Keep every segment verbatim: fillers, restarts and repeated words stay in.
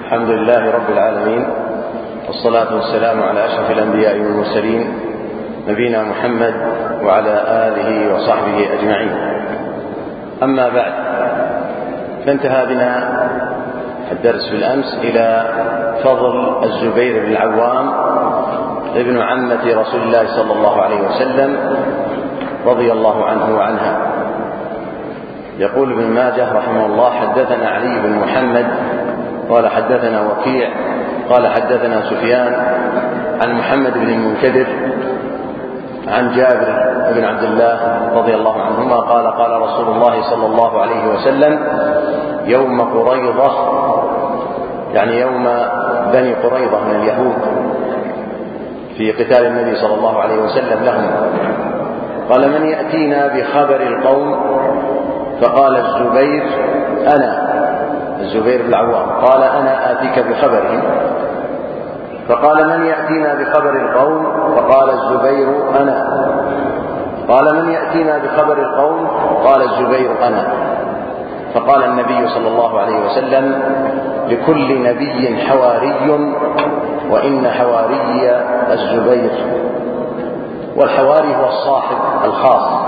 الحمد لله رب العالمين، والصلاة والسلام على أشرف الأنبياء والمرسلين نبينا محمد وعلى آله وصحبه أجمعين. أما بعد، فانتهى بنا الدرس في الأمس إلى فضل الزبير بن العوام ابن عمة رسول الله صلى الله عليه وسلم رضي الله عنه وعنها. يقول ابن ماجه رحمه الله: حدثنا علي بن محمد قال حدثنا وكيع قال حدثنا سفيان عن محمد بن المنكدر عن جابر بن عبد الله رضي الله عنهما قال: قال رسول الله صلى الله عليه وسلم: يوم قريضة، يعني يوم بني قريظة من اليهود في قتال النبي صلى الله عليه وسلم لهم، قال: من يأتينا بخبر القوم؟ فقال الزبير: أنا. الزبير بن العوام قال: أنا آتيك بخبرهم. فقال: من يأتينا بخبر القوم؟ فقال الزبير: أنا. قال: من يأتينا بخبر القوم؟ قال الزبير: أنا. فقال النبي صلى الله عليه وسلم: لكل نبي حواري، وإن حواري الزبير. والحواري هو الصاحب الخاص.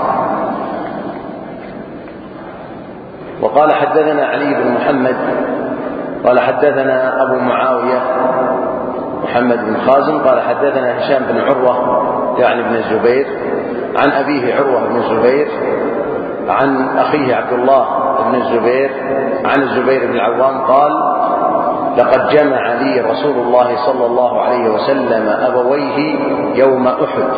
وقال: حدثنا علي بن محمد قال حدثنا أبو معاوية محمد بن خازم قال حدثنا هشام بن عروة يعني بن الزبير عن أبيه عروة بن الزبير عن أخيه عبد الله بن الزبير عن الزبير بن العوام قال: لقد جمع لي رسول الله صلى الله عليه وسلم أبويه يوم أحد،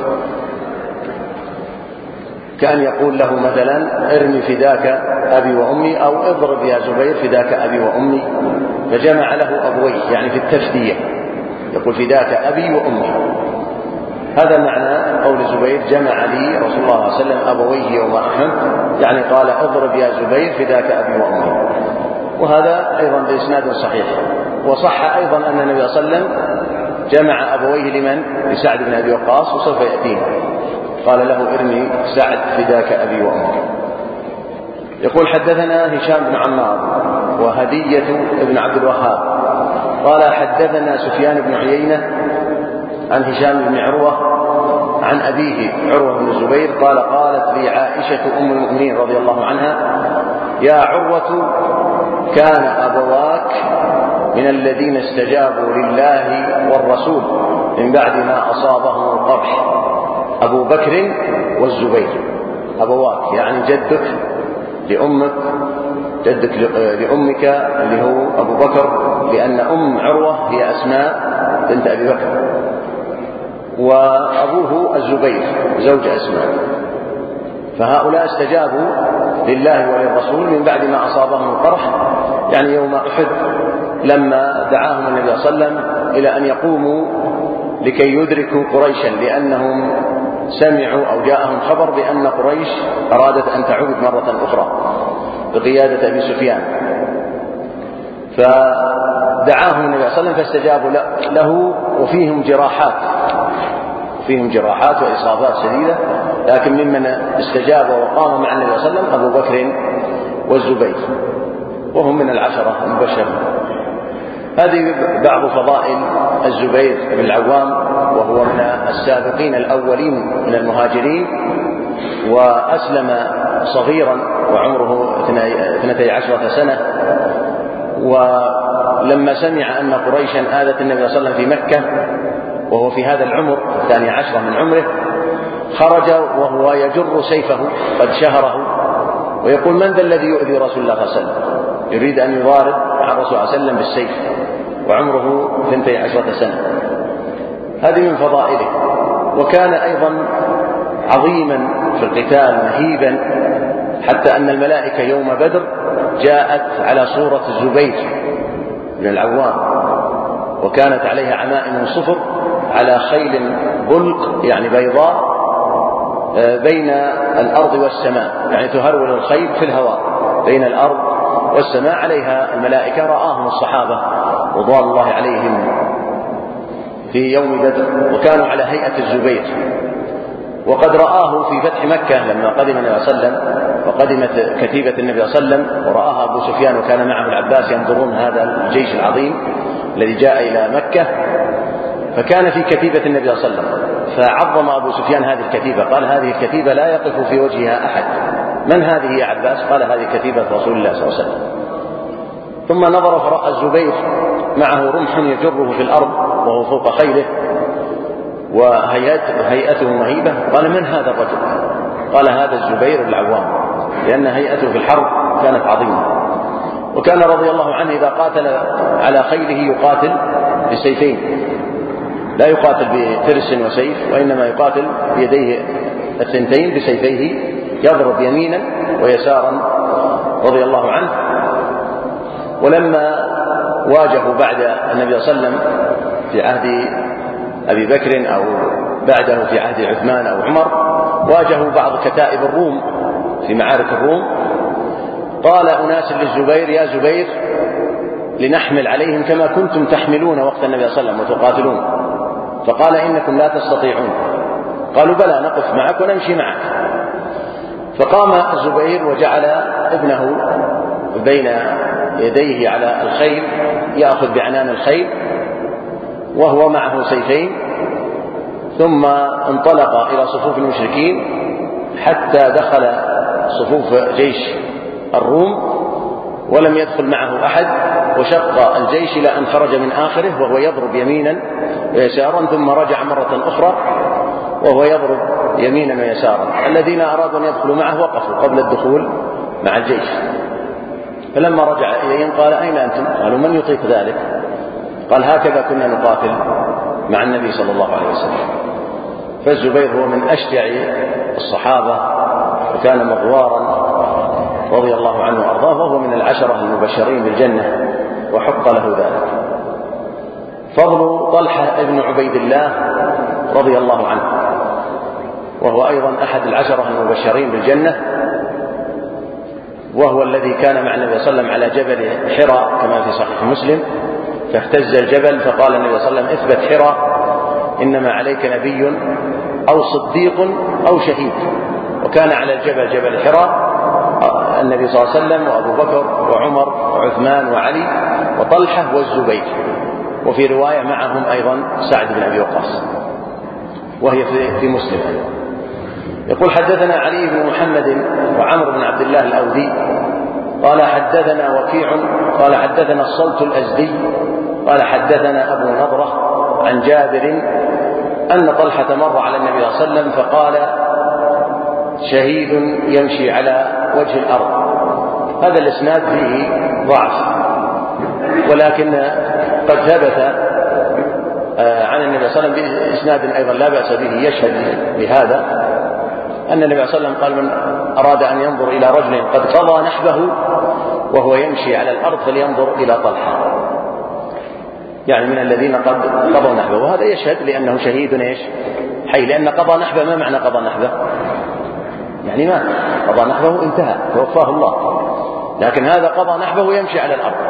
كأن يقول له مثلا: ارمي فداك أبي وأمي، أو اضرب يا زبير فداك أبي وأمي. فجمع له أبويه يعني في التفدية، يقول: فداك أبي وأمي. هذا معنى قول الزبير: جمع لي رسول الله صلى الله عليه وسلم أبويه يوم أحد، يعني قال: اضرب يا زبير فداك أبي وأمي. وهذا أيضا بإسناد صحيح. وصح أيضا أن النبي صلى الله عليه وسلم جمع أبويه لمن؟ لسعد بن أبي وقاص، وسوف يأتينا. قال له: ارمي سعد فداك أبي وأمي. يقول: حدثنا هشام بن عمار وهدية بن عبد الوهاب قال حدثنا سفيان بن عيينة عن هشام بن عروة عن أبيه عروة بن الزبير قال: قالت لي عائشة أم المؤمنين رضي الله عنها: يا عروة، كان أبواك من الذين استجابوا لله والرسول من بعد ما أصابهم القرح، أبو بكر والزبير. أبواك يعني جدك لأمك، جدك لأمك اللي هو أبو بكر، لأن أم عروة هي أسماء بنت أبي بكر، وأبوه الزبير زوج أسماء. فهؤلاء استجابوا لله وللرسول من بعد ما أصابهم القرح، يعني يوم أحد لما دعاهم النبي صلى الله عليه وسلم إلى أن يقوموا لكي يدركوا قريشا، لأنهم سمعوا أو جاءهم خبر بأن قريش أرادت أن تعود مرة أخرى بقيادة أبي سفيان. فدعاهم النبي صلى الله عليه وسلم فاستجابوا له، وفيهم جراحات وفيهم جراحات وإصابات شديدة، لكن ممن استجاب وقام مع النبي صلى الله عليه وسلم أبو بكر والزبير، وهم من العشرة المبشرين. هذه بعض فضائل الزبير بن العوام، وهو من السابقين الأولين من المهاجرين، وأسلم صغيرا وعمره اثنتي عشرة سنة. ولما سمع أن قريشا آذت النبي صلى الله عليه وسلم في مكة وهو في هذا العمر الثاني عشرة من عمره، خرج وهو يجر سيفه قد شهره ويقول: من ذا الذي يؤذي رسول الله صلى الله عليه وسلم؟ يريد أن يضارب مع الرسول صلى الله عليه وسلم بالسيف وعمره اثنتي عشرة سنة. هذه من فضائله. وكان أيضا عظيما في القتال مهيبا، حتى أن الملائكة يوم بدر جاءت على صورة الزبير بن العوام، وكانت عليها عمائم صفر على خيل بلق يعني بيضاء بين الأرض والسماء، يعني تهرول الخيل في الهواء بين الأرض والسماء، عليها الملائكة. رآهم الصحابة رضوان الله عليهم في يوم بدر، وكانوا على هيئة الزبير. وقد رآه في فتح مكة لما قدم النبي صلى الله عليه وسلم، وقدمت كتيبة النبي صلى الله عليه وسلم ورآها أبو سفيان وكان معه العباس ينظرون هذا الجيش العظيم، الذي جاء إلى مكة، فكان في كتيبة النبي صلى الله عليه وسلم، فعظم أبو سفيان هذه الكتيبة، قال هذه الكتيبة لا يقف في وجهها أحد. من هذه يا عباس؟ قال هذه كتيبة رسول الله صلى الله عليه وسلم. ثم نظر فرأى الزبير معه رمح يجره في الأرض وهو فوق خيله وهيئته مهيبة، قال من هذا الرجل؟ قال هذا الزبير العوام، لأن هيئته في الحرب كانت عظيمة، وكان رضي الله عنه إذا قاتل على خيله يقاتل بسيفين، لا يقاتل بترس وسيف، وإنما يقاتل بيديه الثنتين بسيفيه، يضرب يمينا ويسارا رضي الله عنه. ولما واجهوا بعد النبي صلى الله عليه وسلم في عهد أبي بكر أو بعده في عهد عثمان أو عمر، واجهوا بعض كتائب الروم في معارك الروم، قال أناس للزبير يا زبير لنحمل عليهم كما كنتم تحملون وقت النبي صلى الله عليه وسلم وتقاتلون، فقال إنكم لا تستطيعون. قالوا بلى نقف معك ونمشي معك. فقام الزبير وجعل ابنه بين يديه على الخيل يأخذ بعنان الخيل وهو معه سيفين، ثم انطلق إلى صفوف المشركين حتى دخل صفوف جيش الروم ولم يدخل معه أحد، وشق الجيش إلى أن خرج من آخره وهو يضرب يمينا ويسارا، ثم رجع مرة أخرى وهو يضرب يمينا ويسارا. الذين أرادوا أن يدخلوا معه وقفوا قبل الدخول مع الجيش، فلما رجع إليهم قال أين أنتم؟ قالوا من يطيق ذلك؟ قال هكذا كنا نقاتل مع النبي صلى الله عليه وسلم. فالزبير هو من أشجع الصحابة وكان مغوارا رضي الله عنه وأرضاه، وهو من العشرة المبشرين بالجنة وحق له ذلك. فضل طلحة ابن عبيد الله رضي الله عنه، وهو أيضا أحد العشرة المبشرين بالجنة، وهو الذي كان مع النبي صلى الله عليه وسلم على جبل حراء كما في صحيح مسلم، فاهتز الجبل فقال النبي صلى الله عليه وسلم اثبت حراء إنما عليك نبي أو صديق أو شهيد. وكان على الجبل جبل حراء النبي صلى الله عليه وسلم وأبو بكر وعمر وعثمان وعلي وطلحة والزبير، وفي رواية معهم أيضا سعد بن أبي وقاص، وهي في مسلم أيضا. يقول حدثنا علي بن محمد وعمر بن عبد الله الأودي قال حدثنا وكيع قال حدثنا الصلت الأزدي قال حدثنا أبو نضرة عن جابر أن طلحة مر على النبي صلى الله عليه وسلم فقال شهيد يمشي على وجه الأرض. هذا الإسناد فيه ضعف، ولكن قد ثبت عن النبي صلى الله عليه وسلم بإسناد أيضا لا بأس به يشهد بهذا، أن النبي صلى الله عليه وسلم قال من أراد أن ينظر إلى رجل قد قضى نحبه وهو يمشي على الأرض فلينظر إلى طلحة، يعني من الذين قد قضوا نحبه، وهذا يشهد لأنه شهيد إيش حي، لأن قضى نحبه ما معنى قضى نحبه؟ يعني ما قضى نحبه انتهى توفاه الله، لكن هذا قضى نحبه يمشي على الأرض.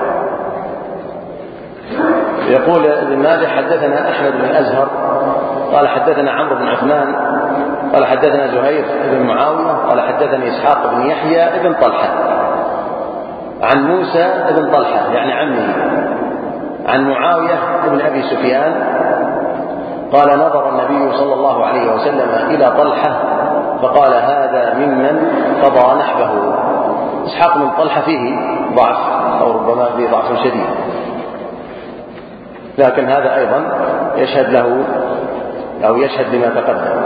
يقول ابن ماجه حدثنا أحمد بن أزهر قال حدثنا عمرو بن عثمان قال حدثنا زهير بن معاوية قال حدثني إسحاق بن يحيى بن طلحة عن موسى بن طلحة يعني عمه عن معاوية بن أبي سفيان قال نظر النبي صلى الله عليه وسلم إلى طلحة فقال هذا ممن قضى نحبه. إسحاق بن طلحة فيه ضعف أو ربما فيه ضعف شديد، لكن هذا أيضا يشهد له أو يشهد لما تقدم.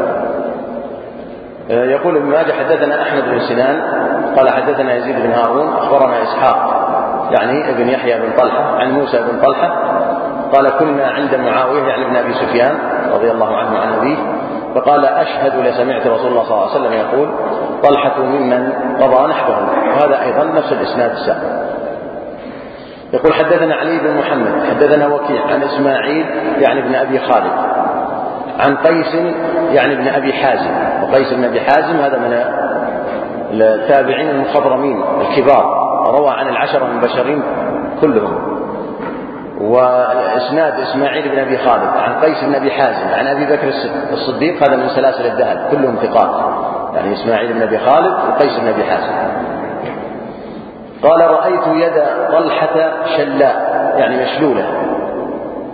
يقول ابن ماجه حدثنا أحمد بن سنان قال حدثنا يزيد بن هارون أخبرنا إسحاق يعني ابن يحيى بن طلحة عن موسى بن طلحة قال كنا عند معاوية يعني ابن أبي سفيان رضي الله عنه عن أبيه فقال أشهد لسمعت رسول الله صلى الله عليه وسلم يقول طلحة ممن قضى نحبه، وهذا أيضا نفس الإسناد السابق. يقول حدثنا علي بن محمد حدثنا وكيع عن إسماعيل يعني ابن أبي خالد عن قيس يعني ابن أبي حازم، وقيس بن أبي حازم هذا من التابعين المخضرمين الكبار، روى عن العشرة المبشرين كلهم. والإسناد إسماعيل بن أبي خالد عن قيس بن أبي حازم عن أبي بكر الصديق هذا من سلاسل الذهب كلهم ثقات، يعني إسماعيل بن أبي خالد وقيس بن أبي حازم. قال رأيت يد طلحة شلاء يعني مشلولة،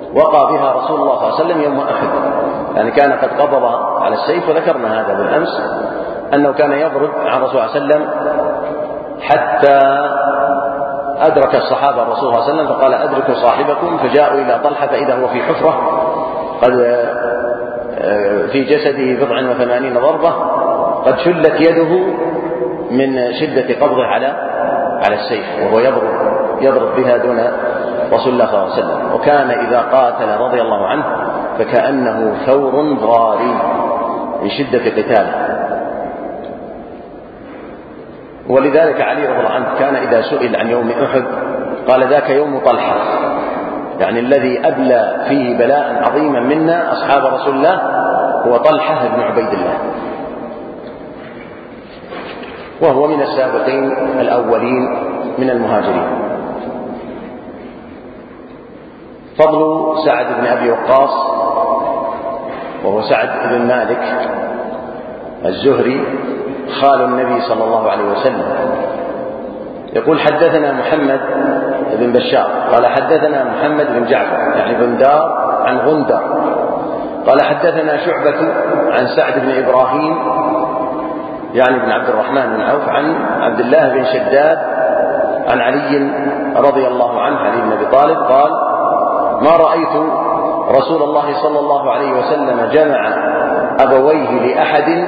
وقى بها رسول الله صلى الله عليه وسلم يوم أحد، يعني كان قد قبض على السيف، وذكرنا هذا بالأمس أنه كان يضرب عن الرسول صلى الله عليه وسلم حتى أدرك الصحابة الرسول صلى الله عليه وسلم فقال أدركوا صاحبكم، فجاءوا إلى طلحة فإذا هو في حفرة قد في جسده بضع وثمانين ضربة قد شلت يده من شدة قبضه على على السيف، وهو يضرب يضرب بها دون رسول الله صلى الله عليه وسلم. وكان إذا قاتل رضي الله عنه فكأنه ثور ضاري من شدة قتاله. ولذلك علي رضي الله عنه كان إذا سئل عن يوم أحد قال ذاك يوم طلحة، يعني الذي أبلى فيه بلاء عظيما منا أصحاب رسول الله هو طلحة بن عبيد الله، وهو من السابقين الأولين من المهاجرين. فضل سعد بن أبي وقاص، وهو سعد بن مالك الزهري خال النبي صلى الله عليه وسلم. يقول حدثنا محمد بن بشار قال حدثنا محمد بن جعفر يعني بن دار عن غندر قال حدثنا شعبة عن سعد بن إبراهيم يعني بن عبد الرحمن بن عوف عن عبد الله بن شداد عن علي رضي الله عنه علي بن أبي طالب قال ما رأيت رسول الله صلى الله عليه وسلم جمع أبويه لأحد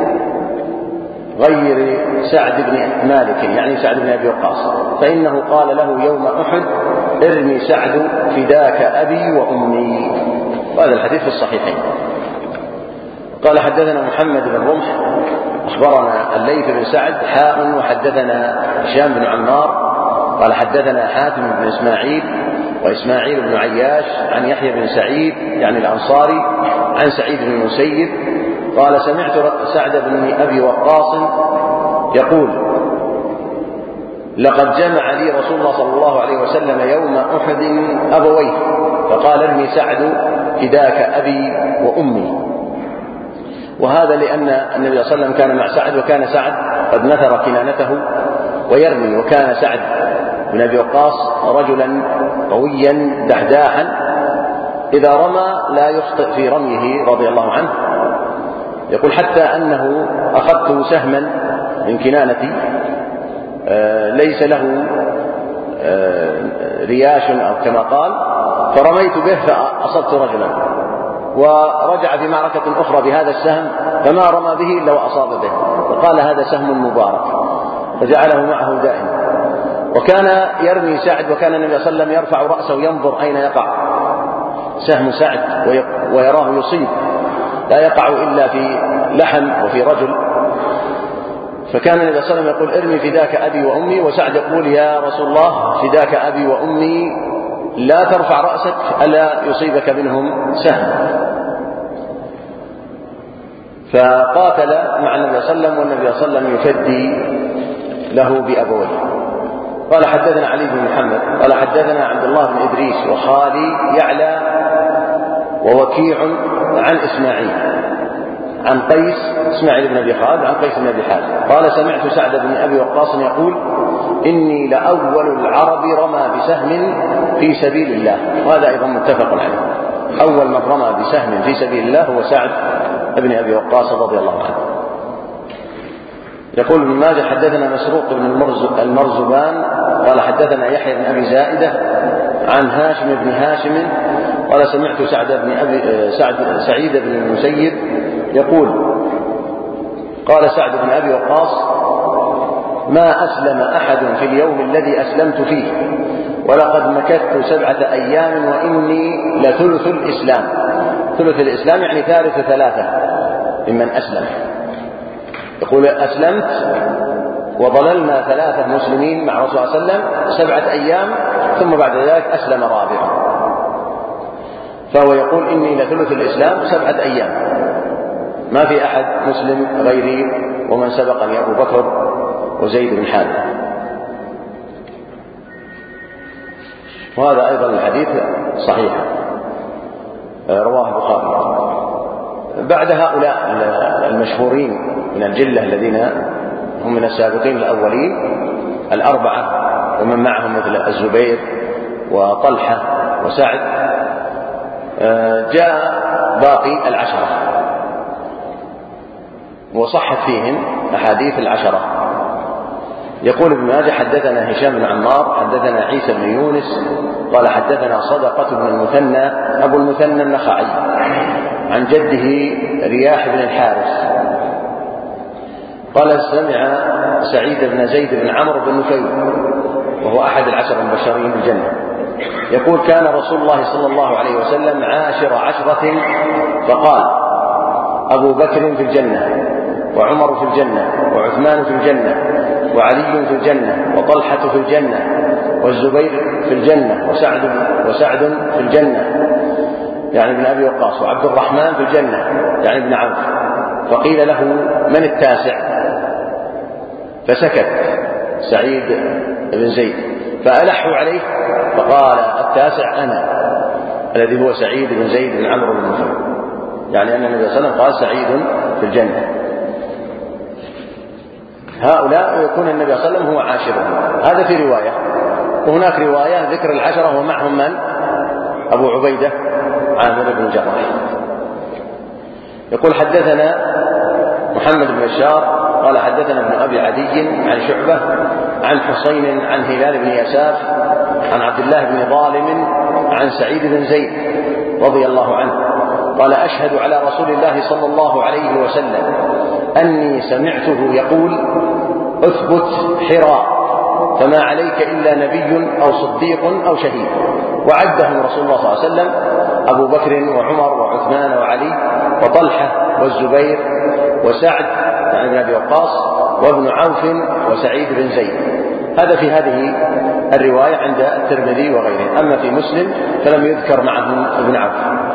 غير سعد بن مالك يعني سعد بن أبي وقاص، فإنه قال له يوم أحد ارمي سعد فداك أبي وأمي. وهذا الحديث في الصحيحين. قال حدثنا محمد بن رمح أخبرنا الليث بن سعد حاء وحدثنا هشام بن عمار قال حدثنا حاتم بن إسماعيل وإسماعيل بن عياش عن يحيى بن سعيد يعني الأنصاري عن سعيد بن المسيب قال سمعت سعد بن أبي وقاص يقول لقد جمع لي رسول الله صلى الله عليه وسلم يوم أحد أبويه فقال ارمي سعد فداك أبي وأمي. وهذا لأن النبي صلى الله عليه وسلم كان مع سعد، وكان سعد قد نثر كنانته ويرمي، وكان سعد بن أبي وقاص رجلا قويا دحداحا إذا رمى لا يخطئ في رميه رضي الله عنه. يقول حتى أنه أخذت سهما من كنانتي ليس له رياش أو كما قال فرميت به فأصبت رجلا، ورجع في معركة أخرى بهذا السهم فما رمى به إلا وأصاب به، وقال هذا سهم مبارك فجعله معه دائما. وكان يرمي سعد وكان النبي صلى الله عليه وسلم يرفع رأسه ينظر أين يقع سهم سعد ويراه يصيب، لا يقع إلا في لحم وفي رجل. فكان النبي صلى الله عليه وسلم يقول ارمي فداك أبي وأمي، وسعد يقول يا رسول الله فداك أبي وأمي لا ترفع رأسك ألا يصيبك منهم سهم. فقاتل مع النبي صلى الله عليه وسلم والنبي صلى الله عليه وسلم يفدي له بأبويه. قال حدثنا علي بن محمد قال حدثنا عبد الله بن إدريس وخالي يعلى ووكيع عن إسماعيل عن قيس إسماعيل بن أبي خالد عن قيس بن أبي حازم قال سمعت سعد بن أبي وقاص يقول إني لأول العرب رمى بسهم في سبيل الله. وهذا أيضا متفق عليه، أول من رمى بسهم في سبيل الله هو سعد بن أبي وقاص رضي الله عنه. يقول ابن ماجه حدثنا مسروق بن المرزبان قال حدثنا يحيى بن أبي زائدة عن هاشم بن هاشم قال سمعت سعد بن أبي سعد سعيد بن المسيب يقول قال سعد بن أبي وقاص ما أسلم أحد في اليوم الذي أسلمت فيه ولقد مكثت سبعة أيام وإني لثلث الإسلام. ثلث الإسلام يعني ثالث ثلاثة ممن أسلم. يقول أسلمت وظللنا ثلاثة مسلمين مع رسول الله صلى الله عليه وسلم سبعة أيام ثم بعد ذلك أسلم رابعا. فهو يقول إني لثلث الإسلام سبعة أيام، ما في أحد مسلم غيري ومن سبقني أبو بكر وزيد بن حارثة. وهذا أيضا الحديث صحيح رواه البخاري. بعد هؤلاء المشهورين من الجلة الذين هم من السابقين الأولين الأربعة ومن معهم مثل الزبير وطلحة وسعد جاء باقي العشرة وصحت فيهم أحاديث العشرة. يقول ابن ماجه: حدثنا هشام بن عمار حدثنا عيسى بن يونس قال حدثنا صدقة بن المثنى أبو المثنى النخعي عن جده رياح بن الحارث قال سمع سعيد بن زيد بن عمرو بن نفيل وهو أحد العشر المبشرين بالجنة يقول: كان رسول الله صلى الله عليه وسلم عاشر عشرة فقال: أبو بكر في الجنة، وعمر في الجنة، وعثمان في الجنة، وعلي في الجنة، وطلحة في الجنة، والزبير في الجنة، وسعد وسعد في الجنة يعني ابن أبي وقاص، وعبد الرحمن في الجنة يعني ابن عوف. فقيل له: من التاسع؟ فسكت سعيد بن زيد، فألحوا عليه فقال: التاسع أنا، الذي هو سعيد بن زيد بن عمرو بن نفيل، يعني أن النبي صلى الله عليه وسلم قال: سعيد في الجنة. هؤلاء يكون النبي صلى الله عليه وسلم هو عاشرهم. هذا في رواية، وهناك رواية ذكر العشرة ومعهم من؟ أبو عبيدة عامر بن الجراح. يقول: حدثنا محمد بن بشار قال حدثنا ابن أبي عدي عن شعبة عن حسين عن هلال بن يساف عن عبد الله بن ظالم عن سعيد بن زيد رضي الله عنه قال: أشهد على رسول الله صلى الله عليه وسلم أني سمعته يقول: اثبت حراء فما عليك إلا نبي أو صديق أو شهيد. وعدهم رسول الله صلى الله عليه وسلم أبو بكر وعمر وعثمان وعلي وطلحة والزبير وسعد يعني ابن أبي وقاص وابن عوف وسعيد بن زيد. هذا في هذه الرواية عند الترمذي وغيره. أما في مسلم فلم يذكر معهم ابن عوف.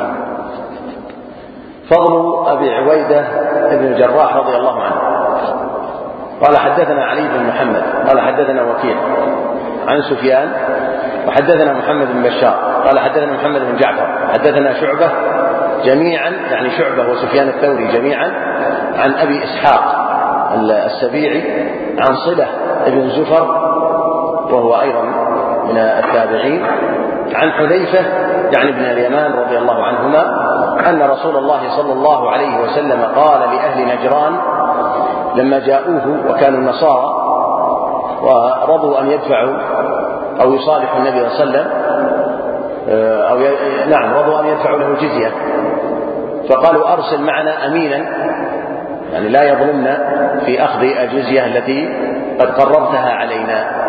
فضل أبي عبيدة بن الجراح رضي الله عنه قال: حدثنا علي بن محمد قال حدثنا وكيع عن سفيان وحدثنا محمد بن بشار قال حدثنا محمد بن جعفر حدثنا شعبة جميعا يعني شعبة وسفيان الثوري جميعا عن أبي إسحاق السبيعي عن صلة بن زفر وهو أيضا من التابعين عن حذيفة يعني ابن اليمان رضي الله عنهما أن رسول الله صلى الله عليه وسلم قال لأهل نجران لما جاءوه وكانوا النصارى ورضوا أن يدفعوا أو يصالحوا النبي صلى الله عليه وسلم أو ي... نعم رضوا أن يدفعوا له الجزية، فقالوا: أرسل معنا أمينا يعني لا يظلمنا في أخذ الجزية التي قد قررتها علينا.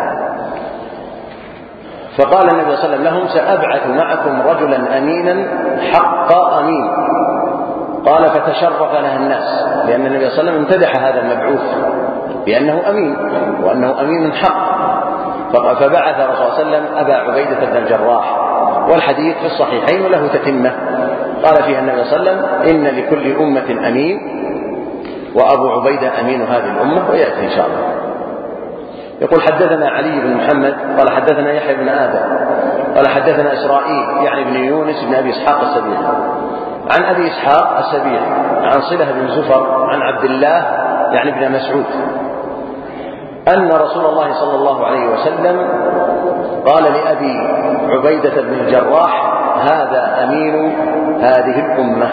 فقال النبي صلى الله عليه وسلم لهم: سأبعث معكم رجلا أمينا حق أمين. قال: فتشرف لها الناس، لأن النبي صلى الله عليه وسلم امتدح هذا المبعوث بأنه أمين وأنه أمين حق. فبعث الرسول صلى الله عليه وسلم أبا عبيدة بن الجراح، والحديث في الصحيحين وله تتمة. قال فيها النبي صلى الله عليه وسلم: إن لكل أمة أمين وأبو عبيدة أمين هذه الأمة، ويأتي إن شاء الله. يقول: حدثنا علي بن محمد قال حدثنا يحيى بن آدم قال حدثنا إسرائيل يعني بن يونس بن أبي إسحاق السبيعي عن أبي إسحاق السبيعي عن صلة بن زفر عن عبد الله يعني بن مسعود أن رسول الله صلى الله عليه وسلم قال لأبي عبيدة بن الجراح: هذا أمين هذه الأمة،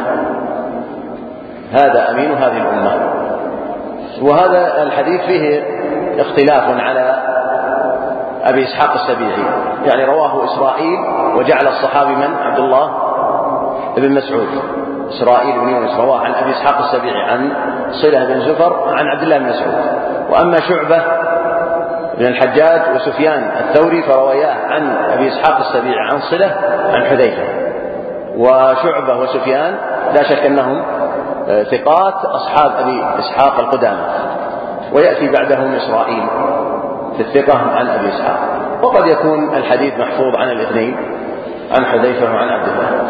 هذا أمين هذه الأمة. وهذا الحديث فيه اختلاف على أبي إسحاق السبيعي، يعني رواه إسرائيل وجعل الصحابي من؟ عبد الله بن مسعود. إسرائيل بن يونس رواه عن أبي إسحاق السبيعي عن صلة بن زفر عن عبد الله بن مسعود. وأما شعبة بن الحجاج وسفيان الثوري فرواياه عن أبي إسحاق السبيعي عن صلة عن حذيفة. وشعبة وسفيان لا شك أنهم ثقات أصحاب أبي إسحاق القدامى، ويأتي بعدهم إسرائيل في الثقة عن أبي إسحاق. وقد يكون الحديث محفوظ عن الاثنين عن حذيفة وعن عبد الله.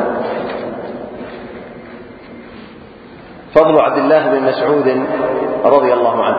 فضل عبد الله بن مسعود رضي الله عنه.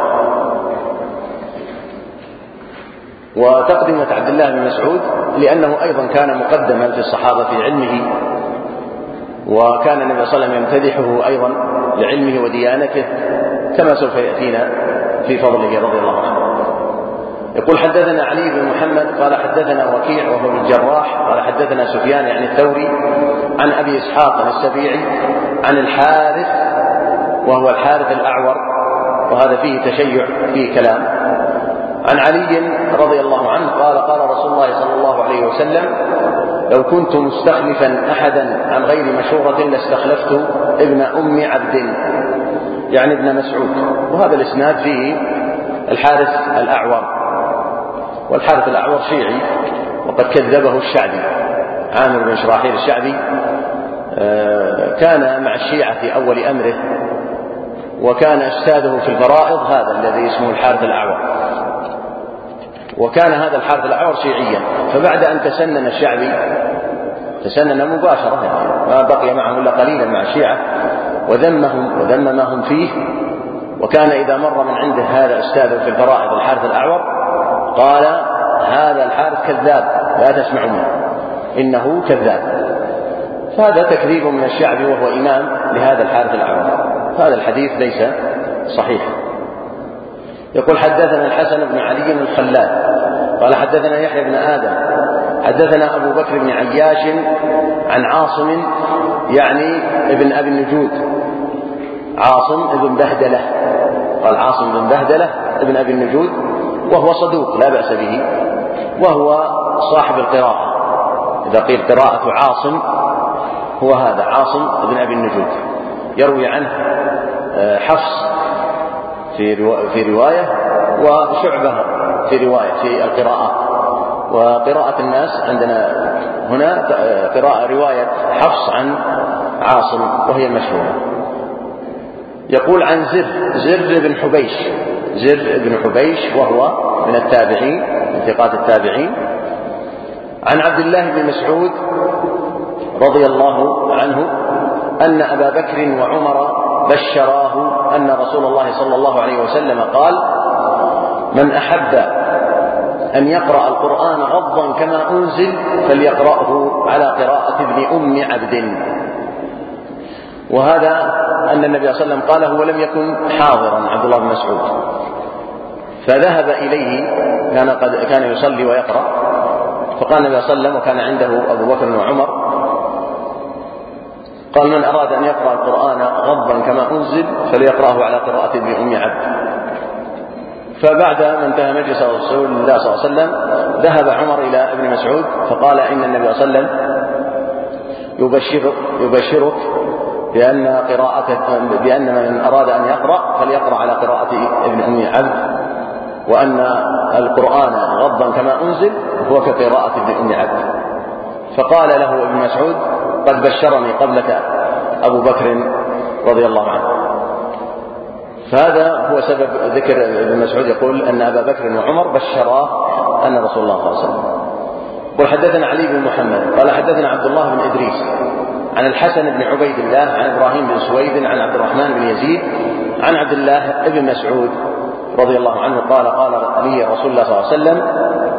وتقدمة عبد الله بن مسعود لأنه أيضا كان مقدما في الصحابة في علمه، وكان النبي صلى الله عليه وسلم يمتدحه أيضا لعلمه وديانته كما سوف يأتينا في فضله رضي الله عنه. يقول: حدثنا علي بن محمد قال حدثنا وكيع وهو الجراح قال حدثنا سفيان يعني الثوري عن أبي إسحاق السبيعي عن الحارث وهو الحارث الأعور، وهذا فيه تشيع فيه كلام، عن علي رضي الله عنه قال قال رسول الله صلى الله عليه وسلم: لو كنت مستخلفا أحدا عن غير مشورة لاستخلفت ابن أم عبد، يعني ابن مسعود. وهذا الإسناد فيه الحارث الأعور، والحارث الأعور شيعي وقد كذبه الشعبي، عامر بن شراحيل الشعبي كان مع الشيعة في أول أمره، وكان أستاذه في الفرائض هذا الذي اسمه الحارث الأعور، وكان هذا الحارث الأعور شيعيا. فبعد أن تسنن الشعبي تسنن مباشرة، ما بقي معهم إلا قليلا مع الشيعة، وذمهم وذم ما هم فيه، وكان إذا مر من عنده هذا أستاذه في الفرائض الحارث الأعور قال: هذا الحارث كذاب لا تسمعوا منه، إنه كذاب. فهذا تكذيب من الشعبي وهو إمام لهذا الحارث الأعور. هذا الحديث ليس صحيح. يقول: حدثنا الحسن بن علي الخلال قال حدثنا يحيى بن آدم حدثنا أبو بكر بن عياش عن عاصم يعني ابن أبي النجود، عاصم ابن بهدلة، قال عاصم بن بهدلة ابن أبي النجود، وهو صدوق لا بأس به، وهو صاحب القراءة. إذا قيل قراءة عاصم هو هذا عاصم ابن أبي النجود، يروي عنه حفص في رواية وشعبة في رواية في القراءة. وقراءة الناس عندنا هنا قراءة رواية حفص عن عاصم وهي المشهورة. يقول عن زر زر بن حبيش زر بن حبيش وهو من التابعين من ثقات التابعين، عن عبد الله بن مسعود رضي الله عنه أن أبا بكر وعمر بشراه أن رسول الله صلى الله عليه وسلم قال: من أحب أن يقرأ القرآن غضا كما أنزل فليقرأه على قراءة ابن أم عبد. وهذا أن النبي صلى الله عليه وسلم قاله ولم يكن حاضرا عبد الله بن مسعود، فذهب إليه، كان, قد كان يصلي ويقرأ، فقال النبي صلى الله عليه وسلم وكان عنده أبو بكر وعمر، قال: من أراد أن يقرأ القرآن غضا كما أنزل فليقرأه على قراءة ابن أم عبد. فبعد ما انتهى مجلس رسول الله صلى الله عليه وسلم ذهب عمر إلى ابن مسعود فقال: إن النبي صلى الله عليه وسلم يبشرك, يبشرك بأن, قراءة بأن من أراد أن يقرأ فليقرأ على قراءة ابن أم عبد، وأن القرآن غضا كما أنزل هو كقراءة ابن أم عبد. فقال له ابن مسعود: قد بشرني قبلك أبو بكر رضي الله عنه. فهذا هو سبب ذكر ابن مسعود، يقول أن أبا بكر وعمر بشراه أن رسول الله صلى الله عليه وسلم. قل حدثنا علي بن محمد قال حدثنا عبد الله بن إدريس عن الحسن بن عبيد الله عن إبراهيم بن سويد عن عبد الرحمن بن يزيد عن عبد الله بن مسعود رضي الله عنه قال: قال لي رسول الله صلى الله عليه وسلم: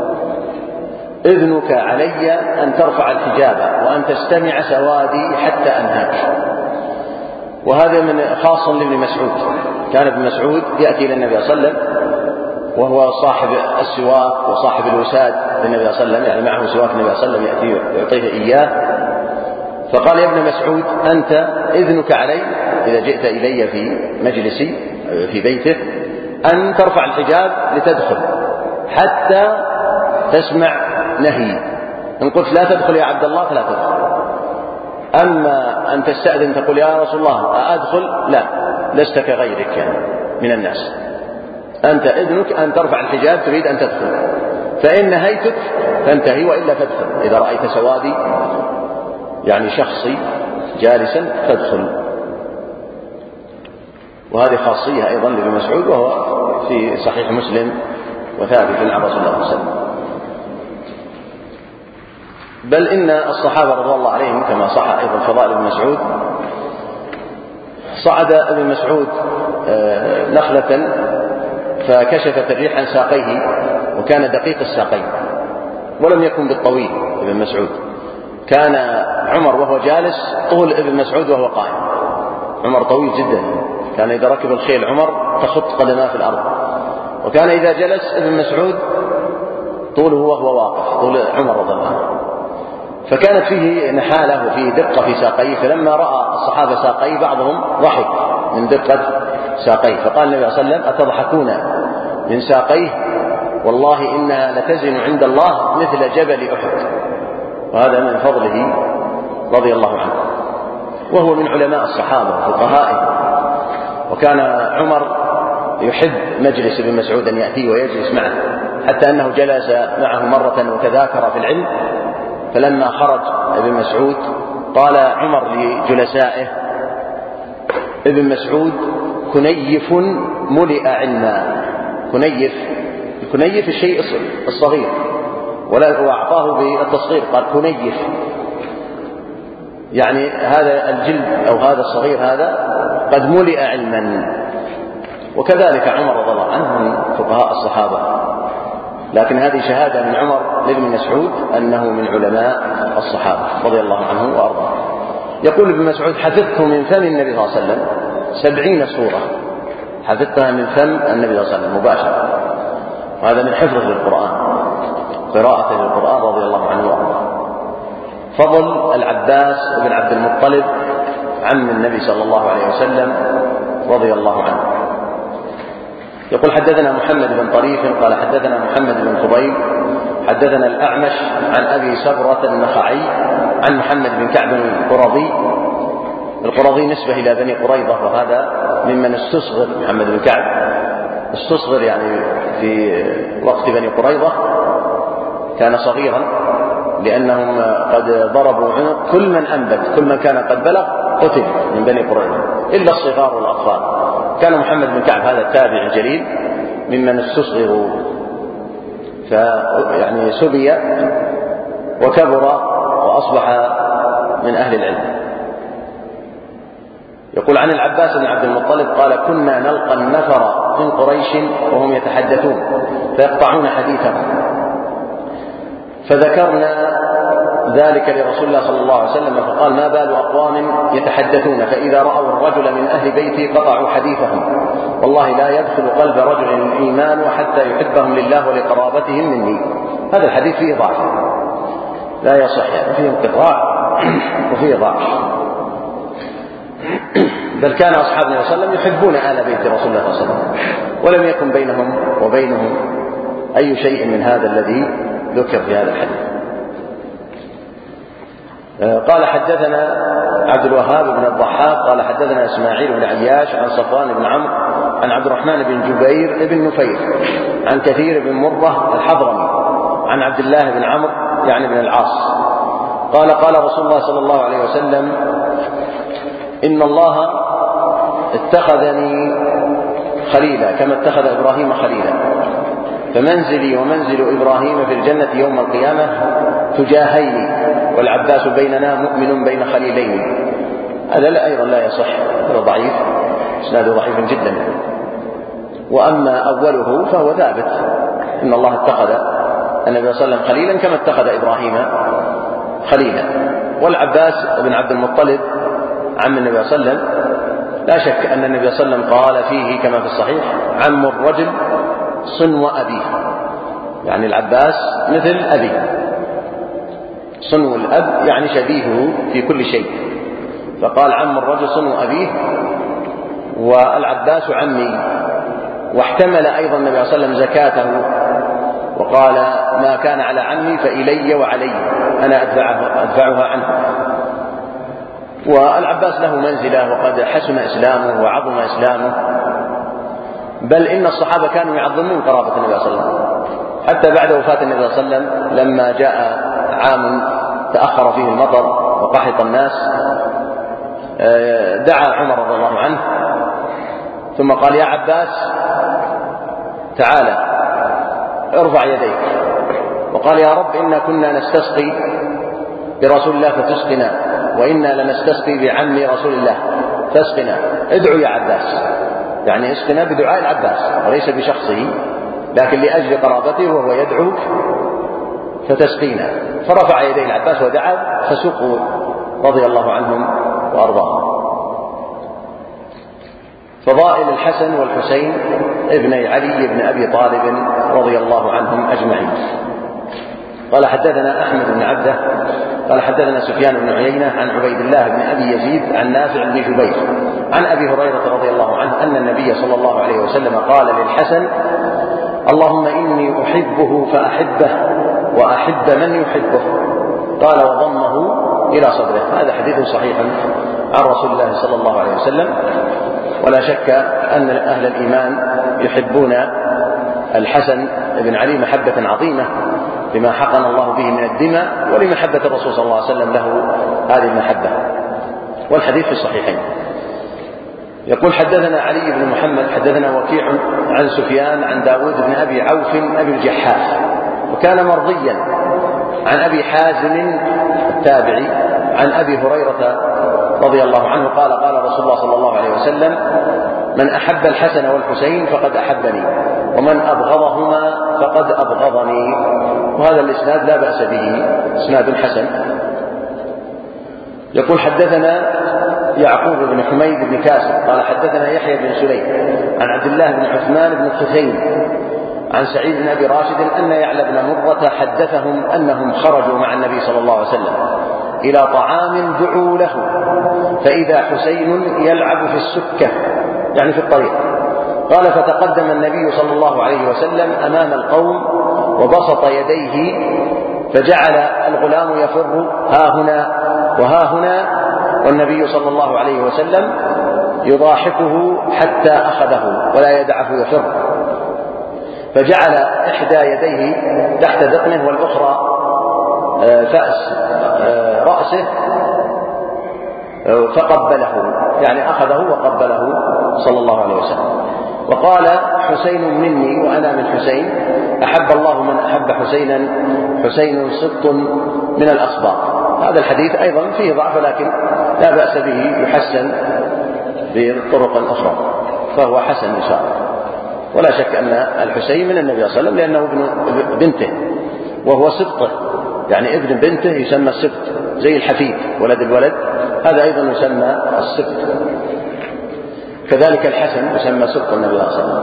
إذنك علي أن ترفع الحجاب وأن تستمع سوادي حتى أنهاك. وهذا من خاص لابن مسعود. كان ابن مسعود يأتي إلى النبي صلى الله عليه وسلم وهو صاحب السواك وصاحب الوساد للنبي صلى الله عليه وسلم، يعني معه سواك النبي صلى الله عليه وسلم يأتي يعطيه إياه. فقال: يا ابن مسعود أنت إذنك علي إذا جئت إلي في مجلسي في بيته أن ترفع الحجاب لتدخل حتى تسمع نهي. إن قلت لا تدخل يا عبد الله فلا تدخل، أما أن تستأذن تقول يا رسول الله أدخل، لا، لست كغيرك يعني من الناس، أنت إذنك أن ترفع الحجاب تريد أن تدخل، فإن نهيتك فانتهي وإلا تدخل. إذا رأيت سوادي يعني شخصي جالسا فادخل. وهذه خاصية أيضا لابن مسعود، وهو في صحيح مسلم وثابت عن رسول الله صلى الله عليه وسلم. بل إن الصحابة رضي الله عليهم كما صح أيضا فضائل ابن مسعود، صعد ابن مسعود نخلة فكشفت الريح عن ساقيه، وكان دقيق الساقين ولم يكن بالطويل ابن مسعود. كان عمر وهو جالس طول ابن مسعود وهو قائم. عمر طويل جدا، كان إذا ركب الخيل عمر تخط قدماه في الأرض، وكان إذا جلس ابن مسعود طوله وهو واقف طول عمر رضي الله عنه. فكانت فيه نحالة وفيه دقة في ساقيه، فلما رأى الصحابة ساقيه بعضهم ضحك من دقة ساقيه، فقال النبي صلى الله عليه وسلم: أتضحكون من ساقيه؟ والله إنها لتزن عند الله مثل جبل أحد. وهذا من فضله رضي الله عنه، وهو من علماء الصحابة وفقهائهم. وكان عمر يحب مجلس ابن مسعود أن يأتيه ويجلس معه، حتى أنه جلس معه مرة وتذاكر في العلم، فلما خرج ابن مسعود قال عمر لجلسائه: ابن مسعود كنيف ملئ علما. كنيف، كنيف الشيء الصغير، ولا أعطاه بالتصغير، قال كنيف، يعني هذا الجلد أو هذا الصغير هذا قد ملئ علما. وكذلك عمر رضي الله عنه من فقهاء الصحابة، لكن هذه شهادة من عمر لابن مسعود أنه من علماء الصحابة رضي الله عنه وأرضاه. يقول ابن مسعود: حفظت من فم النبي صلى الله عليه وسلم سبعين سورة، حفظتها من فم النبي صلى الله عليه وسلم مباشرة. وهذا من حفظه للقرآن، قراءته للقرآن رضي الله عنه وأرضاه. فضل العباس بن عبد المطلب عم النبي صلى الله عليه وسلم رضي الله عنه. يقول: حدثنا محمد بن طريف قال حدثنا محمد بن فضيل حدثنا الأعمش عن أبي سبرة النخعي عن محمد بن كعب القرظي. القرظي نسبة إلى بني قريظة، وهذا ممن استصغر محمد بن كعب، استصغر يعني في وقت بني قريظة كان صغيرا، لأنهم قد ضربوا عنق كل من أنبت، كل من كان قد بلغ قتل من بني قريظة إلا الصغار والأطفال. كان محمد بن كعب هذا التابع الجليل ممن استصغروا، فيعني سبي وكبر وأصبح من أهل العلم. يقول عن العباس بن عبد المطلب قال: كنا نلقى النفر من قريش وهم يتحدثون فيقطعون حديثهم، فذكرنا ذلك لرسول الله صلى الله عليه وسلم، فقال: ما بال أقوام يتحدثون فإذا رأوا الرجل من أهل بيتي قطعوا حديثهم، والله لا يدخل قلب رجل الإيمان حتى يحبهم لله ولقرابتهم مني. هذا الحديث فيه ضعف، لا يصح، يعني فيه انقطاع وفيه ضعف. بل كان أصحاب النبي صلى الله عليه وسلم يحبون آل بيت رسول الله صلى الله عليه وسلم، ولم يكن بينهم وبينهم أي شيء من هذا الذي ذكر في هذا الحديث. قال: حدثنا عبد الوهاب بن الضحاك قال حدثنا إسماعيل بن عياش عن صفوان بن عمرو عن عبد الرحمن بن جبير بن نفير عن كثير بن مرة الحضرمي عن عبد الله بن عمرو يعني بن العاص قال: قال رسول الله صلى الله عليه وسلم: إن الله اتخذني خليلا كما اتخذ إبراهيم خليلا، فمنزلي ومنزل إبراهيم في الجنة يوم القيامة تجاهين، والعباس بيننا مؤمن بين خليلين. هذا أيضا لا يصح، هذا ضعيف، إسناده ضعيف جدا. وأما أوله فهو ثابت، إن الله اتخذ النبي صلى الله عليه وسلم خليلا كما اتخذ إبراهيم خليلا. والعباس بن عبد المطلب عم النبي صلى الله عليه وسلم لا شك أن النبي صلى الله عليه وسلم قال فيه كما في الصحيح: عم الرجل صنو أبيه، يعني العباس مثل أبيه، صنو الأب يعني شبيهه في كل شيء، فقال: عم الرجل صنو أبيه، والعباس عمي. واحتمل أيضا النبي صلى الله عليه وسلم زكاته وقال: ما كان على عمي فإلي وعلي، أنا أدفعها, أدفعها عنه. والعباس له منزلة، وقد حسن إسلامه وعظم إسلامه، بل إن الصحابة كانوا يعظمون قرابة النبي صلى الله عليه وسلم، حتى بعد وفاة النبي صلى الله عليه وسلم لما جاء عام تأخر فيه المطر وقحط الناس دعا عمر رضي الله عنه ثم قال: يا عباس تعالى ارفع يديك، وقال: يا رب إنا كنا نستسقي برسول الله فتسقنا، وإنا لنستسقي بعم رسول الله فاسقنا، ادعو يا عباس، يعني اسقنا بدعاء العباس وليس بشخصه، لكن لأجل قرابته وهو يدعوك فتسقينا. فرفع يدي العباس ودعا فسقوا رضي الله عنهم وأرضاهم. فضائل الحسن والحسين ابني علي بن أبي طالب رضي الله عنهم أجمعين. قال: حدثنا أحمد بن عبده قال حدثنا سفيان بن عيينة عن عبيد الله بن أبي يزيد عن نافع بن جبير عن أبي هريرة رضي الله عنه أن النبي صلى الله عليه وسلم قال للحسن: اللهم إني أحبه فأحبه وأحب من يحبه. قال وضمه إلى صدره. هذا حديث صحيح عن رسول الله صلى الله عليه وسلم، ولا شك أن أهل الإيمان يحبون الحسن بن علي محبة عظيمة لما حقن الله به من الدماء ولمحبة الرسول صلى الله عليه وسلم له هذه المحبة، والحديث في الصحيحين. يقول حدثنا علي بن محمد حدثنا وكيع عن سفيان عن داود بن أبي عوف أبي الجحاف، وكان مرضيا عن أبي حازم التابعي عن أبي هريرة رضي الله عنه قال: قال رسول الله صلى الله عليه وسلم: من أحب الحسن والحسين فقد أحبني، ومن أبغضهما فقد أبغضني. وهذا الإسناد لا بأس به، إسناد حسن. يقول حدثنا يعقوب بن حميد بن كاسر قال حدثنا يحيى بن سليم عن عبد الله بن عثمان بن خثيم عن سعيد بن أبي راشد أن يعلى بن مرة حدثهم أنهم خرجوا مع النبي صلى الله عليه وسلم إلى طعام دعوا له، فإذا حسين يلعب في السكة يعني في الطريق. قال: فتقدم النبي صلى الله عليه وسلم أمام القوم وبسط يديه، فجعل الغلام يفر ها هنا وها هنا، والنبي صلى الله عليه وسلم يضاحكه حتى أخذه ولا يدعه يفر، فجعل إحدى يديه تحت ذقنه والأخرى فأس رأسه فقبله، يعني أخذه وقبله صلى الله عليه وسلم. وقال: حسين مني وأنا من حسين، أحب الله من أحب حسينا، حسين سبط من الأصباط. هذا الحديث أيضا فيه ضعف، لكن لا بأس به، يحسن بطرق أخرى، فهو حسن إن شاء الله. ولا شك أن الحسين من النبي صلى الله عليه وسلم لأنه ابن بنته وهو سبطه، يعني ابن بنته يسمى السبط، زي الحفيد ولد الولد، هذا أيضا يسمى السبط. كذلك الحسن يسمى سبط النبي صلى الله عليه وسلم.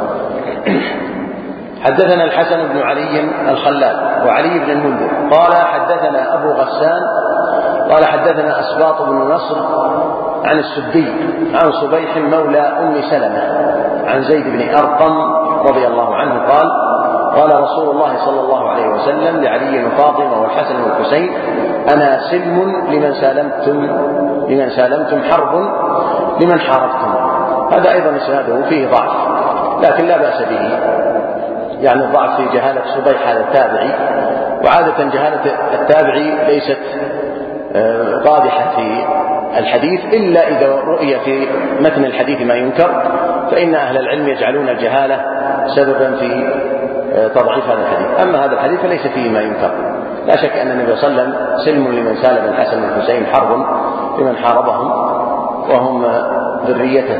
حدثنا الحسن بن علي الخلال وعلي بن المنذر قال حدثنا أبو غسان قال حدثنا أسباط بن نصر عن السدي عن صبيح مولى أم سلمة عن زيد بن أرقم رضي الله عنه قال: قال رسول الله صلى الله عليه وسلم لعلي وفاطمة والحسن والحسين: أنا سلم لمن سالمتم لمن سالمتم حرب لمن حاربتم. هذا أيضا إسناده فيه ضعف، لكن لا بأس به، يعني الضعف في جهالة صبيح هذا التابعي، وعادة جهالة التابعي ليست قادحة في الحديث إلا إذا رؤي في متن الحديث ما ينكر، فإن أهل العلم يجعلون الجهالة سببا في تضعيف هذا الحديث. أما هذا الحديث فليس فيه ما ينكر. لا شك أن النبي صلى الله عليه وسلم سلم لمن سالم الحسن والحسين، حرب لمن حاربهم وهم ذريته.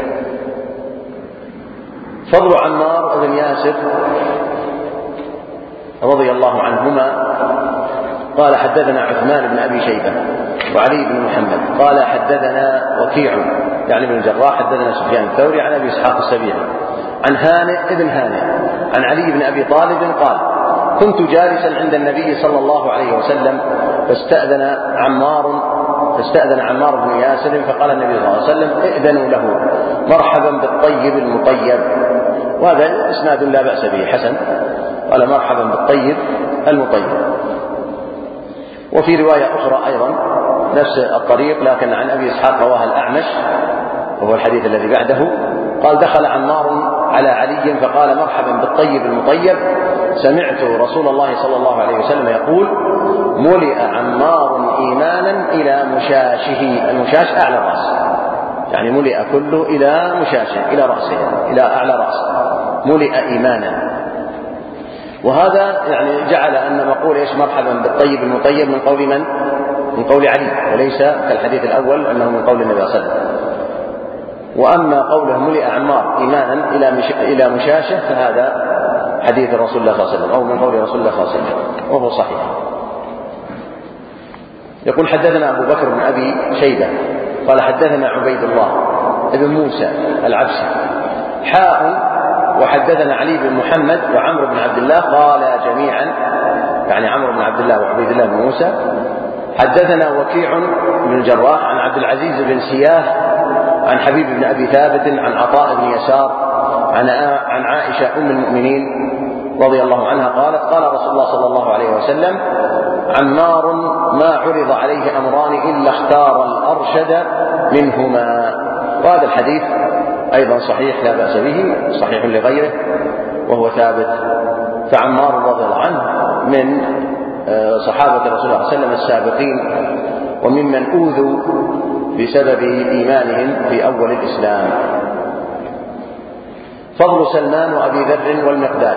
فضل عمار بن ياسر رضي الله عنهما قال حدثنا عثمان بن أبي شيبة وعلي بن محمد قال حدثنا وكيع يعني بن الجراح حدثنا سفيان الثوري عن أبي إسحاق السبيعي عن هانئ ابن هانئ عن علي بن أبي طالب قال: كنت جالسا عند النبي صلى الله عليه وسلم فاستأذن عمار فاستأذن عمار بن ياسر، فقال النبي صلى الله عليه وسلم: ائذنوا له، مرحبا بالطيب المطيب. وهذا إسناد لا بأس به، حسن. قال: مرحبا بالطيب المطيب. وفي رواية أخرى أيضا نفس الطريق لكن عن أبي إسحاق رواها الأعمش وهو الحديث الذي بعده، قال: دخل عمار على علي فقال: مرحبا بالطيب المطيب، سمعت رسول الله صلى الله عليه وسلم يقول: ملئ عمار إيمانا إلى مشاشه. المشاش أعلى الرأس، يعني ملئ كله إلى مشاشه إلى رأسه إلى أعلى رأسه، ملئ إيمانا. وهذا يعني جعل أن مقول إيش مرحبا بالطيب المطيب من قول من؟ من قول علي، وليس كالحديث الأول أنه من قول النبي صلى الله عليه وسلم. وأما قوله ملئ عمار إيمانا إلى مش... إلى مشاشه فهذا حديث رسول الله صلى الله عليه وسلم أو من قول رسول الله صلى الله عليه وسلم وهو صحيح. يقول حدثنا أبو بكر بن أبي شيبة قال حدثنا عبيد الله ابن موسى العبسي حاء وحدثنا علي بن محمد وعمرو بن عبد الله قال جميعا، يعني عمرو بن عبد الله وعبيد الله بن موسى حدثنا وكيع بن الجراح عن عبد العزيز بن سياح عن حبيب بن أبي ثابت عن عطاء بن يسار عن عائشة أم المؤمنين رضي الله عنها قالت قال رسول الله صلى الله عليه وسلم عمار ما عرض عليه أمران إلا اختار الأرشد منهما. وهذا الحديث أيضا صحيح لا بأس به، صحيح لغيره وهو ثابت. فعمار رضي الله عنه من صحابة رسول الله صلى الله عليه وسلم السابقين وممن أوذوا بسبب إيمانهم في أول الإسلام. فضل سلمان وأبي ذر والمقداد.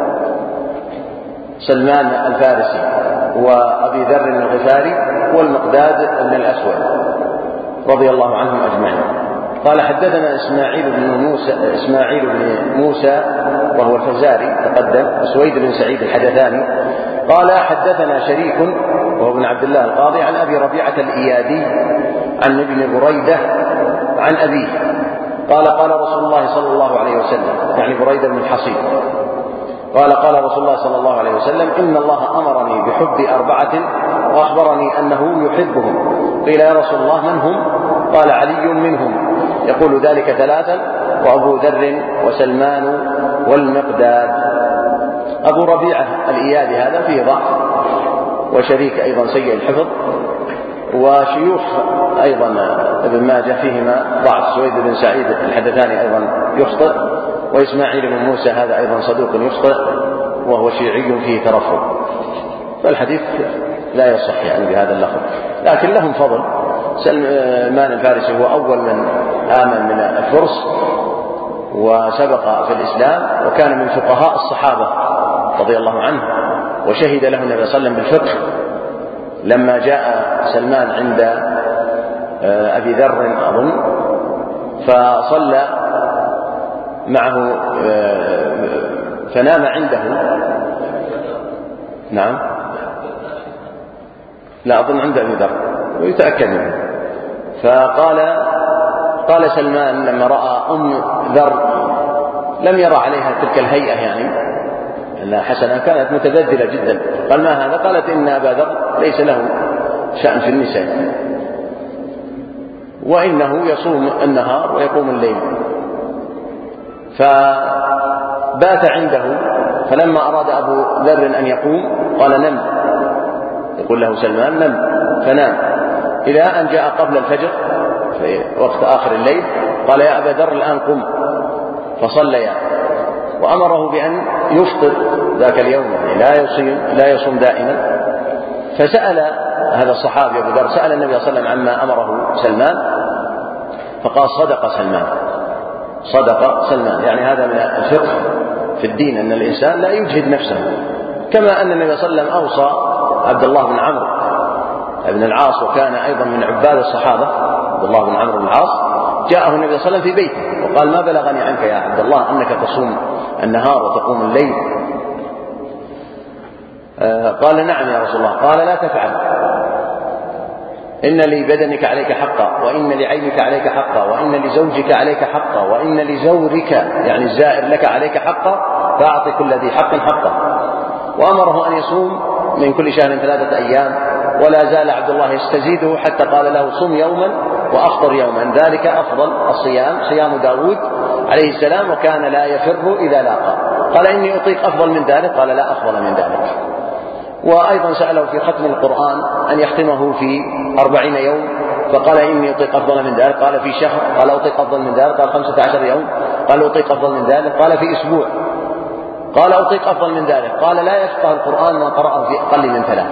سلمان الفارسي وأبي ذر الغفاري والمقداد بن الأسود رضي الله عنهم أجمعين. قال حدثنا إسماعيل بن موسى, إسماعيل بن موسى وهو الفزاري تقدم، وسويد بن سعيد الحدثاني قال حدثنا شريك وهو ابن عبد الله القاضي عن أبي ربيعة الإيادي عن ابن بريدة عن أبيه قال قال رسول الله صلى الله عليه وسلم، يعني بريدة بن الحصيب، قال قال رسول الله صلى الله عليه وسلم إن الله أمرني بحب أربعة وأخبرني أنه يحبهم. قيل يا رسول الله من هم؟ قال علي منهم، يقول ذلك ثلاثا وأبو ذر وسلمان والمقداد. أبو ربيعة الإيادي هذا فيه ضعف، وشريك أيضا سيء الحفظ، وشيوخ أيضا ابن ماجه فيهما ضعف، سويد بن سعيد الحدثاني أيضا يخطئ، وإسماعيل بن موسى هذا أيضا صدوق يخطئ وهو شيعي فيه ترفض، فالحديث لا يصح يعني بهذا اللفظ. لكن لهم فضل. سلمان الفارسي هو أول من آمن من الفرس وسبق في الإسلام، وكان من فقهاء الصحابة رضي الله عنه، وشهد له النبي صلى الله عليه وسلم بالفقه لما جاء سلمان عند أبي ذر أظن فصلى معه فنام عنده. نعم لا أظن عند أبي ذر ويتأكد منه. فقال قال سلمان لما رأى أم ذر لم يرى عليها تلك الهيئة يعني لا حسنة، كانت متبذلة جدا، قال ما هذا؟ قالت إن أبا ذر ليس له شأن في النساء، وإنه يصوم النهار ويقوم الليل. فبات عنده، فلما أراد أبو ذر أن يقوم قال نم، يقول له سلمان نم، فنام إلى أن جاء قبل الفجر في وقت آخر الليل قال يا أبا ذر الآن قم، فصليا وأمره بأن يفطر ذاك اليوم، يعني لا يصوم لا يصوم دائما. فسأل هذا الصحابي أبو ذر سأل النبي صلى الله عليه وسلم عما أمره سلمان، فقال صدق سلمان، صدق سلمان، يعني هذا من الفقه في الدين أن الإنسان لا يجهد نفسه، كما أن النبي صلى الله عليه وسلم أوصى عبد الله بن عمرو بن العاص وكان أيضا من عباد الصحابة. عبد الله بن عمرو بن العاص جاءه النبي صلى الله عليه وسلم في بيته وقال ما بلغني عنك يا عبد الله أنك تصوم النهار وتقوم الليل؟ آه قال نعم يا رسول الله. قال لا تفعل، إن لبدنك عليك حقا، وإن لعينك عليك حقا، وإن لزوجك عليك حقا، وإن لزورك يعني الزائر لك عليك حقا، فأعطي كل ذي حق حقه. وأمره أن يصوم من كل شهر ثلاثة أيام، ولا زال عبد الله يستزيده حتى قال له صم يوما وأفطر يوما، ذلك أفضل الصيام صيام داود عليه السلام، وكان لا يفر إذا لاقى. قال إني أطيق أفضل من ذلك، قال لا أفضل من ذلك. وأيضا سأله في ختم القرآن أن يختمه في أربعين يوم، فقال إني أطيق أفضل من ذلك، قال في شهر، قال أطيق أفضل من ذلك، قال خمسة عشر يوم، قال أطيق أفضل من ذلك، قال في أسبوع، قال أطيق أفضل من ذلك، قال لا يفقه القرآن من قرأه في أقل من ثلاث.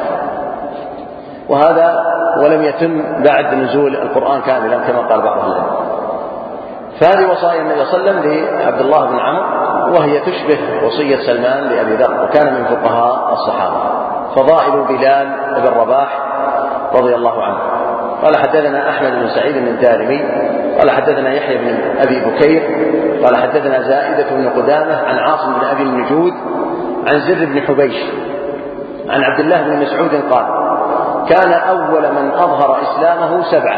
وهذا ولم يتم بعد نزول القرآن كاملا كما قال بعض العلماء. فهذه وصايا النبي صلى الله عليه وسلم لعبد الله بن عمرو، وهي تشبه وصية سلمان لأبي ذر، وكان من فقهاء الصحابة. فضائل بلال بن رباح رضي الله عنه. قال حدثنا أحمد بن سعيد بن الدارمي قال حدثنا يحيى بن أبي بكير قال حدثنا زائدة بن قدامة عن عاصم بن أبي النجود عن زر بن حبيش عن عبد الله بن مسعود قال كان أول من أظهر إسلامه سبعة: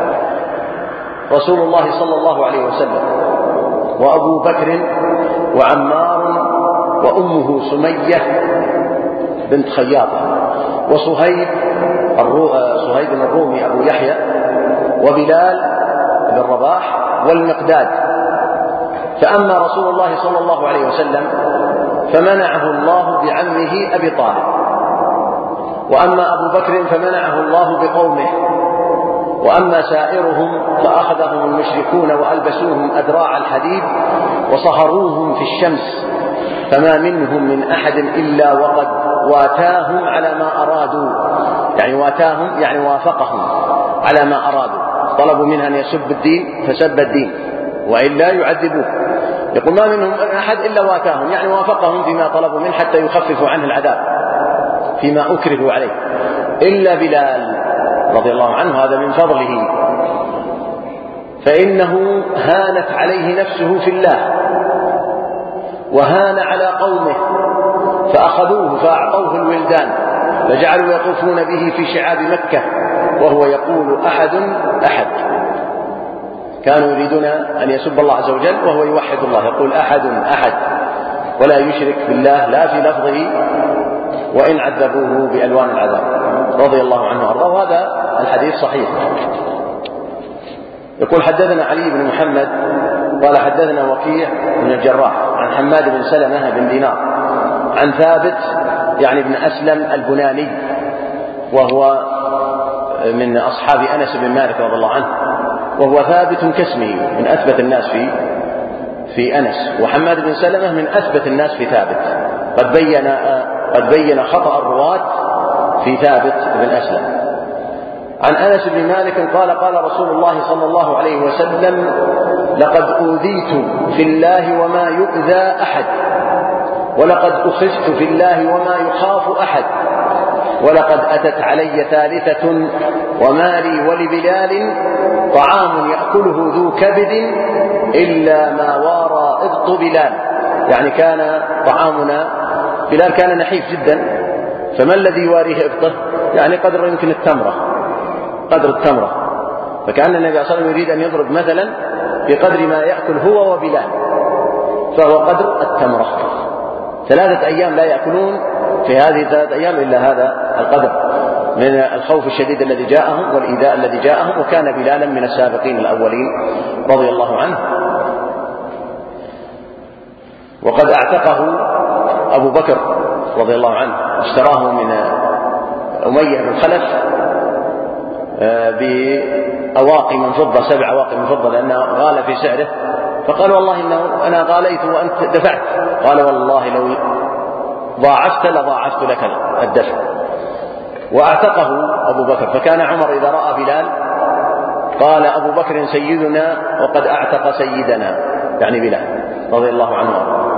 رسول الله صلى الله عليه وسلم، وأبو بكر، وعمار، وأمه سمية بنت خياطة، وصهيب صهيب الرومي أبو يحيى وبلال بن رباح والمقداد. فأما رسول الله صلى الله عليه وسلم فمنعه الله بعمه أبي طالب، وأما أبو بكر فمنعه الله بقومه، وأما سائرهم فأخذهم المشركون وألبسوهم أدراع الحديد وصهروهم في الشمس، فما منهم من أحد إلا وقد واتاهم على ما أرادوا، يعني واتاهم يعني وافقهم على ما أرادوا، طلبوا منها أن يسب الدين فسب الدين وإلا يعذبوه. يقول ما منهم أحد إلا واتاهم، يعني وافقهم فيما طلبوا منه حتى يخففوا عنه العذاب فيما أكرهوا عليه، إلا بلال رضي الله عنه، هذا من فضله، فإنه هانت عليه نفسه في الله وهان على قومه، فأخذوه فأعطوه الولدان فجعلوا يطوفون به في شعاب مكة وهو يقول أحد أحد. كانوا يريدون أن يسب الله عز وجل وهو يوحد الله، يقول أحد أحد ولا يشرك بالله لا في لفظه وإن عذبوه بألوان العذاب رضي الله عنه وأرضاه. وهذا الحديث صحيح. يقول حدثنا علي بن محمد قال حدثنا وكيع بن الجراح عن حماد بن سلمة بن دينار عن ثابت يعني بن أسلم البناني، وهو من أصحاب أنس بن مالك رضي الله عنه، وهو ثابت كاسمه من أثبت الناس في في أنس، وحماد بن سلمة من أثبت الناس في ثابت. قد بين قد بين خطأ الرواة في ثابت بن أسلم. عن أنس بن مالك قال قال رسول الله صلى الله عليه وسلم لقد أوذيت في الله وما يؤذى أحد، ولقد أخذت في الله وما يخاف أحد، ولقد أتت علي ثالثة وما لي ولبلال طعام يأكله ذو كبد إلا ما وارى إبط بلال، يعني كان طعامنا بلال كان نحيف جدا، فما الذي يواريه إبطه؟ يعني قدر يمكن التمرة، قدر التمرة، فكأن النبي صلى الله عليه وسلم يريد أن يضرب مثلا بقدر ما يأكل هو وبلال، فهو قدر التمرة. ثلاثة أيام لا يأكلون في هذه الثلاثة أيام إلا هذا القدر من الخوف الشديد الذي جاءهم والإيذاء الذي جاءهم، وكان بلالا من السابقين الأولين رضي الله عنه. وقد اعتقه أبو بكر رضي الله عنه، اشتراه من أمية بن خلف بأواقي من فضة، سبع أواقي من فضة، لأنه غال في سعره، فقال والله إنه أنا غاليت وأنت دفعت، قال والله لو ضاعفت لضاعفت لك الدفع. واعتقه أبو بكر، فكان عمر إذا رأى بلال قال أبو بكر سيدنا وقد اعتق سيدنا، يعني بلال رضي الله عنه،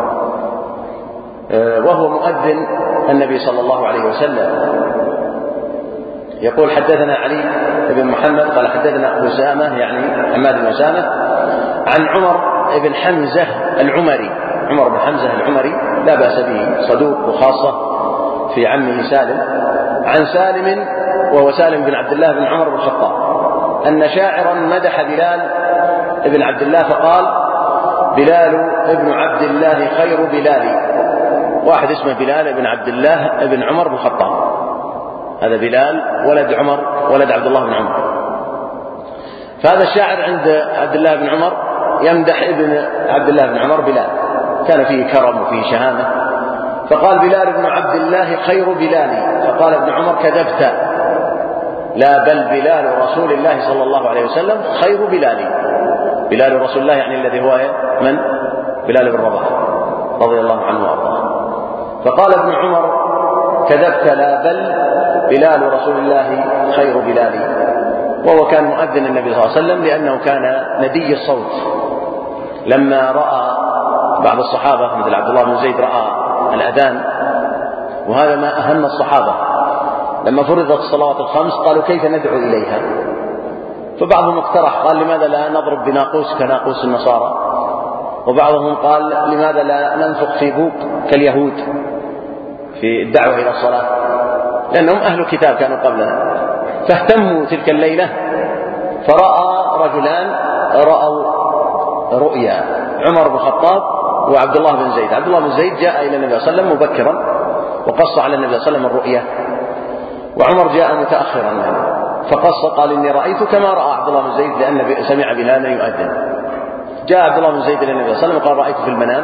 وهو مؤذن النبي صلى الله عليه وسلم. يقول حدثنا علي بن محمد قال حدثنا أسامة يعني حماد بن أسامة عن عمر بن حمزة العمري، عمر بن حمزة العمري لا بأس به، صدوق، وخاصة في عمه سالم، عن سالم وهو سالم بن عبد الله بن عمر بن الخطاب أن شاعرا مدح بلال بن عبد الله فقال بلال ابن عبد الله خير بلال. واحد اسمه بلال بن عبد الله بن عمر بن الخطاب، هذا بلال ولد عمر ولد عبد الله بن عمر. فهذا الشاعر عند عبد الله بن عمر يمدح ابن عبد الله بن عمر بلال، كان فيه كرم وفيه شهامة، فقال بلال بن عبد الله خير بلالي، فقال ابن عمر كذبت، لا بل بلال رسول الله صلى الله عليه وسلم خير بلالي. بلال رسول الله يعني الذي هو من؟ بلال بن رباح رضي الله عنه وارضاه. فقال ابن عمر كذبت، لا بل بلال رسول الله خير بلالي. وهو كان مؤذن النبي صلى الله عليه وسلم لأنه كان ندي الصوت. لما رأى بعض الصحابة مثل عبد الله بن زيد رأى الأذان، وهذا ما أهم الصحابة، لما فرضت الصلوات الخمس قالوا كيف ندعو إليها؟ فبعضهم اقترح قال لماذا لا نضرب بناقوس كناقوس النصارى، وبعضهم قال لماذا لا ننفخ في بوق كاليهود في الدعوة إلى الصلاة، لأنهم أهل كتاب كانوا قبلنا. فاهتموا تلك الليلة فرأى رجلان رأوا رؤيا، عمر بن الخطاب وعبد الله بن زيد. عبد الله بن زيد جاء إلى النبي صلى الله عليه وسلم مبكرا وقص على النبي صلى الله عليه وسلم الرؤيا، وعمر جاء متأخرا فقص قال إني رأيت كما رأى عبد الله بن زيد لأن سمع بلالا يؤذن. جاء عبد الله بن زيد إلى النبي صلى الله عليه وسلم وقال رأيت في المنام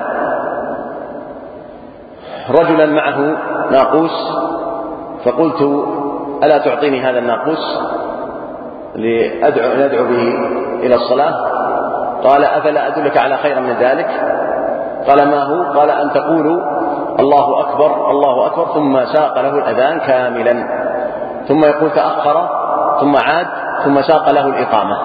رجلا معه ناقوس، فقلت ألا تعطيني هذا الناقوس لأدعو ندعو به إلى الصلاة؟ قال أفلا أدلك على خير من ذلك؟ قال ما هو؟ قال أن تقولوا الله أكبر الله أكبر ثم ساق له الأذان كاملا، ثم يقول تأخر ثم عاد ثم ساق له الإقامة.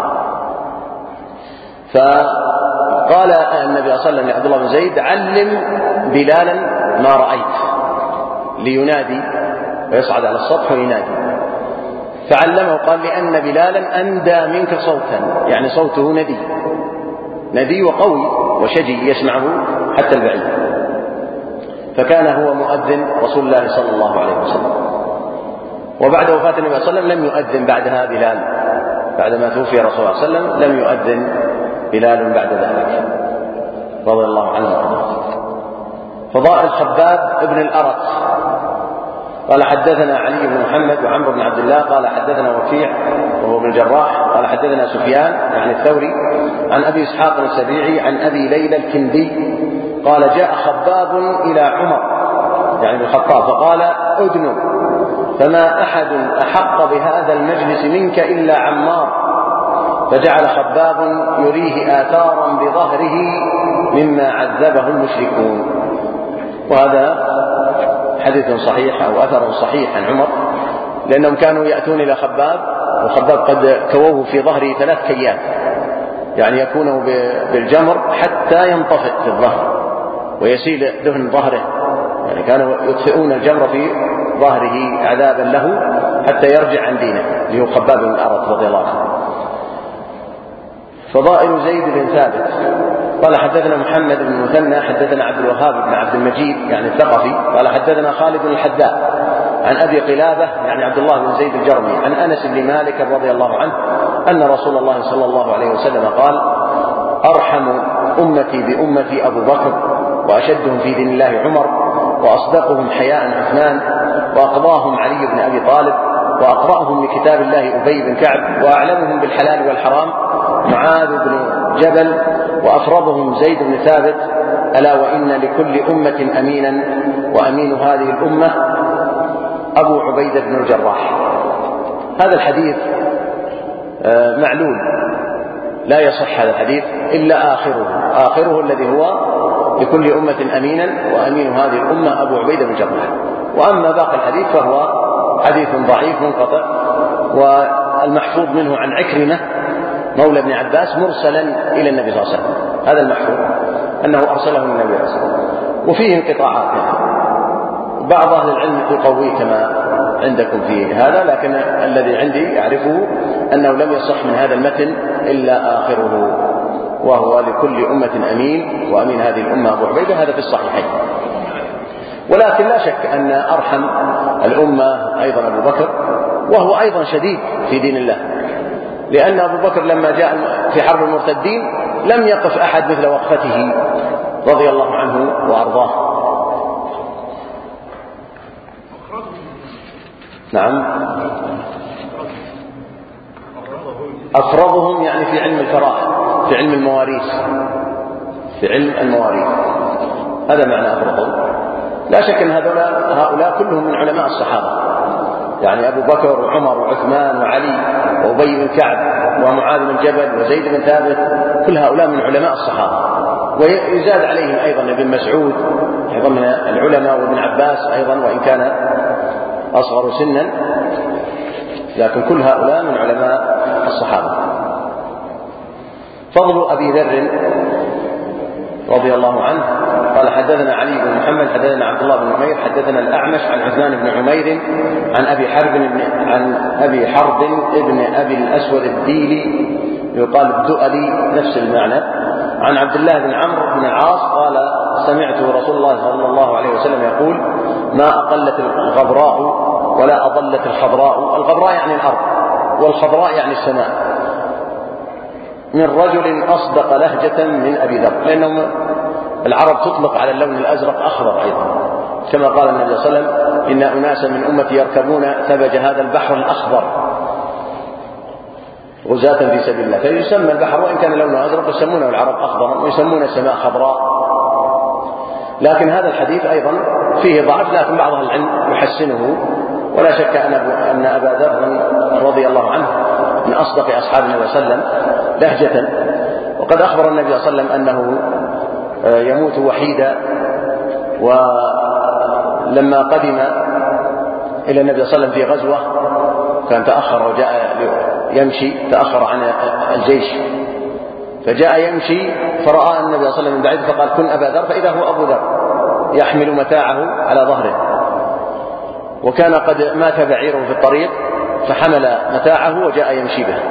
فقال النبي صلى الله عليه وسلم لعبد الله بن زيد علم بلالا ما رأيت لينادي ويصعد على السطح وينادي، فعلمه قال لأن بلالا أندى منك صوتا، يعني صوته ندي ندي وقوي وشجي يسمعه حتى البعيد، فكان هو مؤذن رسول الله صلى الله عليه وسلم. وبعد وفاة النبي صلى الله عليه وسلم لم يؤذن بعدها بلال، بعدما توفي رسول الله صلى الله عليه وسلم لم يؤذن بلال بعد ذلك رضي الله عنه وارضاه. فضائل خباب بن الأرت قال حدثنا علي بن محمد وعمرو بن عبد الله قال حدثنا وكيع وهو ابن الجراح قال حدثنا سفيان يعني الثوري عن أبي إسحاق السبيعي عن أبي ليلى الكندي قال جاء خباب إلى عمر يعني بالخطاب فقال أدنو فما أحد أحق بهذا المجلس منك إلا عمار، فجعل خباب يريه آثارا بظهره مما عذبه المشركون. وهذا حديث صحيح أو أثر صحيح عن عمر، لأنهم كانوا يأتون إلى خباب وخباب قد كووه في ظهره ثلاث كيات، يعني يكونه بالجمر حتى ينطفئ في الظهر ويسيل دهن ظهره، يعني كانوا يطفئون الجمر في ظهره عذابا له حتى يرجع عن دينه، اللي هو خباب بن الأرت رضي الله عنه. فضائل زيد بن ثابت قال حدثنا محمد بن المثنى حدثنا عبد الوهاب بن عبد المجيد يعني الثقفي قال حدثنا خالد بن الحداء عن أبي قلابة يعني عبد الله بن زيد الجرمي عن أنس بن مالك رضي الله عنه أن رسول الله صلى الله عليه وسلم قال أرحم أمتي بأمتي أبو بكر، وأشدهم في دين الله عمر، وأصدقهم حياء عثمان، وأقضاهم علي بن أبي طالب، وأقرأهم لكتاب الله أبي بن كعب، وأعلمهم بالحلال والحرام معاذ بن جبل، وأفرضهم زيد بن ثابت. ألا وإن لكل أمة أمينا، وأمين هذه الأمة أبو عبيدة بن الجراح. هذا الحديث معلول لا يصح هذا الحديث إلا آخره آخره الذي هو لكل أمة أمينا وأمين هذه الأمة أبو عبيدة بن الجراح. وأما باقي الحديث فهو حديث ضعيف منقطع، والمحفوظ منه عن عكرمة مولى ابن عباس مرسلا إلى النبي صلى الله عليه وسلم، هذا المحفوظ أنه أرسله النبي صلى الله عليه وسلم، وفيه انقطاعات يعني. بعض أهل العلم يقوي كما عندكم في هذا، لكن الذي عندي أعرفه أنه لم يصح من هذا المتن إلا آخره، وهو لكل أمة أمين وأمين هذه الأمة أبو عبيدة، هذا في الصحيحين. ولكن لا شك أن أرحم الأمة أيضا أبو بكر، وهو أيضا شديد في دين الله، لأن أبو بكر لما جاء في حرب المرتدين لم يقف أحد مثل وقفته رضي الله عنه وأرضاه. نعم أفرضهم يعني في علم الفرائض، في علم المواريث، في علم المواريث، هذا معنى أفرضهم. لا شك أن هؤلاء هؤلاء كلهم من علماء الصحابة، يعني أبو بكر وعمر وعثمان وعلي وأبي بن كعب ومعاذ بن جبل وزيد بن ثابت، كل هؤلاء من علماء الصحابة. ويزاد عليهم أيضا ابن مسعود أيضا من العلماء، وابن عباس أيضا وإن كان أصغر سنا، لكن كل هؤلاء من علماء الصحابة. فضل أبي ذر رضي الله عنه قال حدثنا علي بن محمد حدثنا عبد الله بن عمير حدثنا الأعمش عن عثمان بن عمير عن أبي حرب عن أبي حرب ابن أبي الأسود الديلي يقال الدؤلي نفس المعنى، عن عبد الله بن عمرو بن العاص قال سمعت رسول الله صلى الله عليه وسلم يقول ما أقلت الغبراء ولا أضلت الخضراء، الغبراء يعني الأرض والخضراء يعني السماء، من رجل أصدق لهجة من أبي ذر، لأنهم العرب تطلق على اللون الأزرق أخضر أيضا، كما قال النبي صلى الله عليه وسلم إن أناسا من أمتي يركبون ثبج هذا البحر الأخضر غزاة في سبيل الله. فيسمى البحر وإن كان لونه أزرق يسمونه العرب أخضر ويسمون السماء خضراء. لكن هذا الحديث أيضا فيه ضعف، لكن بعض أهل العلم يحسنه. ولا شك أن أبا ذر رضي الله عنه من أصدق أصحاب النبي صلى الله عليه وسلم لهجة، وقد أخبر النبي صلى الله عليه وسلم أنه يموت وحيدا. ولما قدم إلى النبي صلى الله عليه وسلم في غزوة كان تأخر وجاء يمشي، تأخر عن الجيش فجاء يمشي فرأى النبي صلى الله عليه وسلم من بعيد فقال كن أبا ذر، فإذا هو أبو ذر يحمل متاعه على ظهره، وكان قد مات بعيره في الطريق فحمل متاعه وجاء يمشي به.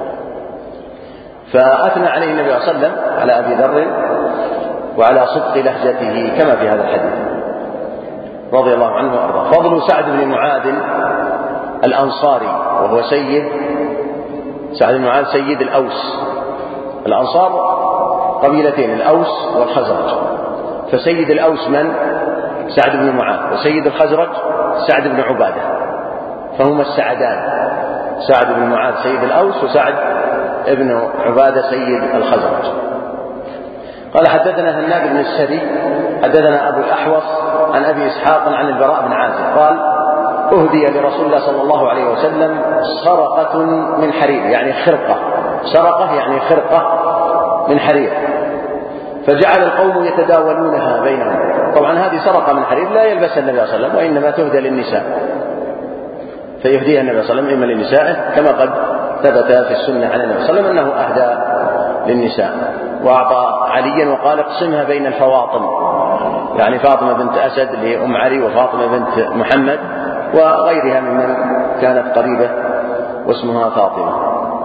فأثنى عليه النبي صلى الله عليه وسلم على أبي ذر وعلى صدق لهجته كما في هذا الحديث رضي الله عنه وأرضاه. فضل سعد بن معاذ الأنصاري، وهو سيد سعد بن معاذ سيد الأوس. الأنصار قبيلتين، الأوس والخزرج، فسيد الأوس من؟ سعد بن معاذ، وسيد الخزرج سعد بن عبادة، فهما السعدان، سعد بن معاذ سيد الأوس وسعد ابن عبادة سيد الخزرج. قال حدثنا هناد بن السري حدثنا أبو الأحوص عن أبي إسحاق عن البراء بن عازب قال أهدي لرسول الله صلى الله عليه وسلم سرقة من حرير، يعني خرقة، سرقة يعني خرقة من حرير، فجعل القوم يتداولونها بينهم. طبعا هذه سرقة من حرير لا يلبسها النبي صلى الله عليه وسلم، وإنما تهدى للنساء، فيهديها النبي صلى الله عليه وسلم إما لنسائه كما قد ثبت في السنة عن النبي صلى الله عليه وسلم أنه أهدى للنساء. وأعطى عليا وقال اقسمها بين الفواطم، يعني فاطمة بنت أسد لأم علي وفاطمة بنت محمد وغيرها ممن كانت قريبة واسمها فاطمة.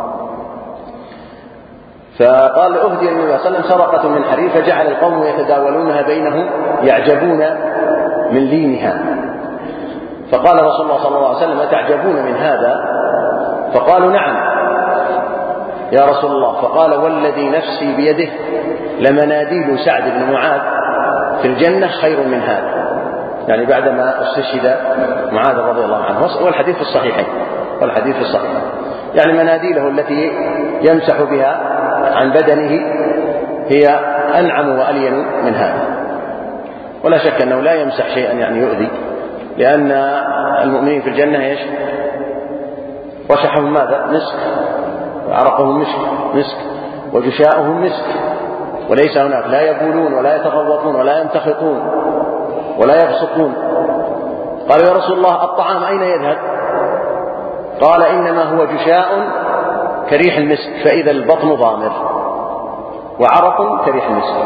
فقال أهدي النبي صلى الله عليه وسلم سرقة من حرير، فجعل القوم يتداولونها بينهم يعجبون من لينها. فقال رسول الله صلى الله عليه وسلم أتعجبون من هذا؟ فقالوا نعم يا رسول الله. فقال والذي نفسي بيده لمناديل سعد بن معاذ في الجنة خير من هذا، يعني بعدما استشهد معاذ رضي الله عنه، والحديث في الصحيحين، والحديث في الصحيحين يعني مناديله التي يمسح بها عن بدنه هي أنعم وألين من هذا. ولا شك أنه لا يمسح شيئا يعني يؤذي، لأن المؤمنين في الجنة ايش؟ رشحهم ماذا؟ مسك، وعرقهم مسك مسك وجشاؤهم مسك، وليس هناك لا يبولون ولا يتغوطون ولا يمتخطون ولا يبصقون. قال يا رسول الله الطعام أين يذهب؟ قال إنما هو جشاء كريح المسك، فإذا البطن ضامر، وعرق كريح المسك.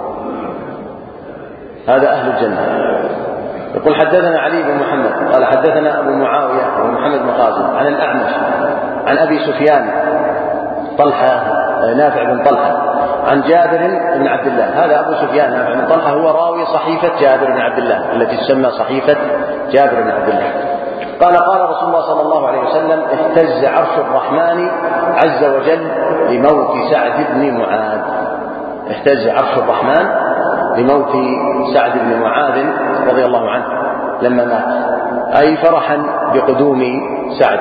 هذا أهل الجنة. يقول حدثنا علي بن محمد قال حدثنا أبو معاوية ومحمد بن خازم عن الأعمش عن أبي سفيان طلحة نافع بن طلحة عن جابر بن عبد الله. هذا أبو سفيان نافع بن طلحة هو راوي صحيفة جابر بن عبد الله التي تسمى صحيفة جابر بن عبد الله. قال قال رسول الله صلى الله عليه وسلم اهتز عرش الرحمن عز وجل لموت سعد بن معاذ. اهتز عرش الرحمن لموت سعد بن معاذ رضي الله عنه لما مات، أي فرحا بقدوم سعد.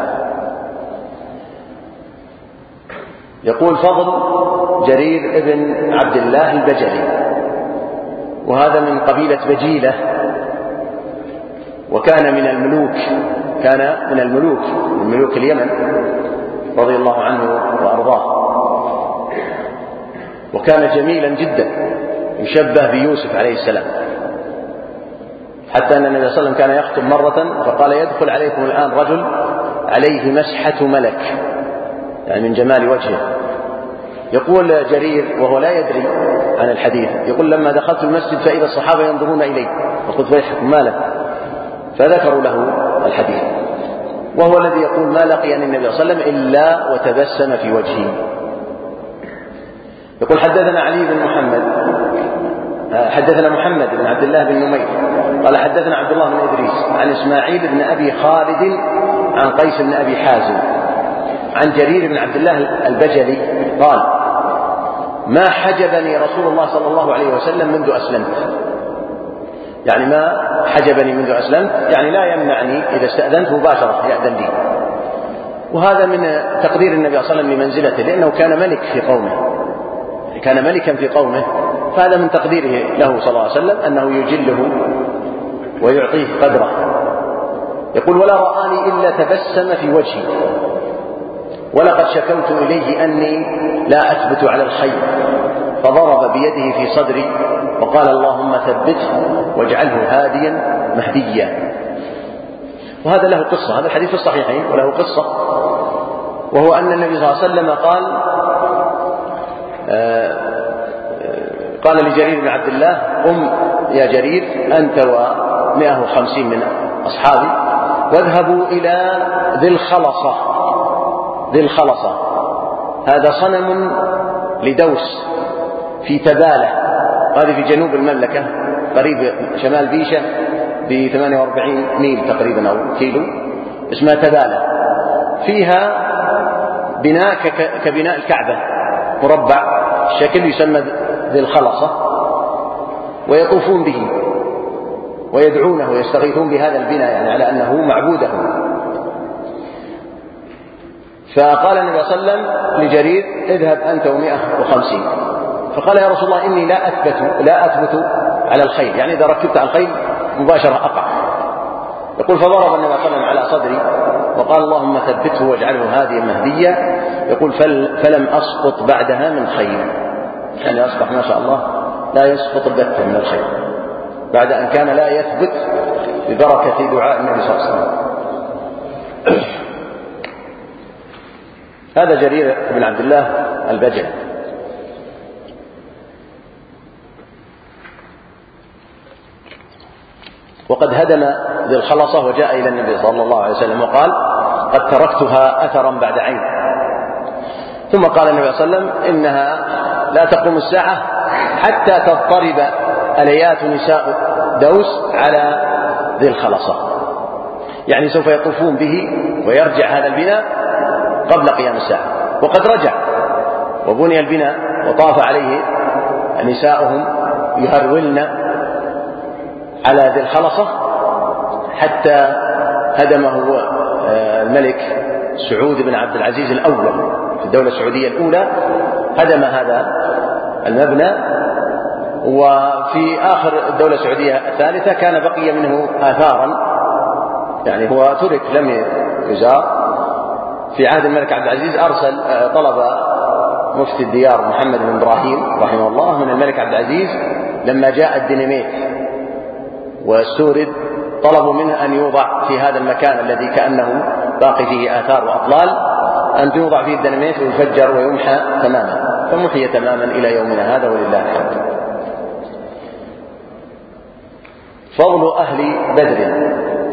يقول فضل جرير ابن عبد الله البجلي، وهذا من قبيلة بجيلة، وكان من الملوك، كان من الملوك من ملوك اليمن رضي الله عنه وأرضاه، وكان جميلا جدا يشبه بيوسف عليه السلام، حتى أن النبي صلى الله عليه وسلم كان يخطب مرة فقال يدخل عليكم الآن رجل عليه مسحة ملك، يعني من جمال وجهه. يقول جرير وهو لا يدري عن الحديث، يقول لما دخلت المسجد فإذا الصحابة ينظرون إلي فقلت ويحكم ما لك، فذكروا له الحديث، وهو الذي يقول ما لقيني النبي صلى الله عليه وسلم إلا وتبسم في وجهي. يقول حدثنا علي بن محمد حدثنا محمد بن عبد الله بن نمير قال حدثنا عبد الله بن إدريس عن إسماعيل بن أبي خالد عن قيس بن أبي حازم عن جرير بن عبد الله البجلي قال ما حجبني رسول الله صلى الله عليه وسلم منذ أسلمت، يعني ما حجبني منذ أسلمت، يعني لا يمنعني إذا استأذنت مباشرة يأذن لي. وهذا من تقدير النبي صلى الله عليه وسلم لمنزلته، لأنه كان ملك في قومه، كان ملكا في قومه، فهذا من تقديره له صلى الله عليه وسلم أنه يجله ويعطيه قدره. يقول: ولا رآني إلا تبسم في وجهي، ولقد شكوت إليه أني لا أثبت على الخير، فضرب بيده في صدري وقال: اللهم ثبته واجعله هاديا مهديا. وهذا له قصة، هذا الحديث في الصحيحين وله قصة، وهو أن النبي صلى الله عليه وسلم قال آه قال لجرير بن عبد الله: قم يا جرير أنت ومائة وخمسين من أصحابي واذهبوا إلى ذي الخلصة. ذي الخلصة هذا صنم لدوس في تبالة، هذه في جنوب المملكة قريب شمال بيشة بثمانية وأربعين ميل تقريبا أو كيلو، اسمها تبالة، فيها بناء كبناء الكعبة مربع الشكل يسمى ذي الخلصة، ويطوفون به ويدعونه ويستغيثون بهذا البناء، يعني على أنه معبودهم. فقال النبي صلى الله عليه وسلم لجرير: اذهب أنت ومائة وخمسين. فقال: يا رسول الله إني لا أثبت لا أثبت على الخيل، يعني إذا ركبت على الخيل مباشرة أقع. يقول: فضرب النبي صلى الله عليه وسلم على صدري وقال: اللهم ثبته واجعله هاديا مهديا. يقول: فلم أسقط بعدها من خير، يعني أصبح ما شاء الله لا يسقط البتة من الخير بعد أن كان لا يثبت ببركة دعاء النبي صلى الله عليه وسلم. هذا جرير بن عبد الله البجلي. وقد هدم ذي الخلصة وجاء إلى النبي صلى الله عليه وسلم وقال: قد تركتها أثرا بعد عين. ثم قال النبي صلى الله عليه وسلم: إنها لا تقوم الساعة حتى تضطرب أليات نساء دوس على ذي الخلصة، يعني سوف يطوفون به ويرجع هذا البناء قبل قيام الساعة. وقد رجع وبني البناء وطاف عليه نساؤهم يهرولن على ذي الخلصة حتى هدمه الملك سعود بن عبد العزيز الأول في الدولة السعودية الأولى، هدم هذا المبنى. وفي آخر الدولة السعودية الثالثة كان بقي منه آثارا، يعني هو ترك لم يزار. في عهد الملك عبد العزيز أرسل طلب مفتي الديار محمد بن إبراهيم رحمه الله من الملك عبد العزيز لما جاء الديناميت والسورد، طلبوا منه أن يوضع في هذا المكان الذي كأنه باقي فيه آثار وأطلال، أن يوضع فيه الديناميت ويفجر ويمحى تماما، فمحي تماما إلى يومنا هذا ولله الحمد. فضل أهل بدر.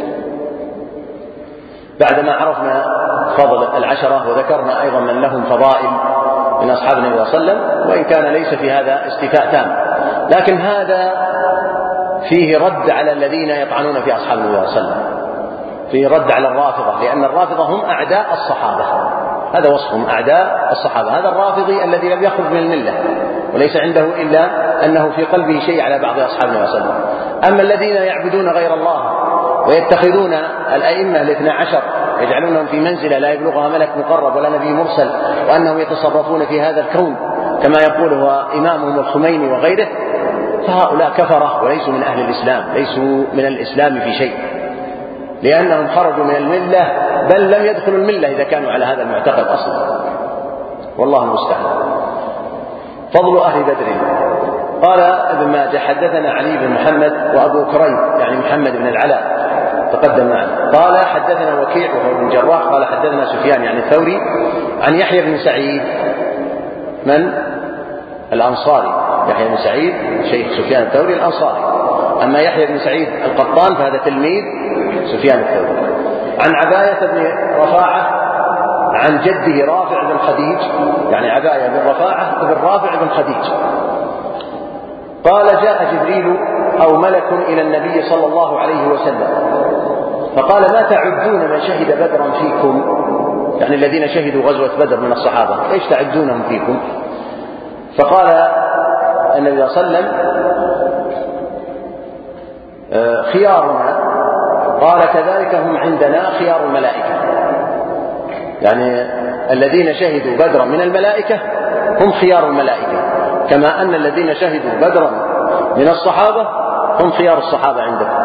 بعدما عرفنا فضل العشرة وذكرنا أيضا من لهم فضائل من أصحاب النبي صلى الله عليه وسلم، وإن كان ليس في هذا استيفاء تام، لكن هذا فيه رد على الذين يطعنون في أصحاب النبي صلى الله عليه وسلم، فيه رد على الرافضة، لأن الرافضة هم أعداء الصحابة، هذا وصفهم أعداء الصحابة. هذا الرافضي الذي لم يخرج من الملة وليس عنده إلا أنه في قلبه شيء على بعض أصحاب النبي صلى الله عليه وسلم. أما الذين يعبدون غير الله ويتخذون الأئمة الاثنى عشر يجعلونهم في منزلة لا يبلغها ملك مقرب ولا نبي مرسل، وأنهم يتصرفون في هذا الكون كما يقول هو إمامهم الخميني وغيره، فهؤلاء كفرة وليسوا من أهل الإسلام، ليسوا من الإسلام في شيء، لأنهم خرجوا من الملة، بل لم يدخلوا الملة إذا كانوا على هذا المعتقد أصلا، والله المستعان. فضل أهل بدر. قال ابن ماجه: حدثنا علي بن محمد وأبو كريب، يعني محمد بن العلاء تقدم معنا. قال حدثنا وكيع وهو بن جراح قال حدثنا سفيان يعني الثوري عن يحيى بن سعيد من الأنصاري، يحيى بن سعيد شيخ سفيان الثوري الأنصاري، أما يحيى بن سعيد القطان فهذا تلميذ سفيان الثوري. عن عباية بن رفاعة عن جده رافع بن خديج، يعني عباية بن رفاعة بن رافع بن خديج قال: جاء جبريل أو ملك إلى النبي صلى الله عليه وسلم فقال: ما تعدون من شهد بدرا فيكم، يعني الذين شهدوا غزوة بدر من الصحابة، ايش تعدونهم فيكم؟ فقال النبي صلى الله عليه وسلم: خيارنا، قال كذلك هم عندنا خيار الملائكة، يعني الذين شهدوا بدرا من الملائكة هم خيار الملائكة، كما أن الذين شهدوا بدرا من الصحابة هم خيار الصحابة عندكم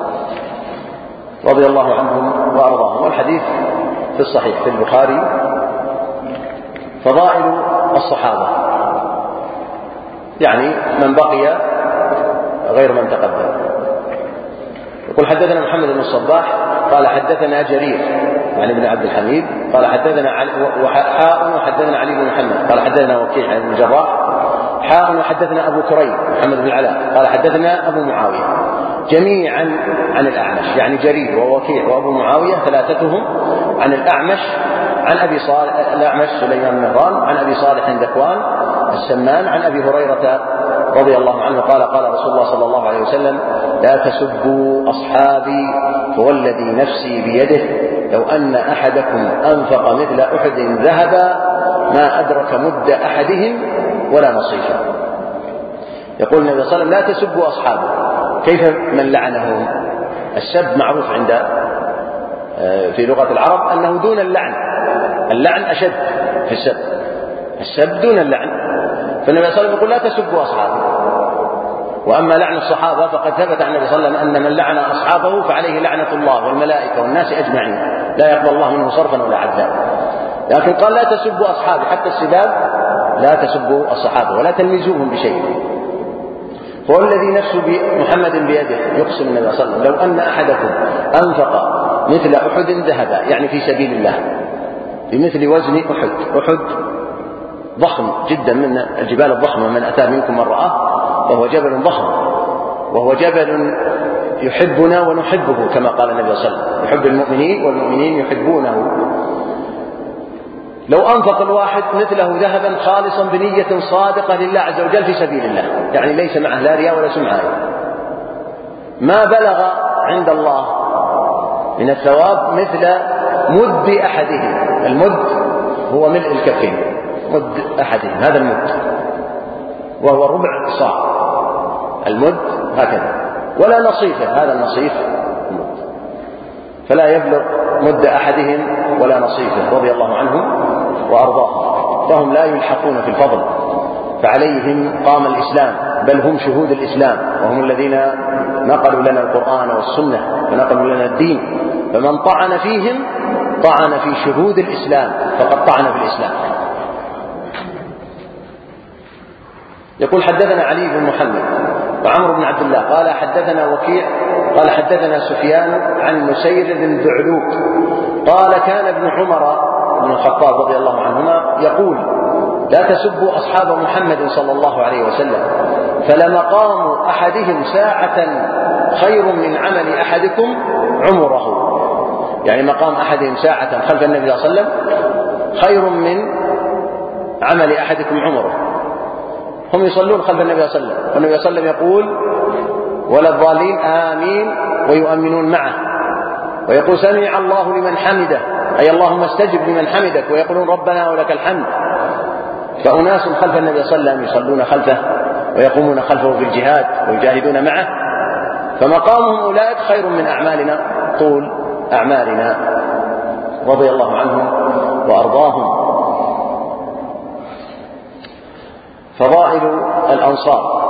رضي الله عنهم وأرضاهم. والحديث في الصحيح في البخاري. فضائل الصحابة، يعني من بقي غير من تقدم. يقول حدثنا محمد بن الصباح قال حدثنا جرير يعني بن عبد الحميد قال حدثنا علي وحاء وحدثنا علي بن محمد قال حدثنا وكيع بن الجراح حاء وحدثنا أبو كريب محمد بن العلاء قال حدثنا أبو معاوية جميعا عن الأعمش، يعني جرير ووكيع وأبو معاوية ثلاثتهم عن الأعمش عن أبي صالح الأعمش سليمان بن مهران عن أبي صالح ذكوان السمان عن أبي هريرة رضي الله عنه قال قال رسول الله صلى الله عليه وسلم لا تسبوا أصحابي فوالذي نفسي بيده لو أن أحدكم أنفق مثل أحد ذهبا ما أدرك مد أحدهم ولا نصيفه. يقول النبي صلى الله عليه وسلم لا تسبوا أصحابه. كيف من لعنهم؟ السب معروف عند في لغة العرب أنه دون اللعن، اللعن أشد في السب، السب دون اللعن. فالنبي صلى الله عليه وسلم يقول لا تسبوا أصحابه. وأما لعن الصحابة فقد ثبت عن النبي صلى الله عليه وسلم أن من لعن أصحابه فعليه لعنة الله والملائكة والناس أجمعين لا يقبل الله منه صرفا ولا عدلا. لكن قال لا تسبوا أصحابي، حتى السباب لا تسبوا الصحابة ولا تلمزوهم بشيء. والذي نفس محمد بيده يقسم النبي صلى الله عليه وسلم لو أن أحدكم أنفق مثل أحد ذهبا، يعني في سبيل الله، بمثل وزن أحد. أحد ضخم جدا من الجبال الضخمة، من أتى منكم من رآه وهو جبل ضخم، وهو جبل يحبنا ونحبه كما قال النبي صلى الله عليه وسلم يحب المؤمنين والمؤمنين يحبونه. لو أنفق الواحد مثله ذهبا خالصا بنية صادقة لله عز وجل في سبيل الله، يعني ليس معه لا رياء ولا سمعة، ما بلغ عند الله من الثواب مثل مد أحدهم. المد هو ملء الكفين، مد أحدهم هذا المد، وهو ربع صاع المد هكذا، ولا نصيفه هذا النصيف مد، فلا يبلغ مد أحدهم ولا نصيفه رضي الله عنهم وأرضاهم. فهم لا يلحقون في الفضل، فعليهم قام الإسلام، بل هم شهود الإسلام، وهم الذين نقلوا لنا القرآن والسنة ونقلوا لنا الدين. فمن طعن فيهم طعن في شهود الإسلام، فقد طعن في الإسلام. يقول حدثنا علي بن محمد وعمرو بن عبد الله قال حدثنا وكيع قال حدثنا سفيان عن مسير بن ذعلوق قال كان ابن عمر بن الخطاب رضي الله عنهما يقول لا تسبوا أصحاب محمد صلى الله عليه وسلم فلمقام أحدهم ساعة خير من عمل أحدكم عمره، يعني مقام أحدهم ساعة خلف النبي صلى الله عليه وسلم خير من عمل أحدكم عمره. هم يصلون خلف النبي صلى الله عليه وسلم والنبي صلى الله عليه وسلم يقول ولا الضالين آمين ويؤمنون معه، ويقول سمع الله لمن حمده أي اللهم استجب لمن حمدك، ويقولون ربنا ولك الحمد. فأناس خلف النبي صلى الله عليه وسلم يصلون خلفه ويقومون خلفه في الجهاد ويجاهدون معه، فمقامهم أولئك خير من أعمالنا طول أعمالنا رضي الله عنهم وأرضاهم. فضائل الأنصار.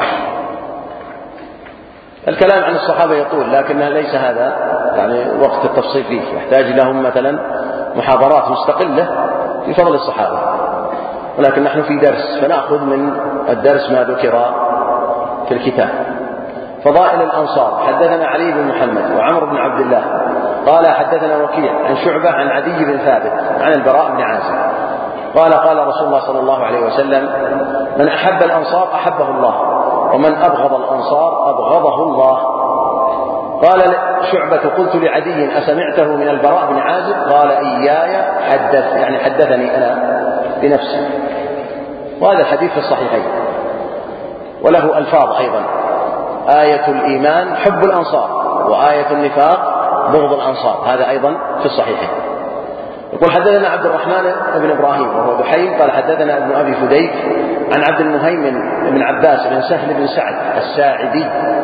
الكلام عن الصحابة يطول، لكنها ليس هذا يعني وقت التفصيل فيه، يحتاج لهم مثلا محاضرات مستقلة في فضل الصحابة، ولكن نحن في درس فنأخذ من الدرس ما ذكر في الكتاب. فضائل الأنصار. حدثنا علي بن محمد وعمر بن عبد الله قال حدثنا وكيع عن شعبة عن عدي بن ثابت عن البراء بن عازب قال قال رسول الله صلى الله عليه وسلم من أحب الأنصار أحبه الله ومن أبغض الأنصار أبغضه الله. قال شعبة قلت لعدي أسمعته من البراء بن عازب؟ قال إياي حدث، يعني حدثني أنا بنفسي. وهذا الحديث في الصحيحين وله ألفاظ أيضا، آية الإيمان حب الأنصار وآية النفاق بغض الأنصار، هذا أيضا في الصحيحين. يقول حدثنا عبد الرحمن بن إبراهيم وهو بحيم قال حدثنا ابن أبي فديك عن عبد المهيمن بن عباس بن سهل بن سعد الساعدي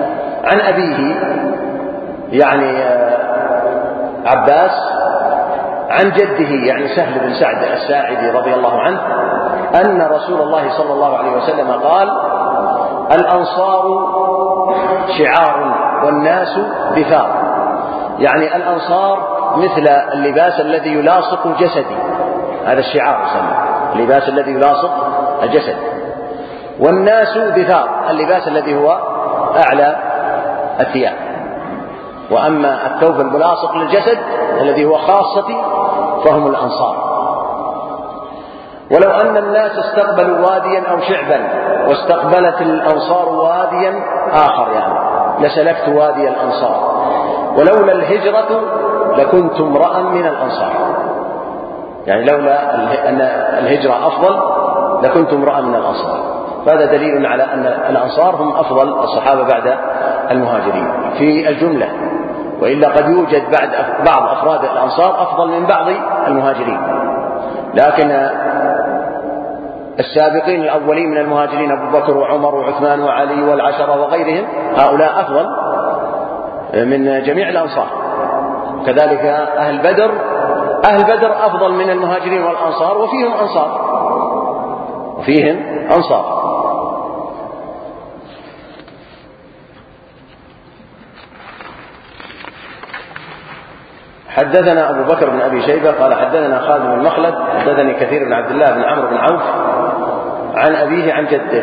عن أبيه يعني عباس عن جده يعني سهل بن سعد الساعدي رضي الله عنه أن رسول الله صلى الله عليه وسلم قال: الأنصار شعار والناس دثار. يعني الأنصار مثل اللباس الذي يلاصق جسدي، هذا الشعار يسمى اللباس الذي يلاصق الجسد، والناس دثار اللباس الذي هو أعلى الثياب. وأما الثوب الملاصق للجسد الذي هو خاصتي فهم الأنصار. ولو أن الناس استقبلوا واديا أو شعبا واستقبلت الأنصار واديا آخر يعني لسلكت وادي الأنصار، ولولا الهجرة لكنت امرأ من الأنصار. يعني لولا أن الهجرة أفضل لكنت امرأ من الأنصار. فهذا دليل على أن الأنصار هم أفضل الصحابة بعد المهاجرين في الجملة، وإلا قد يوجد بعد بعض أفراد الأنصار أفضل من بعض المهاجرين، لكن السابقين الأولين من المهاجرين أبو بكر وعمر وعثمان وعلي والعشرة وغيرهم هؤلاء أفضل من جميع الأنصار. كذلك أهل بدر أهل بدر أفضل من المهاجرين والأنصار، وفيهم أنصار وفيهم أنصار. حدثنا أبو بكر بن أبي شيبة قال حدثنا خالد بن مخلد حدثني كثير بن عبد الله بن عمرو بن عوف عن أبيه عن جده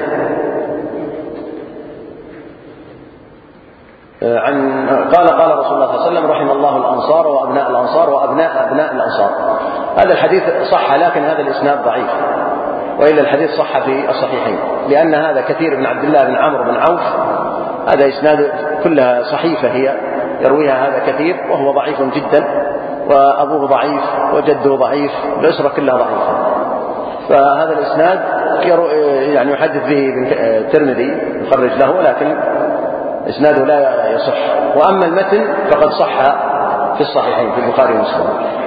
عن قال قال رسول الله صلى الله عليه وسلم: رحم الله الأنصار وأبناء الأنصار وأبناء أبناء الأنصار. هذا الحديث صح، لكن هذا الإسناد ضعيف، وإلا الحديث صح في الصحيحين، لأن هذا كثير بن عبد الله بن عمرو بن عوف هذا إسناد كلها صحيفة هي يرويها هذا كثير، وهو ضعيف جدا، وأبوه ضعيف وجده ضعيف، الأسرة كلها ضعيفة. فهذا الإسناد يعني يحدث به الترمذي يخرج له، لكن إسناده لا يصح. وأما المتن فقد صح في الصحيحين في البخاري ومسلم.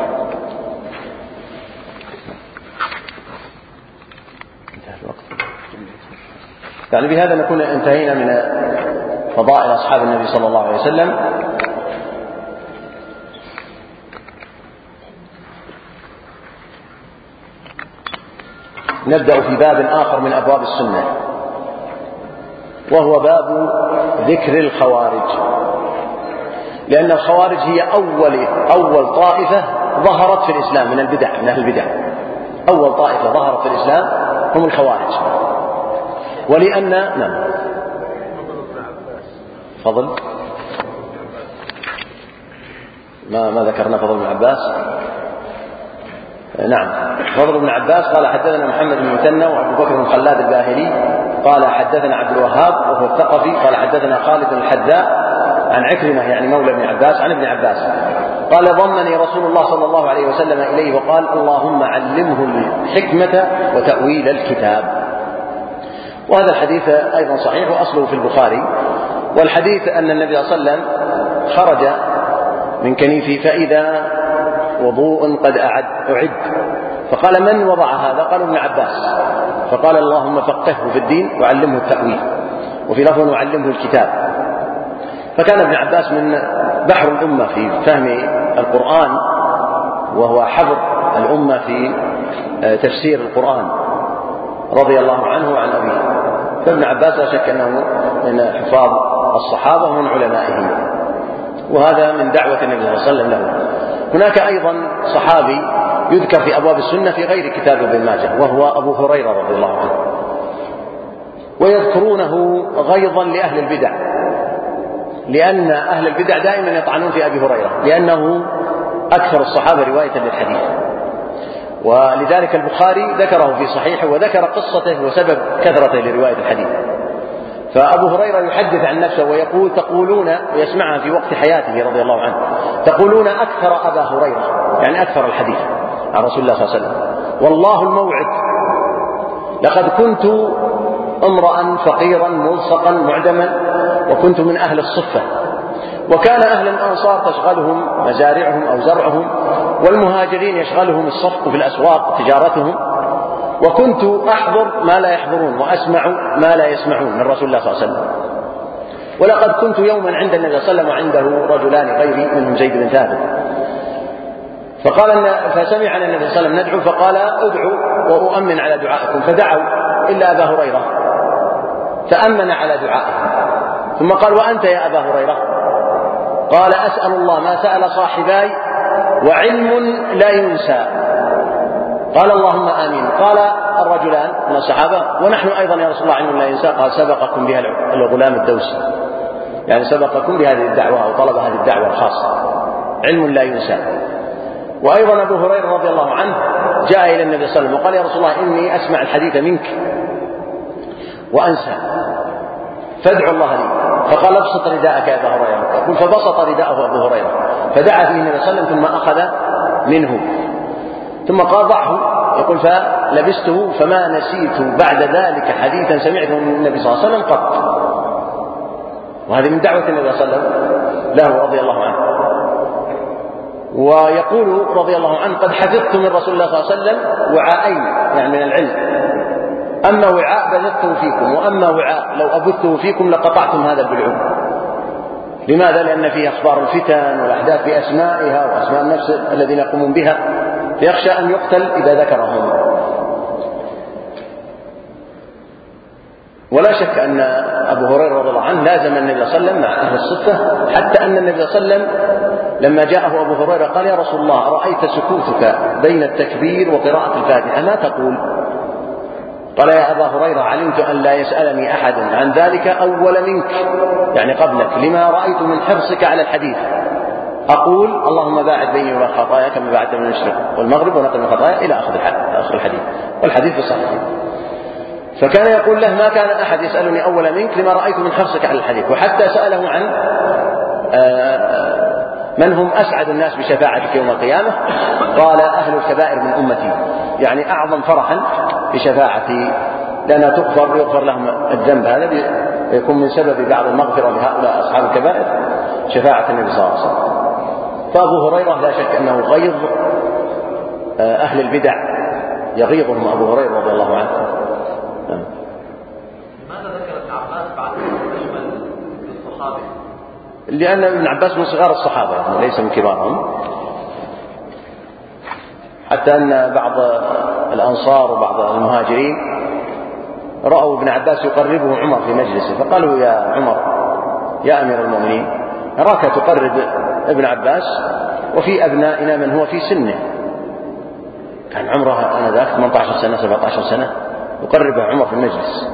يعني بهذا نكون انتهينا من فضائل أصحاب النبي صلى الله عليه وسلم. نبدأ في باب آخر من أبواب السنة، وهو باب ذكر الخوارج، لأن الخوارج هي أول أول طائفة ظهرت في الإسلام من البدع، من أهل البدع. أول طائفة ظهرت في الإسلام هم الخوارج. ولأن نعم فضل ما ما ذكرنا فضل بن عباس. نعم فضل بن عباس قال حدثنا محمد بن مثنى وأبو بكر بن خلاد الباهلي قال حدثنا عبد الوهاب وهو الثقفي قال حدثنا خالد الحذاء عن عكرمة يعني مولى ابن عباس عن ابن عباس قال: ضمني رسول الله صلى الله عليه وسلم إليه وقال: اللهم علمه الحكمة وتأويل الكتاب. وهذا الحديث أيضا صحيح وأصله في البخاري. والحديث أن النبي صلى الله عليه وسلم خرج من كنيفه فإذا وضوء قد أعد أعد فقال: من وضع هذا؟ قال: ابن عباس. فقال: اللهم فقهه في الدين وعلمه التأويل، وفي لفظ وعلمه الكتاب. فكان ابن عباس من بحر الأمة في فهم القرآن، وهو حبر الأمة في تفسير القرآن رضي الله عنه وعن أبيه. فابن عباس لا شك أنه من حفاظ الصحابة ومن علمائهم، وهذا من دعوة النبي صلى الله عليه وسلم له. هناك أيضا صحابي يذكر في أبواب السنة في غير كتاب ابن ماجه، وهو أبو هريرة رضي الله عنه، ويذكرونه غيظا لأهل البدع، لأن أهل البدع دائما يطعنون في أبي هريرة لأنه أكثر الصحابة رواية للحديث. ولذلك البخاري ذكره في صحيحه وذكر قصته وسبب كثرته لرواية الحديث. فأبو هريرة يحدث عن نفسه ويقول: تقولون، ويسمعها في وقت حياته رضي الله عنه، تقولون أكثر أبا هريرة، يعني أكثر الحديث عن رسول الله صلى الله عليه وسلم. والله الموعد لقد كنت امرأ فقيرا ملصقا معدما، وكنت من أهل الصفة، وكان أهل الأنصار تشغلهم مزارعهم أو زرعهم، والمهاجرين يشغلهم الصفق في الأسواق تجارتهم، وكنت أحضر ما لا يحضرون وأسمع ما لا يسمعون من رسول الله صلى الله عليه وسلم. ولقد كنت يوما عند النبي صلى الله عليه وسلم وعنده رجلان غيري منهم زيد بن ثابت، فقال فسمعنا النبي صلى الله عليه وسلم ندعو فقال ادعوا وأؤمن على دعائكم، فدعوا إلا أبا هريرة فأمن على دعائهم، ثم قال وأنت يا أبا هريرة؟ قال أسأل الله ما سأل صاحباي وعلم لا ينسى. قال اللهم آمين. قال الرجلان من الصحابة ونحن أيضا يا رسول الله علم لا ينسى. قال سبقكم بها الغلام الدوسي، يعني سبقكم بهذه الدعوة أو طلب هذه الدعوة الخاصة، علم لا ينسى. وأيضا أبو هريرة رضي الله عنه جاء إلى النبي صلى الله عليه وسلم وقال يا رسول الله إني أسمع الحديث منك وأنسى فادعو الله لي، فقال ابسط رداءك يا أبا هريرة، يقول فبسط رداءه أبو هريرة فدعا فيه النبي صلى الله عليه وسلم ثم أخذ منه ثم قال ضعه، يقول فلبسته فما نسيت بعد ذلك حديثا سمعته من النبي صلى الله عليه وسلم قط. وهذه من دعوة النبي صلى الله عليه وسلم له رضي الله عنه. ويقول رضي الله عنه قد حفظت من رسول الله صلى الله عليه وسلم وعاءين، يعني من العلم، أما وعاء بثته فيكم وأما وعاء لو أبثه فيكم لقطعتم هذا البلعوم. لماذا؟ لأن فيه أخبار الفتن والأحداث بأسمائها وأسماء النفس الذين يقومون بها، فيخشى أن يقتل إذا ذكرهم. ولا شك أن أبو هريرة رضي الله عنه لازم النبي صلى الله عليه وسلم مع أهل الصفة، حتى أن النبي صلى الله عليه وسلم لما جاءه أبو هريرة قال يا رسول الله رأيت سكوتك بين التكبير وقراءة الفاتحة ما تقول؟ قال يا أبا هريرة علمت أن لا يسألني أحد عن ذلك أول منك، يعني قبلك، لما رأيت من حرصك على الحديث أقول اللهم باعد بيني وبين خطاياي كما باعدت من المشرق والمغرب ونقل من خطايا إلى آخر الحديث، والحديث في الصحيح. فكان يقول له ما كان أحد يسألني أول منك لما رأيت من حرصك على الحديث. وحتى سأله عن من هم أسعد الناس بشفاعتك يوم القيامة، قال أهل الكبائر من أمتي، يعني أعظم فرحا بشفاعتي لأنها تغفر يغفر لهم الذنب هذا يكون من سبب بعض المغفرة لهؤلاء أصحاب الكبائر شفاعة النبي صلى الله عليه وسلم. فأبو هريرة لا شك أنه غيظ أهل البدع، يغيظهم أبو هريرة رضي الله عنه. لماذا ذكر ابن عباس بعد تشمل الصحابة؟ لأن ابن عباس من صغار الصحابة يعني ليس من كبارهم، حتى أن بعض الأنصار وبعض المهاجرين رأوا ابن عباس يقربه عمر في مجلسه، فقالوا يا عمر يا أمير المؤمنين نراك تقرب ابن عباس وفي أبنائنا من هو في سنه، كان عمره آنذاك ثمانية عشر سنة سبعة عشر سنة، يقربه عمر في المجلس.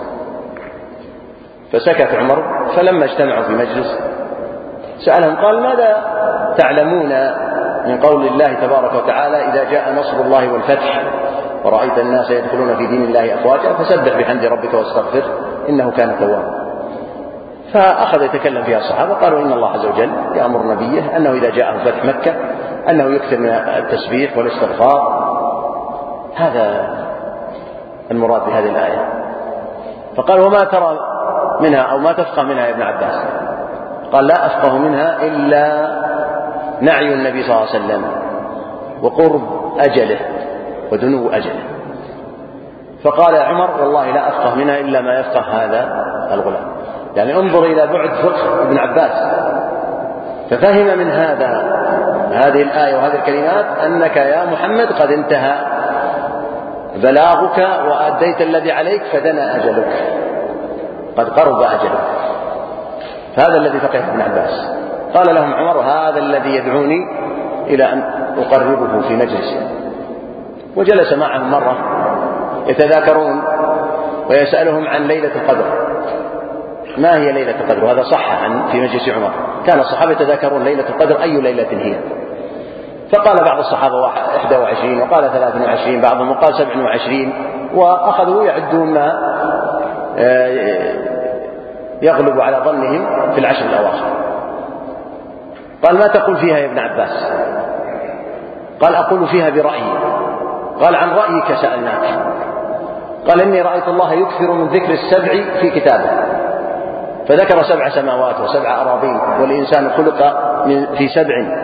فسكت عمر، فلما اجتمعوا في مجلس سألهم قال ماذا تعلمون من قول الله تبارك وتعالى إذا جاء نصر الله والفتح ورأيت الناس يدخلون في دين الله أفواجا فسبح بحمد ربك واستغفر إنه كان توابا. فأخذ يتكلم فيها الصحابة قالوا إن الله عز وجل يأمر نبيه أنه إذا جاءه فتح مكة أنه يكثر من التسبيح والاستغفار، هذا المراد بهذه الآية. فقال وما ترى منها أو ما تفقه منها يا ابن عباس؟ قال لا أفقه منها إلا نعي النبي صلى الله عليه وسلم وقرب أجله ودنو أجله. فقال يا عمر والله لا أفقه منها إلا ما يفقه هذا الغلام، يعني انظر إلى بعد فقه ابن عباس، ففهم من هذا هذه الآية وهذه الكلمات أنك يا محمد قد انتهى بلاغك وأديت الذي عليك فدنا أجلك، قد قرب أجلك. فهذا الذي فقه ابن عباس. قال لهم عمر هذا الذي يدعوني إلى أن أقربه في مجلسه. وجلس معهم مرة يتذاكرون ويسألهم عن ليلة القدر، ما هي ليلة القدر؟ وهذا صح عن في مجلس عمر، كان الصحابة يتذاكرون ليلة القدر أي ليلة هي. فقال بعض الصحابة إحدى وعشرين وقال ثلاث وعشرين بعضهم وقال سبع وعشرين، وأخذوا يعدون ما يغلب على ظنهم في العشر الأواخر. قال ما تقول فيها يا ابن عباس؟ قال أقول فيها برأيي. قال عن رأيك سألناك. قال إني رأيت الله يكثر من ذكر السبع في كتابه، فذكر سبع سماوات وسبع أراضين، والإنسان خلق في سبع،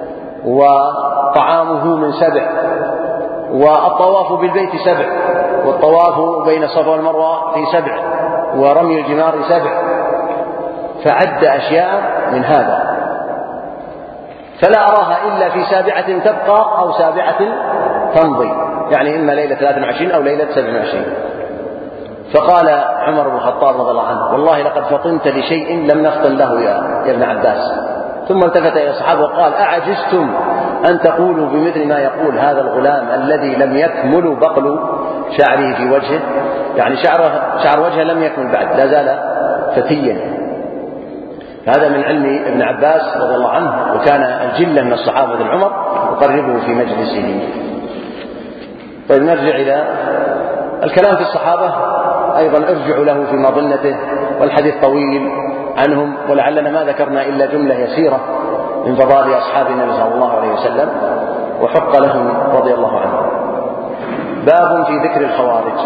وطعامه من سبع، والطواف بالبيت سبع، والطواف بين الصفا والمروة في سبع، ورمي الجمار سبع. فعد أشياء من هذا، فلا أراها إلا في سابعة تبقى أو سابعة تمضي، يعني إما ليلة ثلاث وعشرين أو ليلة سبع وعشرين. فقال عمر بن الخطاب رضي الله عنه: والله لقد فطنت لشيء لم نفطن له يا ابن عباس. ثم التفت إلى الصحابة وقال: أعجزتم أن تقولوا بمثل ما يقول هذا الغلام الذي لم يكمل بقل شعره في وجهه، يعني شعره شعر وجهه لم يكمل بعد، لا زال فتيا. هذا من علم ابن عباس رضي الله عنه، وكان الجلة من الصحابة العمر يقربه في مجلسه. طيب نرجع إلى الكلام في الصحابة أيضا، ارجعوا له في مظنته، والحديث طويل عنهم، ولعلنا ما ذكرنا إلا جملة يسيرة من فضائل أصحاب النبي صلى الله عليه وسلم، وحق لهم رضي الله عنهم. باب في ذكر الخوارج.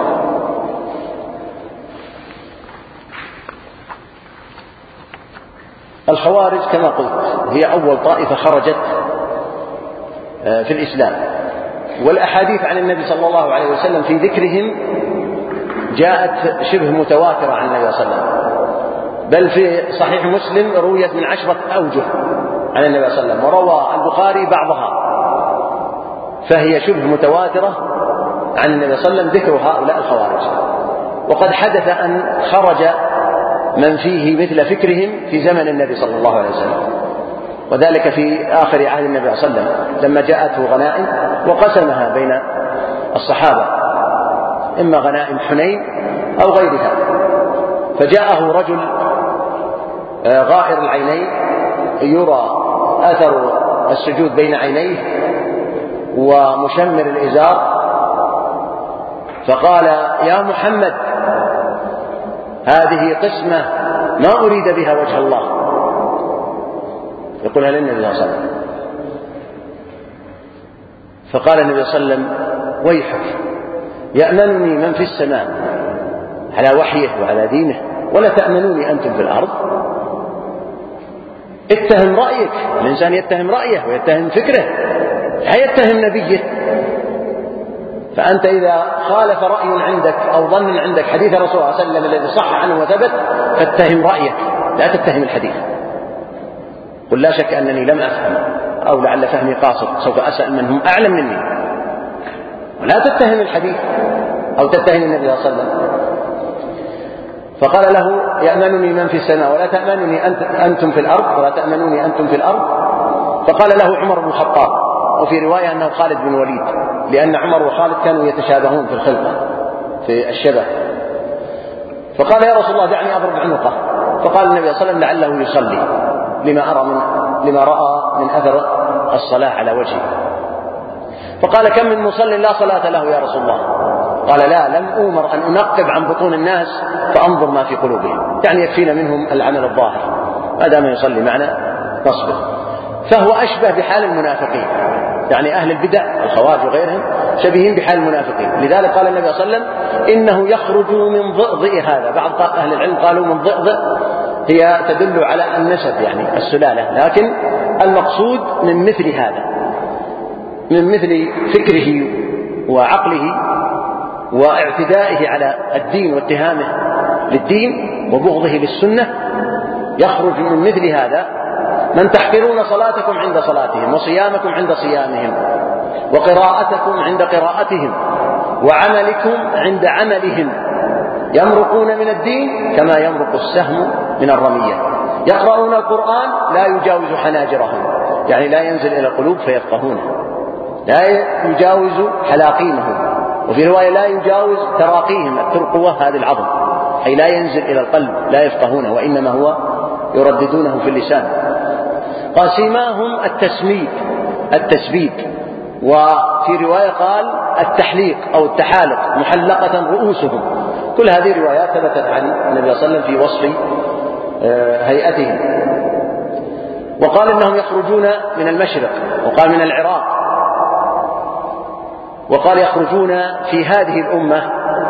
الخوارج كما قلت هي أول طائفة خرجت في الإسلام، والأحاديث عن النبي صلى الله عليه وسلم في ذكرهم جاءت شبه متواترة عن النبي صلى الله عليه وسلم، بل في صحيح مسلم رويت من عشرة أوجه عن النبي صلى الله عليه وسلم، وروى البخاري بعضها، فهي شبه متواترة عن النبي صلى الله عليه وسلم ذكر هؤلاء الخوارج. وقد حدث أن خرج من فيه مثل فكرهم في زمن النبي صلى الله عليه وسلم، وذلك في آخر عهد النبي صلى الله عليه وسلم لما جاءته غنائم وقسمها بين الصحابة، إما غنائم حنين أو غيرها، فجاءه رجل غائر العينين يرى أثر السجود بين عينيه ومشمر الإزار، فقال: يا محمد، هذه قسمة ما أريد بها وجه الله. يقولها للنبي صلى الله عليه وسلم. فقال النبي صلى الله عليه وسلم: ويحك، يأمنني من في السماء على وحيه وعلى دينه، ولا تأمنوني أنتم في الأرض. اتهم رأيك، الإنسان يتهم رأيه ويتهم فكره، لا يتهم نبيه. فأنت إذا خالف رأي عندك أو ظن عندك حديث الرسول صلى الله عليه وسلم الذي صح عنه وثبت، فاتهم رأيك، لا تتهم الحديث. قل: لا شك أنني لم أفهم، أو لعل فهمي قاصر، سوف أسأل من هم أعلم مني. ولا تتهم الحديث أو تتهم النبي صلى الله عليه وسلم. فقال له: يأمنني من في السماء ولا تأمنني أنتم في الأرض، ولا تأمنوني أنتم في الأرض. فقال له عمر بن الخطاب، وفي رواية أنه خالد بن الوليد، لأن عمر وخالد كانوا يتشابهون في الخلقة في الشبه. فقال: يا رسول الله، دعني أضرب عنقه. فقال النبي صلى الله عليه وسلم: لعله يصلي، لما أرى من لما رأى من أثر الصلاة على وجهه. فقال: كم من مصل لا صلاة له يا رسول الله؟ قال: لا، لم أؤمر أن أنقب عن بطون الناس فأنظر ما في قلوبهم، يعني يكفينا منهم العمل الظاهر، ما دام يصلي معنا نصبر. فهو أشبه بحال المنافقين، يعني أهل البدع الخوارج وغيرهم شبيهين بحال المنافقين. لذلك قال النبي صلى الله عليه وسلم: إنه يخرج من ضئضئ هذا. بعض أهل العلم قالوا من ضئضئ هي تدل على النسب، يعني السلالة، لكن المقصود من مثل هذا، من مثل فكره وعقله واعتدائه على الدين واتهامه للدين وبغضه للسنة. يخرج من مثل هذا من تحقرون صلاتكم عند صلاتهم، وصيامكم عند صيامهم، وقراءتكم عند قراءتهم، وعملكم عند عملهم، يمرقون من الدين كما يمرق السهم من الرمية، يقرؤون القرآن لا يجاوز حناجرهم، يعني لا ينزل إلى القلوب فيفقهونه، لا يجاوز حلاقيمهم، وفي رواية لا يجاوز تراقيهم، الترقوة هذه العظم، أي لا ينزل إلى القلب، لا يفقهونه، وإنما هو يرددونه في اللسان. قال: سيماهم التسميد التسبيد، وفي رواية قال التحليق أو التحالق، محلقة رؤوسهم. كل هذه روايات ثبتت عن النبي صلى الله عليه وسلم في وصف هيئتهم. وقال إنهم يخرجون من المشرق، وقال من العراق، وقال يخرجون في هذه الأمة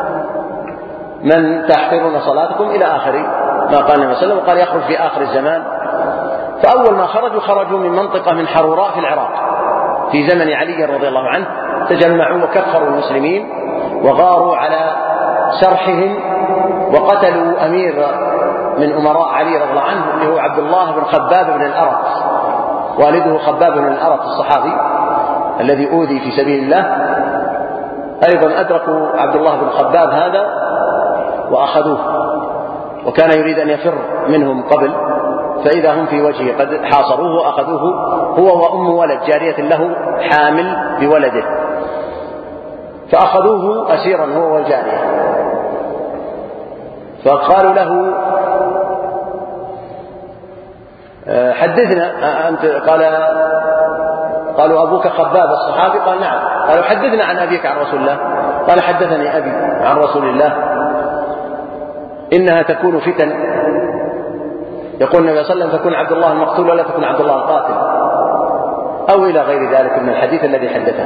من تحقرون صلاتكم إلى آخر ما قال النبي صلى الله عليه وسلم. وقال يخرج في آخر الزمان. فأول ما خرجوا خرجوا من منطقة من حروراء في العراق في زمن علي رضي الله عنه، تجمعوا وكفروا المسلمين وغاروا على سرحهم، وقتلوا أمير من أمراء علي رضي الله عنه اللي هو عبد الله بن خباب بن الأرت، والده خباب بن الأرت الصحابي الذي أوذي في سبيل الله، أيضا أدركوا عبد الله بن خباب هذا وأخذوه، وكان يريد أن يفر منهم قبل، فإذا هم في وجهه قد حاصروه وأخذوه هو وأم ولد جارية له حامل بولده، فأخذوه أسيرا هو والجارية. فقالوا له حدثنا أنت، قال قالوا أبوك خباب الصحابي؟ قال نعم. قالوا حدثنا عن أبيك عن رسول الله. قال حدثني أبي عن رسول الله إنها تكون فتن، يقول النبي صلى الله عليه وسلم تكون عبد الله المقتول ولا تكون عبد الله القاتل، أو إلى غير ذلك من الحديث الذي حدثه.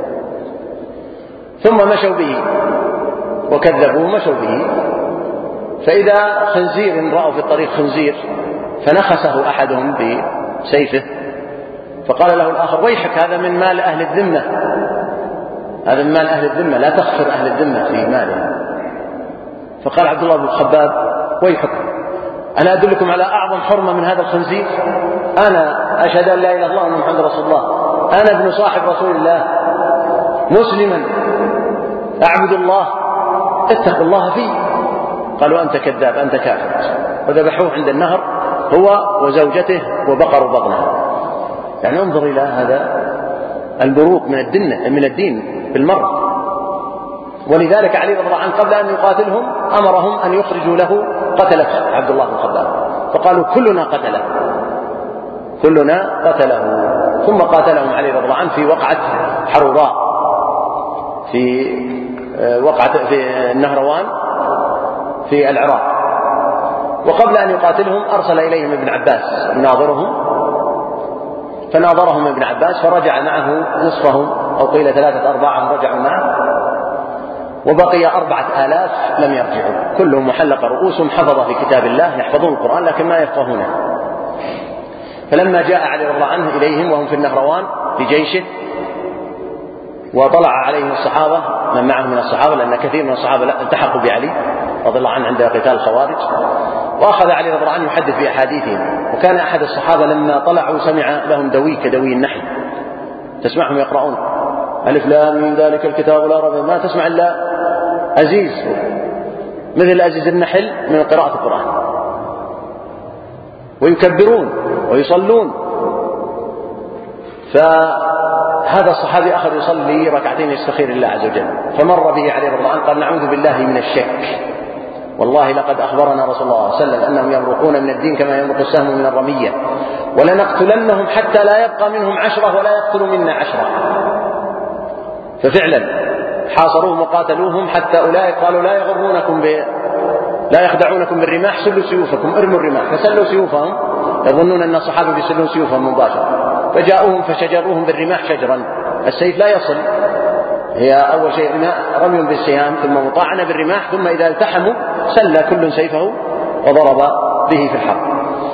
ثم مشوا به وكذبوه، مشوا به، فإذا خنزير رأوا في الطريق خنزير فنخسه أحدهم بسيفه، فقال له الآخر ويحك هذا من مال أهل الذمة، هذا من مال أهل الذمة، لا تخفر أهل الذمة في ماله. فقال عبد الله بن الخباب ويحك، أنا أدلكم على أعظم حرمة من هذا الخنزير؟ أنا أشهد أن لا إله إلا الله وأن محمد رسول الله، أنا ابن صاحب رسول الله مسلما أعبد الله، اتقوا الله فيه. قالوا أنت كذاب أنت كافر، وذبحوه عند النهر هو وزوجته وبقروا بطنها. يعني انظر إلى هذا البروق من الدين من الدين بالمرة. ولذلك علي رضي الله عنه قبل أن يقاتلهم أمرهم أن يخرجوا له قتلة عبد الله بن خباب، فقالوا كلنا قتله كلنا قتله ثم قاتلهم علي رضي الله عنه في وقعة حروراء، في وقعة في النهروان في العراق. وقبل أن يقاتلهم أرسل إليهم ابن عباس يناظرهم، فناظرهم ابن عباس فرجع معه نصفهم، أو قيل ثلاثة أرباعهم رجعوا معه، وبقي أربعة آلاف لم يرجعوا، كلهم محلق رؤوسهم حفظ في كتاب الله، يحفظون القرآن لكن ما يفقهونه. فلما جاء علي رضي الله عنه إليهم وهم في النهروان في جيشه، وطلع عليهم الصحابة من معه من الصحابة، لأن كثير من الصحابة التحقوا بعلي رضي الله عنه عند قتال الخوارج، وأخذ علي رضي الله عنه يحدث بأحاديثهم. وكان أحد الصحابة لما طلعوا سمع لهم دوي كدوي النحل، تسمعهم يقرؤون ألف لام من ذلك الكتاب لا ريب، ما تسمع إلا أزيز مثل أزيز النحل من قراءة القرآن، ويكبرون ويصلون. فهذا الصحابي أخذ يصلي ركعتين يستخير الله عز وجل، فمر به علي رضي الله عنه قال نعوذ بالله من الشك، والله لقد أخبرنا رسول الله صلى الله عليه وسلم أنهم يمرقون من الدين كما يمرق السهم من الرمية، ولنقتلنهم حتى لا يبقى منهم عشرة ولا يقتل منا عشرة. ففعلا حاصروهم وقاتلوهم حتى أولئك قالوا لا يغرونكم ب... لا يخدعونكم بالرماح، سلوا سيوفكم، ارموا الرماح، فسلوا سيوفهم يظنون أن الصحابة يسلون سيوفهم مباشرة، فجاءوهم فشجروهم بالرماح شجرا، السيف لا يصل، هي أول شيء رمي بالسهام ثم مطاعنة بالرماح، ثم إذا التحموا سلى كل سيفه وضرب به في الحرب،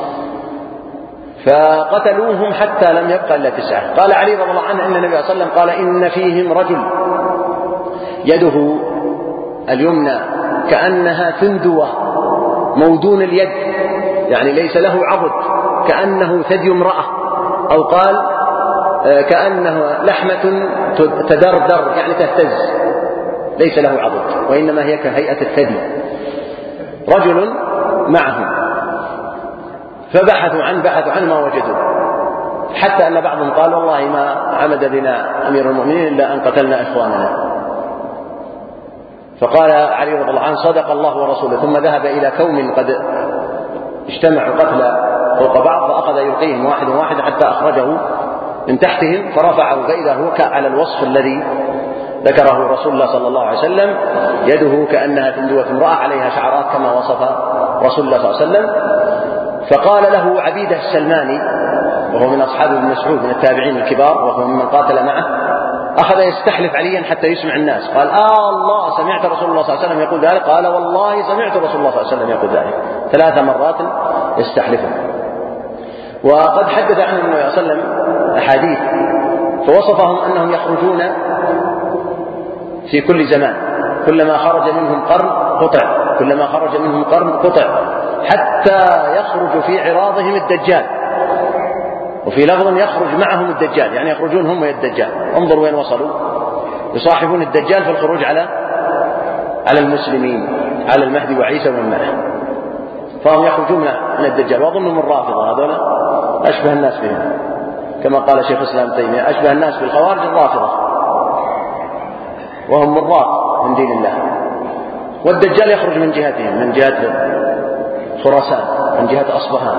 فقتلوهم حتى لم يبقى إلا تسعة. قال علي رضي الله عنه أن النبي صلى الله عليه وسلم قال إن فيهم رجل يده اليمنى كأنها ثندوة مودون اليد، يعني ليس له عضد، كأنه ثدي امرأة، أو قال كأنه لحمة تدردر يعني تهتز، ليس له عضد وإنما هي كهيئة الثدي، رجل معهم. فبحثوا عنه بحثوا عنه ما وجدوا، حتى أن بعضهم قال والله ما عمد بنا أمير المؤمنين إلا أن قتلنا إخواننا. فقال علي رضي الله عنه صدق الله ورسوله، ثم ذهب إلى كوم قد اجتمعوا قتلى فوق بعض، فأخذ يلقيهم واحد واحد حتى أخرجه من تحتهم فرفعه، فإذا هو على الوصف الذي ذكره رسول الله صلى الله عليه وسلم، يده كأنها تندوة امرأة عليها شعرات كما وصف رسول الله صلى الله عليه وسلم. فقال له عبيدة السلماني وهو من أصحاب ابن مسعود من التابعين الكبار وهو ممن قاتل معه، أخذ يستحلف عليا حتى يسمع الناس، قال آه الله سمعت رسول الله صلى الله عليه وسلم يقول ذلك؟ قال والله سمعت رسول الله صلى الله عليه وسلم يقول ذلك، ثلاث مرات يستحلفه. وقد حدث عنه النبي صلى الله عليه وسلم أحاديث فوصفهم أنهم يخرجون في كل زمان، كلما خرج منهم قرن قطع، كلما خرج منهم قرن قطع، حتى يخرج في عراضهم الدجال، وفي لفظ يخرج معهم الدجال، يعني يخرجون هم الدجال. انظروا وين وصلوا، يصاحبون الدجال في الخروج على على المسلمين، على المهدي وعيسى ومن معه، فهم يخرجون من الدجال. وأظنهم الرافضة هذولا أشبه الناس بهم، كما قال شيخ الإسلام تيمية أشبه الناس بالخوارج الرافضة، وهم مراد من دين الله. والدجال يخرج من جهتهم، من جهة خراسان، من جهة أصبهان.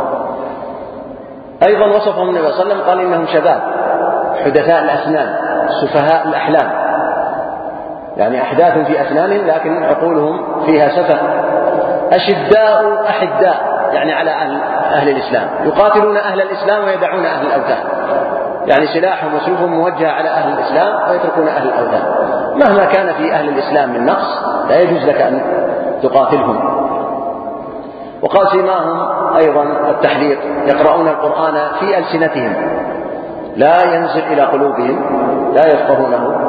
أيضا وصفهم النبي صلى الله عليه وسلم قال إنهم شباب حدثاء الأسنان سفهاء الأحلام، يعني أحداث في أسنانهم لكن عقولهم فيها سفه. أشداء أحداء، يعني على أهل, أهل الإسلام، يقاتلون أهل الإسلام ويدعون أهل الأوثان، يعني سلاحهم وسيوفهم موجهة على أهل الإسلام ويتركون أهل الأوثان. مهما كان في أهل الإسلام من نقص لا يجوز لك أن تقاتلهم. وقال سيماهم أيضا التحذير، يقرؤون القرآن في ألسنتهم لا ينزل إلى قلوبهم، لا يفقهونه.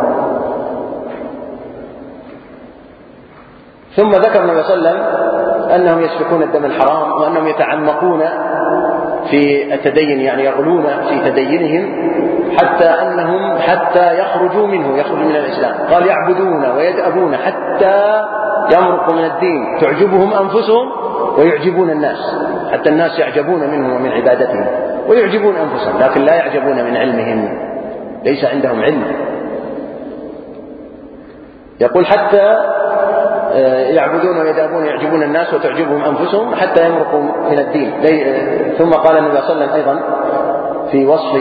ثم ذكر النبي صلى الله عليه وسلم أنهم يسفكون الدم الحرام، وأنهم يتعمقون في التدين، يعني يغلون في تدينهم حتى أنهم حتى يخرجوا منه، يخرجوا من الإسلام. قال يعبدون ويدأبون حتى يمرقوا من الدين، تعجبهم أنفسهم ويعجبون الناس، حتى الناس يعجبون منهم ومن عبادتهم ويعجبون أنفسهم، لكن لا يعجبون من علمهم، ليس عندهم علم. يقول حتى يعبدون ويدابون يعجبون الناس وتعجبهم أنفسهم حتى يمرقوا من الدين. ثم قال النبي صلى الله عليه وسلم أيضا في وصف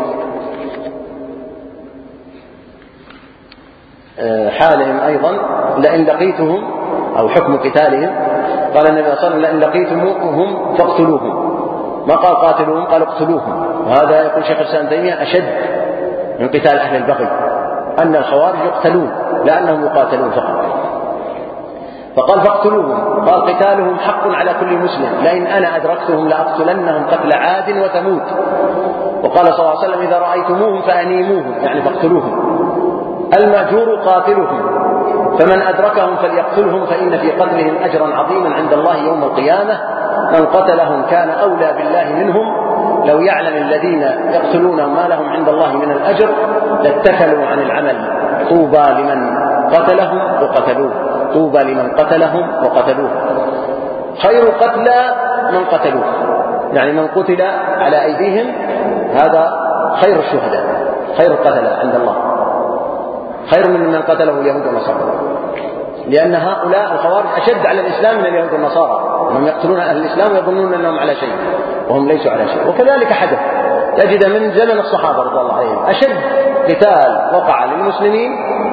حالهم أيضا لئن لقيتهم، أو حكم قتالهم، قال النبي صلى الله عليه وسلم لئن لقيتموهم فاقتلوهم، ما قال قاتلوهم، قال اقتلوهم. وهذا يقول شيخ الإسلام تيمية أشد من قتال أهل البغي، أن الخوارج يقتلون لأنهم يقاتلون فقط، فقال فاقتلوهم. قال قتالهم حق على كل مسلم، لئن أنا أدركتهم لأقتلنهم قتل عاد وثمود. وقال صلى الله عليه وسلم إذا رأيتموهم فأنيموهم، يعني فاقتلوهم. المأجور قاتلهم، فمن أدركهم فليقتلهم، فإن في قتلهم أجرا عظيما عند الله يوم القيامة، من قتلهم كان أولى بالله منهم، لو يعلم الذين يقتلونهم ما لهم عند الله من الأجر لاتكلوا عن العمل. طوبى لمن قتلهم وقتلوه، طوبى لمن قتلهم وقتلوه. خير قتلى من قتلوه، يعني من قتل على أيديهم هذا خير الشهداء، خير القتلى عند الله، خير من من قتله اليهود والنصارى، لأن هؤلاء الخوارج أشد على الإسلام من اليهود والنصارى، أنهم يقتلون أهل الإسلام ويظنون أنهم على شيء وهم ليسوا على شيء. وكذلك حدث تجد من زمن الصحابة رضي الله عليهم أشد قتال وقع للمسلمين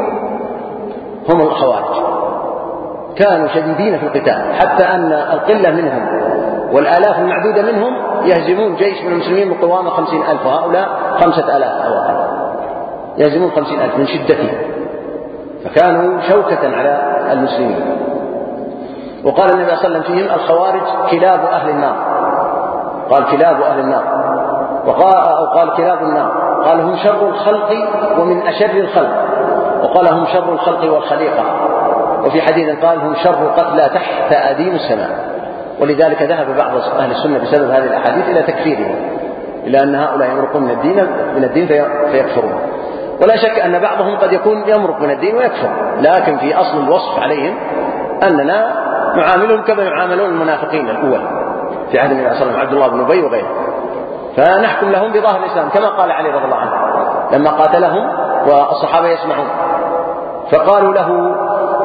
هم الخوارج، كانوا شديدين في القتال، حتى أن القلة منهم والآلاف المعدودة منهم يهزمون جيش من المسلمين بقوامة خمسين ألف، وهؤلاء خمسة آلاف أو أقل، يهزمون خمسين ألف من شدته، فكانوا شوكة على المسلمين. وقال النبي صلى الله عليه وسلم فيهم الخوارج كلاب أهل النار، قال كلاب أهل النار، وقال أو قال كلاب النار، قال هم شر الخلق ومن أشر الخلق، وقال هم شر الخلق والخليقة، وفي حديث قال هم شر قتلى تحت أديم السماء. ولذلك ذهب بعض أهل السنة بسبب هذه الأحاديث إلى تكفيرهم، إلى أن هؤلاء يمرقون من الدين من الدين فيكفرون. ولا شك أن بعضهم قد يكون يمرق من الدين ويكفر، لكن في أصل الوصف عليهم أننا نعاملهم كما يعاملون المنافقين الأول في عهد النبي صلى الله عليه وسلم، عبد الله بن أبي وغيره، فنحكم لهم بظاهر الإسلام، كما قال علي رضي الله عنه لما قاتلهم والصحابة يسمعون، فقالوا له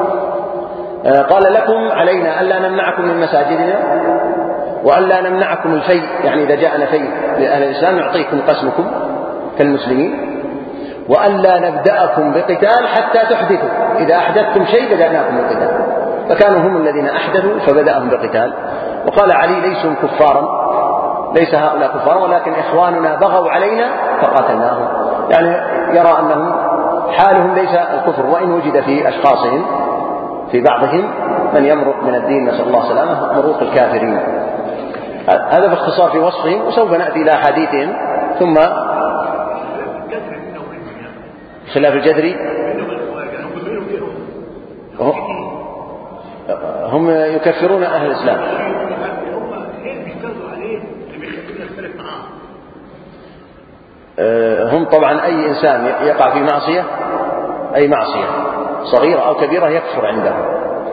قال لكم علينا ألا نمنعكم من مساجدنا وألا نمنعكم الفيء، يعني إذا جاءنا فيء لأهل الإسلام نعطيكم قسمكم كالمسلمين، وألا نبدأكم بقتال حتى تحدثوا، إذا أحدثتم شيء بدأناكم بقتال. فكانوا هم الذين أحدثوا فبدأهم بقتال. وقال علي ليسوا كفارا، ليس هؤلاء كفارا، ولكن إخواننا بغوا علينا فقاتلناهم، يعني يرى أنهم حالهم ليس الكفر، وإن وجد في أشخاصهم في بعضهم من يمرق من الدين، نسأل الله سلامه، مروق الكافرين. هذا باختصار في وصفهم، وسوف نأتي إلى أحاديثهم. ثم خلاف الجدري هم يكفرون أهل الإسلام، هم طبعا أي إنسان يقع في معصية، أي معصية صغيرة أو كبيرة يكفر عندهم،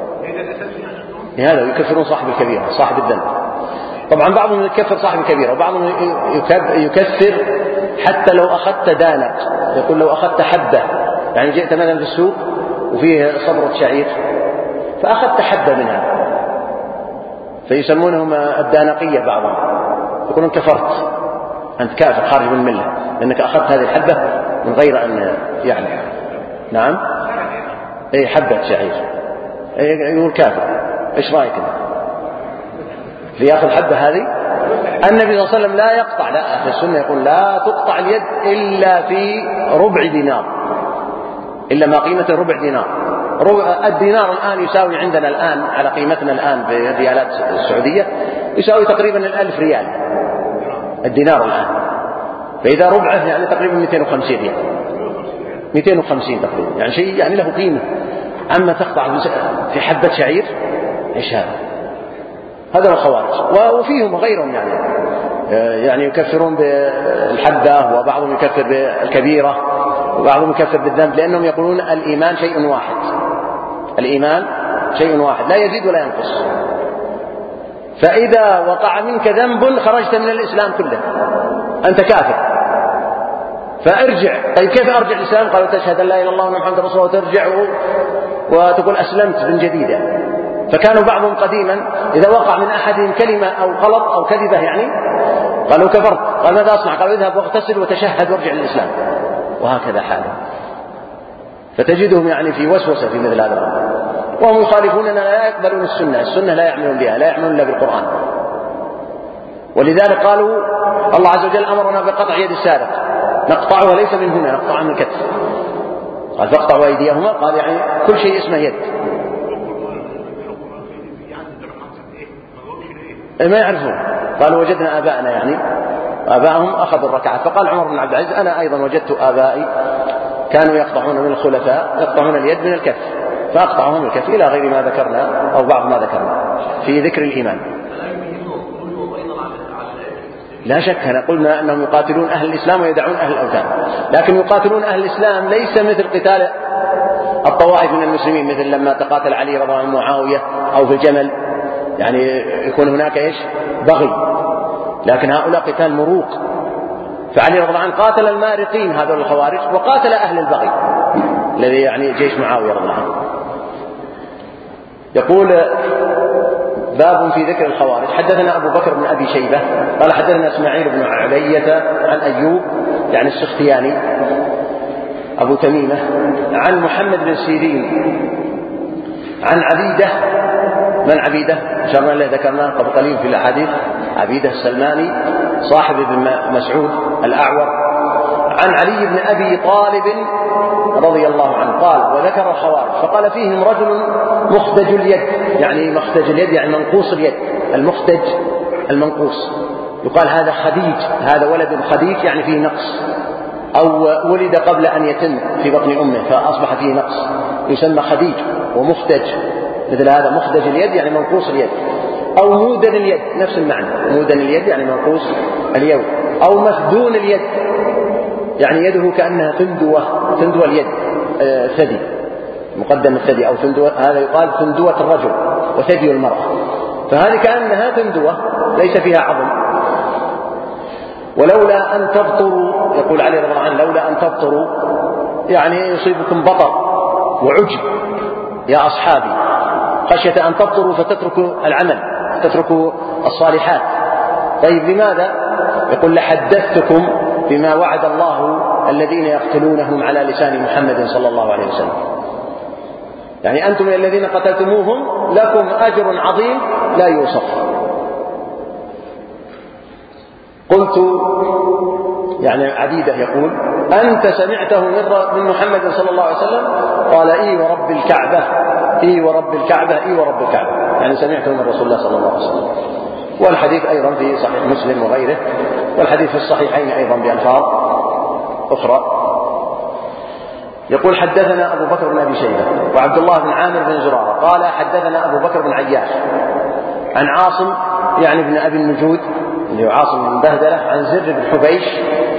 هذا يكفرون صاحب الكبيرة صاحب الذنب. طبعا بعضهم يكفر صاحب الكبيرة وبعضهم يكفر حتى لو أخذت دانق، يقول لو أخذت حبة، يعني جئت مثلا في السوق وفيه صبرة شعير فأخذت حبة منها فيسمونهم الدانقية بعضهم، يقولون كفرت، أنت كافر خارج من الملة لأنك أخذت هذه الحبة من غير أن يعني نعم أي حبة شعير، يقول كافر. إيش رأيك ليأخذ حبة هذه؟ النبي صلى الله عليه وسلم لا يقطع، لا أهل السنة يقول لا تقطع اليد إلا في ربع دينار، إلا ما قيمة ربع دينار. الدينار الآن يساوي عندنا الآن على قيمتنا الآن بالريالات السعودية يساوي تقريبا الألف ريال الدينار الآن، فإذا ربعه يعني تقريبا مئتين وخمسين ريال، مئتين وخمسين تقريبا، يعني شيء يعني له قيمة. أما تقطع في حبة شعير إيش هذا؟ هذا الخوارج. وفيهم غيرهم يعني يعني يكفرون بالحبة، وبعضهم يكفر بالكبيرة، وبعضهم يكفر بالذنب، لأنهم يقولون الإيمان شيء واحد، الإيمان شيء واحد لا يزيد ولا ينقص، فإذا وقع منك ذنب خرجت من الإسلام كله، أنت كافر فارجع. طيب كيف أرجع الإسلام؟ قالوا تشهد أن لا إله إلا الله وأن محمدا رسول الله وترجع وتقول أسلمت من جديد. فكانوا بعضهم قديما إذا وقع من أحدهم كلمة أو غلط أو كذبة يعني قالوا كفرت، قال ماذا أصنع؟ قالوا اذهب واغتسل وتشهد وارجع للإسلام، وهكذا حاله. فتجدهم يعني في وسوسة في مثل هذا الأمر، وهم يخالفوننا لا يقبلون السنة، السنة لا يعملون بها، لا يعملون إلا بالقرآن. ولذلك قالوا الله عز وجل أمرنا بقطع يد السارق، نقطعها ليس من هنا، نقطعها من الكتف، قال فاقطعوا أيديهما، قال يعني كل شيء اسمه يد. ما يعرفون، قالوا وجدنا آباءنا، يعني آباءهم أخذوا الركعات. فقال عمر بن عبد العزيز أنا أيضا وجدت آبائي كانوا يقطعون من الخلفاء، يقطعون اليد من الكف، فأقطعهم الكف، إلى غير ما ذكرنا أو بعض ما ذكرنا في ذكر الإيمان. لا شك أن قلنا أنهم يقاتلون أهل الإسلام ويدعون أهل الأوثان، لكن يقاتلون أهل الإسلام ليس مثل قتال الطوائف من المسلمين، مثل لما تقاتل علي رضي الله عنه معاوية أو في الجمل، يعني يكون هناك إيش بغي، لكن هؤلاء قتال مروق. فعلي رضي الله عنه قاتل المارقين هذول الخوارج، وقاتل أهل البغي الذي يعني جيش معاوية رضي الله عنه. يقول باب في ذكر الخوارج. حدثنا أبو بكر بن أبي شيبة قال حدثنا إسماعيل بن علية عن أيوب يعني السختياني أبو تميمة عن محمد بن سيرين عن عبيدة. من عبيدة؟ شرنا الله ذكرناه قبل قليل في الأحاديث، عبيدة السلماني صاحب ابن مسعود الأعور، عن علي بن أبي طالب رضي الله عنه قال وذكر الخوارج فقال فيهم رجل مخدج اليد، يعني مخدج اليد يعني منقوص اليد، المخدج المنقوص، يقال هذا خديج، هذا ولد خديج يعني فيه نقص، أو ولد قبل أن يتم في بطن أمه فأصبح فيه نقص، يسمى خديج ومخدج، مثل هذا مخدج اليد يعني منقوص اليد، أو مودن اليد نفس المعنى، مودن اليد يعني منقوص اليد، أو مفدون اليد يعني يده كأنها ثندوة، ثندوة اليد آه ثدي، مقدم الثدي أو ثندوة، هذا يقال ثندوة الرجل وثدي المرأة، فهذه كأنها ثندوة ليس فيها عظم. ولولا أن تبطروا، يقول علي رضي الله عنه لولا أن تبطروا يعني يصيبكم بطر وعجب يا أصحابي، خشية أن تبطروا فتتركوا العمل، تتركوا الصالحات. طيب لماذا؟ يقول لحدثتكم بما وعد الله الذين يقتلونهم على لسان محمد صلى الله عليه وسلم، يعني أنتم الذين قتلتموهم لكم أجر عظيم لا يوصف. قلت يعني عبيدة يقول أنت سمعته من محمد صلى الله عليه وسلم؟ قال إي ورب الكعبة، إي ورب الكعبة، إي ورب الكعبة، يعني سمعته من رسول الله صلى الله عليه وسلم. والحديث أيضا في صحيح مسلم وغيره، والحديث في الصحيحين أيضا بألفاظ أخرى. يقول حدثنا أبو بكر بن أبي شيبة وعبد الله بن عامر بن زرارة قال حدثنا أبو بكر بن عياش عن عاصم يعني بن أبي النجود اللي هو عاصم بن بهدلة عن زر بن حبيش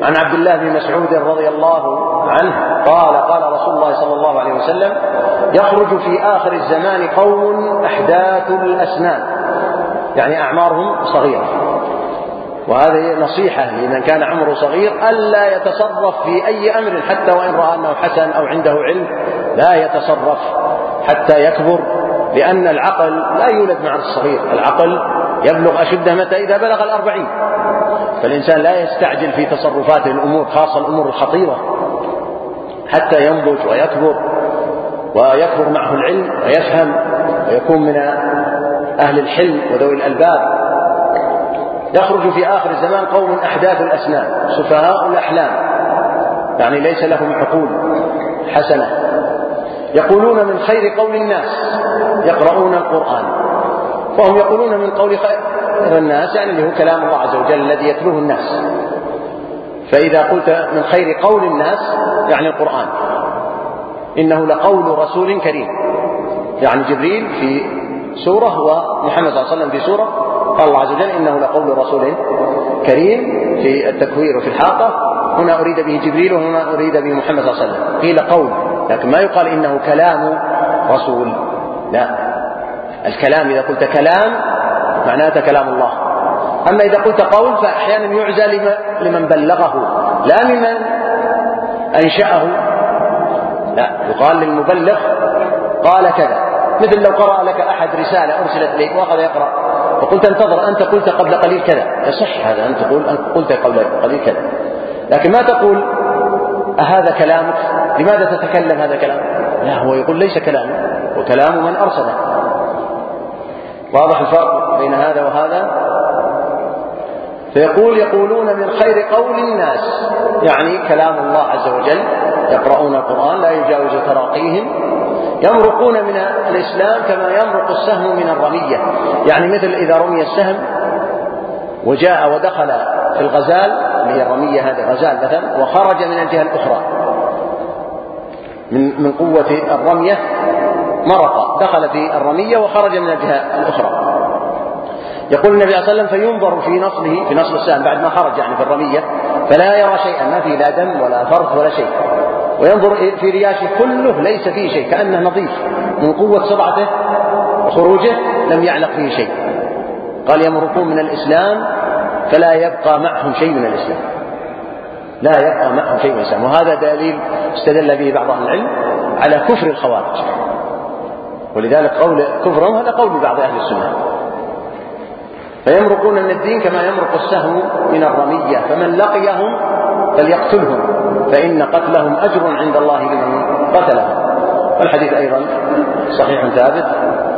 عن عبد الله بن مسعود رضي الله عنه قال قال رسول الله صلى الله عليه وسلم: يخرج في آخر الزمان قوم أحداث الأسنان، يعني أعمارهم صغيرة. وهذه نصيحة لمن كان عمره صغير ألا يتصرف في أي أمر حتى وإن رأى أنه حسن أو عنده علم، لا يتصرف حتى يكبر، لأن العقل لا يولد مع الصغير، العقل يبلغ أشده متى؟ إذا بلغ الأربعين. فالإنسان لا يستعجل في تصرفاته الأمور، خاصة الأمور الخطيرة، حتى ينضج ويكبر ويكبر معه العلم ويفهم ويكون من أهل الحلم وذوي الألباب. يخرج في آخر الزمان قوم أحداث الأسنان سفهاء الأحلام، يعني ليس لهم عقول حسنة، يقولون من خير قول الناس يقرؤون القرآن. فهم يقولون من قول خير الناس يعني اللي هو كلام الله عز وجل الذي يتلوه الناس. فإذا قلت من خير قول الناس يعني القرآن، إنه لقول رسول كريم، يعني جبريل في سورة ومحمد صلى الله عليه وسلم في سورة، قال الله عز وجل إنه لقول رسول كريم في التكوير وفي الحاقة. هنا أريد به جبريل وهنا أريد به محمد صلى الله عليه وسلم، قيل قول، لكن ما يقال إنه كلام رسول، لا. الكلام إذا قلت كلام معناته كلام الله. أما إذا قلت قول فأحيانا يعزى لمن بلغه لا ممن أنشأه، لا، يقال للمبلغ قال كذا. مثل لو قرأ لك أحد رسالة أرسلت إليك وأخذ يقرأ وقلت انتظر أنت قلت قبل قليل كذا، يصح هذا أن تقول أنت قلت قبل قليل كذا، لكن ما تقول أهذا كلامك؟ لماذا تتكلم هذا كلام؟ لا، هو يقول ليس كلامه وكلام من أرسله. واضح الفرق بين هذا وهذا؟ فيقول يقولون من خير قول الناس، يعني كلام الله عز وجل، يقرؤون القرآن لا يجاوز تراقيهم، يمرقون من الإسلام كما يمرق السهم من الرمية، يعني مثل إذا رمي السهم وجاء ودخل في الغزال اللي هي الرمية هذه غزال مثلا، وخرج من الجهة الأخرى من من قوة الرمية، مرق دخل في الرمية وخرج من الجهة الأخرى. يقول النبي صلى الله عليه وسلم: فينظر في نصله، في نصل السهم بعد ما خرج يعني في الرمية، فلا يرى شيئا، ما فيه لا دم ولا فرث ولا شيء، وينظر في رياشه كله ليس فيه شيء، كأنه نظيف من قوة سرعته وخروجه، لم يعلق فيه شيء. قال: يمرقون من الإسلام فلا يبقى معهم شيء من الإسلام، لا يبقى معهم شيء من الإسلام. وهذا دليل استدل به بعض أهل العلم على كفر الخوارج، ولذلك قول كفرهم هذا قول بعض أهل السنة. فيمرقون من الدين كما يمرق السهم من الرمية، فمن لقيهم فليقتلهم فإن قتلهم أجر عند الله لمن قتلهم. والحديث أيضا صحيح ثابت.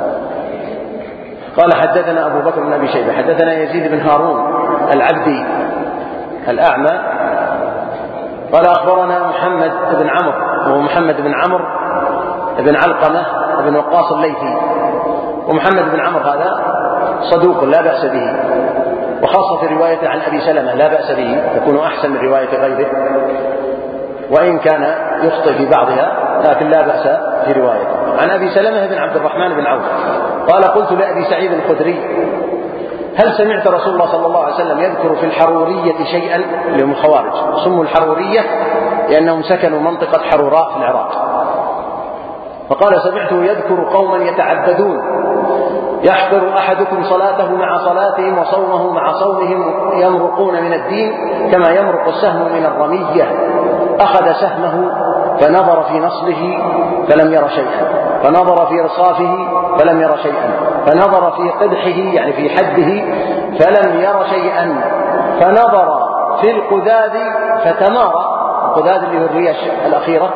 قال: حدثنا أبو بكر بن أبي شيبة حدثنا يزيد بن هارون العبدي الأعمى قال: أخبرنا محمد بن عمرو، وهو محمد بن عمرو بن علقمة بن وقاص الليثي. ومحمد بن عمرو هذا صدوق لا بأس به، وخاصة في روايته عن أبي سلمة لا بأس به، تكون أحسن من رواية غيره، وإن كان يخطئ في بعضها لكن لا بأس في روايته. عن أبي سلمة بن عبد الرحمن بن عوف قال: قلت لأبي سعيد الخدري: هل سمعت رسول الله صلى الله عليه وسلم يذكر في الحرورية شيئا؟ لهم الخوارج سموا الحرورية لأنهم سكنوا منطقة حروراء في العراق. فقال: سمعته يذكر قوما يتعبدون، يحقر أحدكم صلاته مع صلاتهم وصومه مع صومهم، يمرقون من الدين كما يمرق السهم من الرمية. أخذ سهمه فنظر في نصله فلم ير شيئا، فنظر في رصافه فلم ير شيئا، فنظر في قدحه يعني في حده فلم ير شيئا، فنظر في القذاذ فتمارى، القذاذ اللي هو الريش الأخيرة،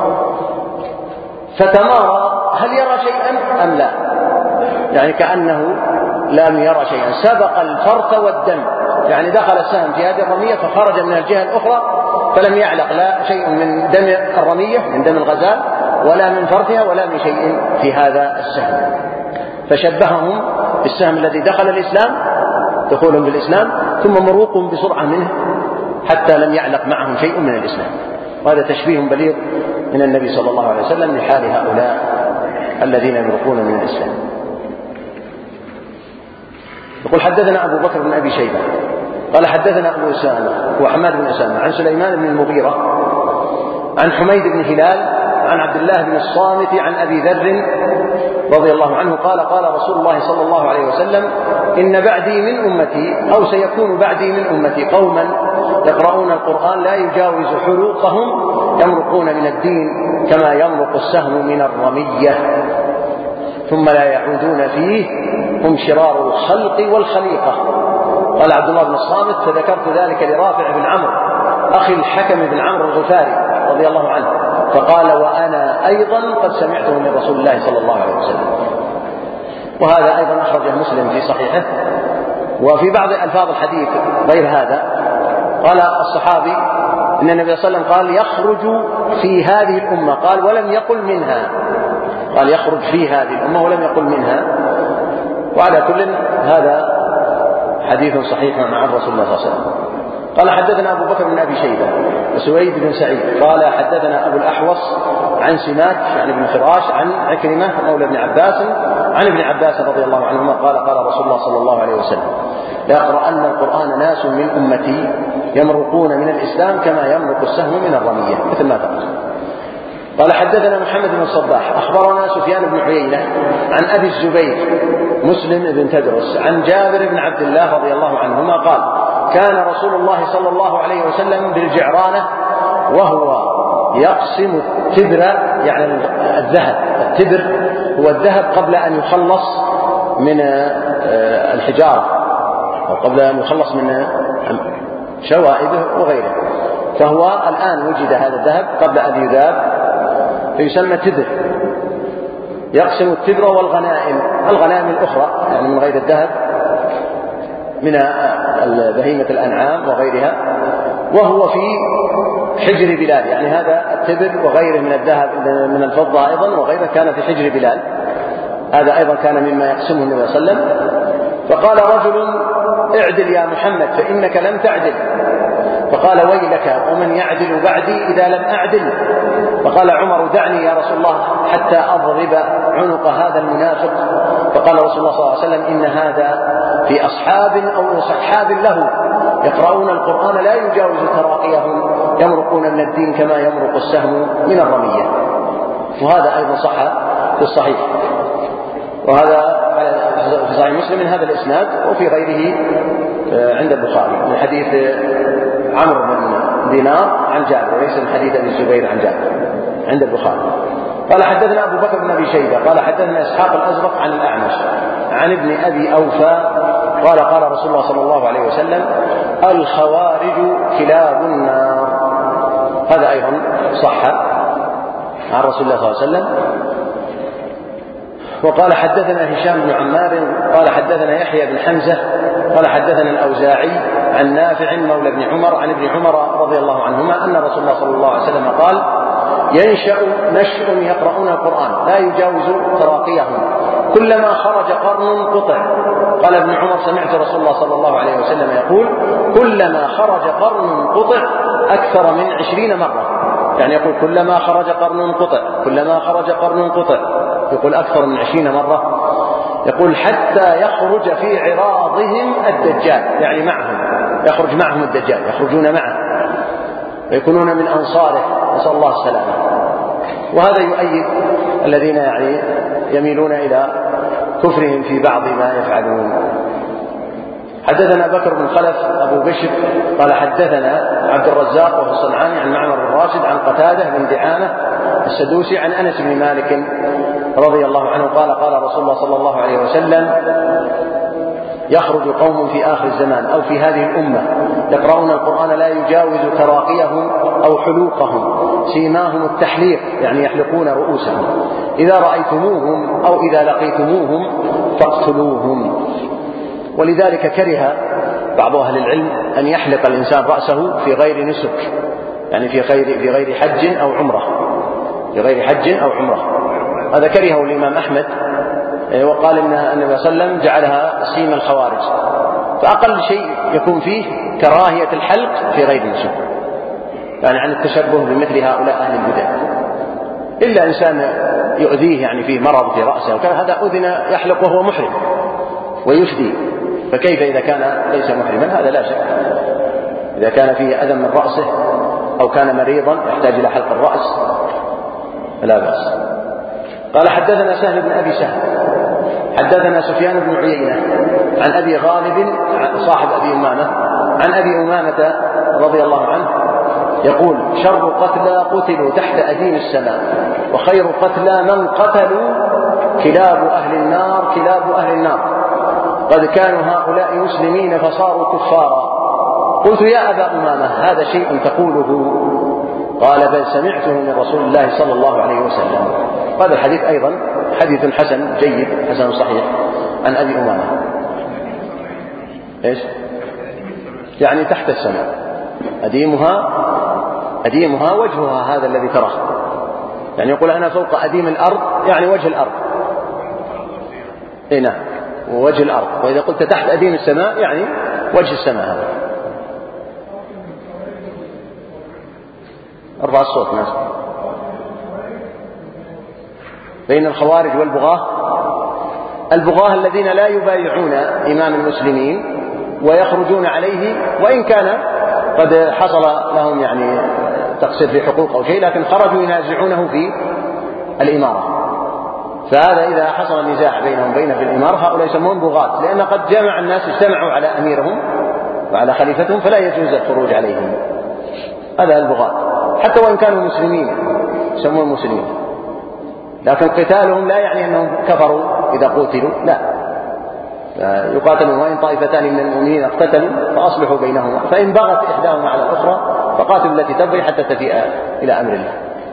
فتمارى هل يرى شيئا أم لا، يعني كأنه لم يرى شيئا. سبق الفرث والدم، يعني دخل السهم في هذه الرمية فخرج من الجهة الأخرى فلم يعلق لا شيء من دم الرمية من دم الغزال ولا من فرثها ولا من شيء في هذا السهم. فشبههم بالسهم الذي دخل الإسلام دخولهم بالإسلام ثم مروقهم بسرعة منه حتى لم يعلق معهم شيء من الإسلام. وهذا تشبيه بليغ من النبي صلى الله عليه وسلم لحال هؤلاء الذين يمرقون من الإسلام. يقول: حدثنا أبو بكر بن أبي شيبة قال حدثنا أبو أسامة وحماد بن أسامة عن سليمان بن المغيرة عن حميد بن هلال عن عبد الله بن الصامت عن أبي ذر رضي الله عنه قال قال رسول الله صلى الله عليه وسلم إن بعدي من أمتي أو سيكون بعدي من أمتي قوما يقرؤون القرآن لا يجاوز حلوقهم يمرقون من الدين كما يمرق السهم من الرمية ثم لا يعودون فيه هم شرار الخلق والخليقة. قال عبد الله بن الصامت فذكرت ذلك لرافع بن عمرو أخي الحكم بن عمرو الغفاري رضي الله عنه فقال وأنا أيضا قد سمعته من رسول الله صلى الله عليه وسلم. وهذا أيضا أخرجه مسلم في صحيحه. وفي بعض ألفاظ الحديث غير هذا قال الصحابي إن النبي صلى الله عليه وسلم قال يخرج في هذه الأمة قال ولم يقل منها قال يخرج في هذه الأمة ولم يقل منها. وعلى كل هذا حديث صحيح مع رسول الله صلى الله عليه وسلم. قال حدثنا أبو بكر بن أبي شيبة وسويد بن سعيد قال حدثنا أبو الأحوص عن سماك يعني بن فراش عن عكرمة مولى ابن عباس عن ابن عباس رضي الله عنهما قال قال رسول الله صلى الله عليه وسلم لا يقرأن القرآن ناس من أمتي يمرقون من الإسلام كما يمرق السهم من الرمية مثل ما تقول. قال حدثنا محمد بن الصباح أخبرنا سفيان بن عيينة عن أبي الزبير مسلم بن تدرس عن جابر بن عبد الله رضي الله عنهما قال كان رسول الله صلى الله عليه وسلم بالجعرانة وهو يقسم التبر يعني الذهب. التبر هو الذهب قبل أن يخلص من الحجارة أو قبل أن يخلص من شوائبه وغيره. فهو الآن وجد هذا الذهب قبل أن يذاب فيسمى تبر. يقسم التبر والغنائم الغنائم الأخرى يعني من غير الذهب من بهيمة الأنعام وغيرها وهو في حجر بلال يعني هذا التبر وغيره من الذهب من الفضة أيضا وغيره كان في حجر بلال. هذا أيضا كان مما يقسمه النبي صلى الله عليه وسلم. فقال رجل اعدل يا محمد فإنك لم تعدل. فقال ويلك ومن يعدل بعدي إذا لم أعدل. فقال عمر دعني يا رسول الله حتى أضرب عنق هذا المنافق. فقال رسول الله صلى الله عليه وسلم إن هذا في أصحاب أو صحاب له يقرؤون القرآن لا يجاوز تراقيهم يمرقون من الدين كما يمرق السهم من الرمية. وهذا أيضا صح في الصحيح. وهذا في صحيح مسلم من هذا الإسناد وفي غيره عند البخاري من حديث عمرو بن دينار عن جابر وليس من حديث أبي الزبير عن جابر عند البخاري. قال حدثنا أبو بكر بن أبي شيبة قال حدثنا إسحاق الأزرق عن الأعمش عن ابن أبي أوفى قال قال رسول الله صلى الله عليه وسلم الخوارج كلاب النار. هذا أيضا صح عن رسول الله صلى الله عليه وسلم. وقال حدثنا هشام بن عمار قال حدثنا يحيى بن حمزة قال حدثنا الأوزاعي عن نافع مولى ابن عمر عن ابن عمر رضي الله عنهما أن رسول الله صلى الله عليه وسلم قال ينشأ نشء يقرؤون القرآن لا يجاوز تراقيهم كلما خرج قرن قطع. قال ابن عمر سمعت رسول الله صلى الله عليه وسلم يقول كلما خرج قرن قطع أكثر من عشرين مرة يعني يقول كلما خرج قرن قطع كلما خرج قرن قطع يقول أكثر من عشرين مرة. يقول حتى يخرج في عراضهم الدجال يعني معهم يخرج معهم الدجال يخرجون معه ويكونون من أنصاره نسأل الله السلامة. وهذا يؤيد الذين يعني يميلون إلى كفرهم في بعض ما يفعلون. حدثنا بكر بن خلف أبو بشر قال حدثنا عبد الرزاق وهو الصنعاني عن معمر بن راشد عن قتادة بن دعامة السدوسي عن أنس بن مالك رضي الله عنه قال قال رسول الله صلى الله عليه وسلم يخرج قوم في آخر الزمان أو في هذه الأمة يقرؤون القرآن لا يجاوز تراقيهم أو حلوقهم سيماهم التحليق يعني يحلقون رؤوسهم إذا رأيتموهم أو إذا لقيتموهم فاقتلوهم. ولذلك كره بعض أهل العلم أن يحلق الإنسان رأسه في غير نسك يعني في غير, في غير حج أو عمرة في غير حج أو عمرة. هذا كرهه الإمام أحمد وقال إن النبي صلى الله عليه وسلم جعلها سيم الخوارج. فأقل شيء يكون فيه كراهية الحلق في غير نسك يعني عن التشبه بمثل هؤلاء أهل البدع. إلا إنسان يؤذيه يعني فيه مرض في رأسه وكذا هذا أذن يحلق وهو محرم ويفدي فكيف إذا كان ليس محرما؟ هذا لا شك. إذا كان فيه أذى من رأسه أو كان مريضا يحتاج إلى حلق الرأس لا بأس. قال حدثنا سهل بن أبي سهل حدثنا سفيان بن عيينة عن أبي غالب صاحب أبي أمامة عن أبي أمامة رضي الله عنه يقول: شر قتلى قتلوا تحت أديم السماء، وخير قتلى من قتلوا كلاب أهل النار كلاب أهل النار، قد كانوا هؤلاء مسلمين فصاروا كفارا. قلت: يا أبا أمامة هذا شيء تقوله؟ قال: بل سمعته من رسول الله صلى الله عليه وسلم. هذا الحديث أيضا حديث حسن جيد حسن صحيح عن أبي أمامة. إيش؟ يعني تحت السماء، أديمها أديمها وجهها هذا الذي تراه، يعني يقول أنا فوق أديم الأرض يعني وجه الأرض. إيه نعم، ووجه الأرض. وإذا قلت تحت أديم السماء يعني وجه السماء هذا. ارفع الصوت ناس. بين الخوارج والبغاة، البغاة الذين لا يبايعون إمام المسلمين ويخرجون عليه، وإن كان قد حصل لهم يعني تقصير في حقوق أو شيء، لكن خرجوا ينازعونه في الإمارة. فهذا إذا حصل نزاع بينهم بين في الإمارة هؤلاء يسمون بغاة، لأن قد جمع الناس اجتمعوا على أميرهم وعلى خليفتهم فلا يجوز الخروج عليهم. هذا البغاة حتى وإن كانوا مسلمين يسمون مسلمين، لكن قتالهم لا يعني أنهم كفروا إذا قتلوا، لا، يقاتلون. وإن طائفتان من المؤمنين اقتتلوا فأصلحوا بينهما، فإن بغت إحداهما على الأخرى فقاتلوا التي تبغي حتى تفيء إلى أمر الله.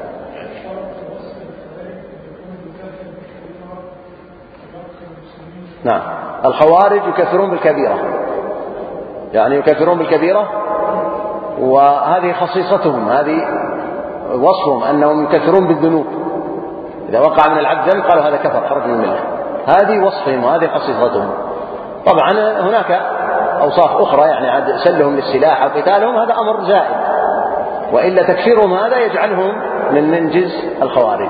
نعم، الخوارج يكفرون بالكبيرة، يعني يكفرون بالكبيرة، وهذه خصيصتهم، هذه وصفهم أنهم يكفرون بالذنوب. إذا وقع من العبد ذنب قالوا هذا كفر خرج من الملة، هذه وصفهم وهذه خصيصتهم. طبعا هناك أوصاف أخرى، يعني عاد سلهم للسلاح أو قتالهم هذا أمر زائد، وإلا تكفيرهم هذا يجعلهم من منجز الخوارج.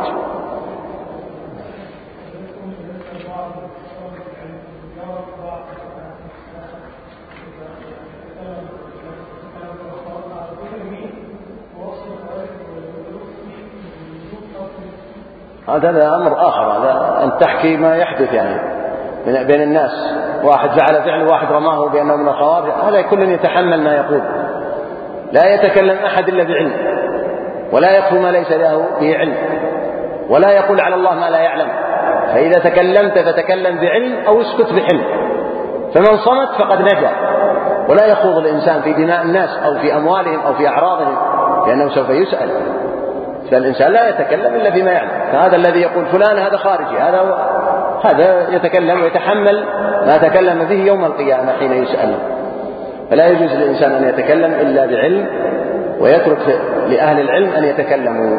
هذا أمر آخر، هذا أن تحكي ما يحدث يعني بين الناس، واحد فعل فعل واحد رماه بأنه من الخوارج، هذا كل يتحمل ما يقول، لا يتكلم أحد إلا بعلم، ولا يكفو ما ليس له به علم، ولا يقول على الله ما لا يعلم. فإذا تكلمت فتكلم بعلم أو اسكت بحلم، فمن صمت فقد نجا. ولا يخوض الإنسان في دماء الناس أو في أموالهم أو في أعراضهم، لأنه سوف يسأل. فالإنسان لا يتكلم إلا بما يعلم. فهذا الذي يقول فلان هذا خارجي، هذا هذا يتكلم ويتحمل ما تكلم به يوم القيامة حين يسأل. فلا يجوز للإنسان أن يتكلم إلا بعلم، ويترك لأهل العلم أن يتكلموا.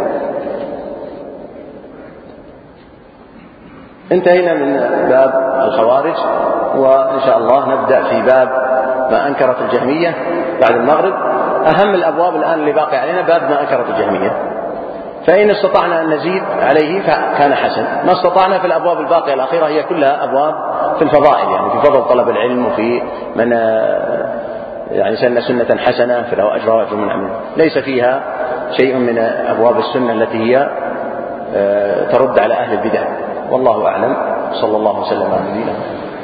انتهينا من باب الخوارج، وإن شاء الله نبدأ في باب ما أنكرت الجهمية بعد المغرب. أهم الأبواب الآن اللي باقي علينا باب ما أنكرت الجهمية، فإن استطعنا أن نزيد عليه فكان حسن. ما استطعنا في الأبواب الباقية الأخيرة هي كلها أبواب في الفضائل، يعني في فضل طلب العلم، وفي من يعني سن سنة حسنة فله أجر وأجر من عمله، ليس فيها شيء من أبواب السنة التي هي ترد على أهل البدع. والله أعلم، صلى الله وسلم على نبينا.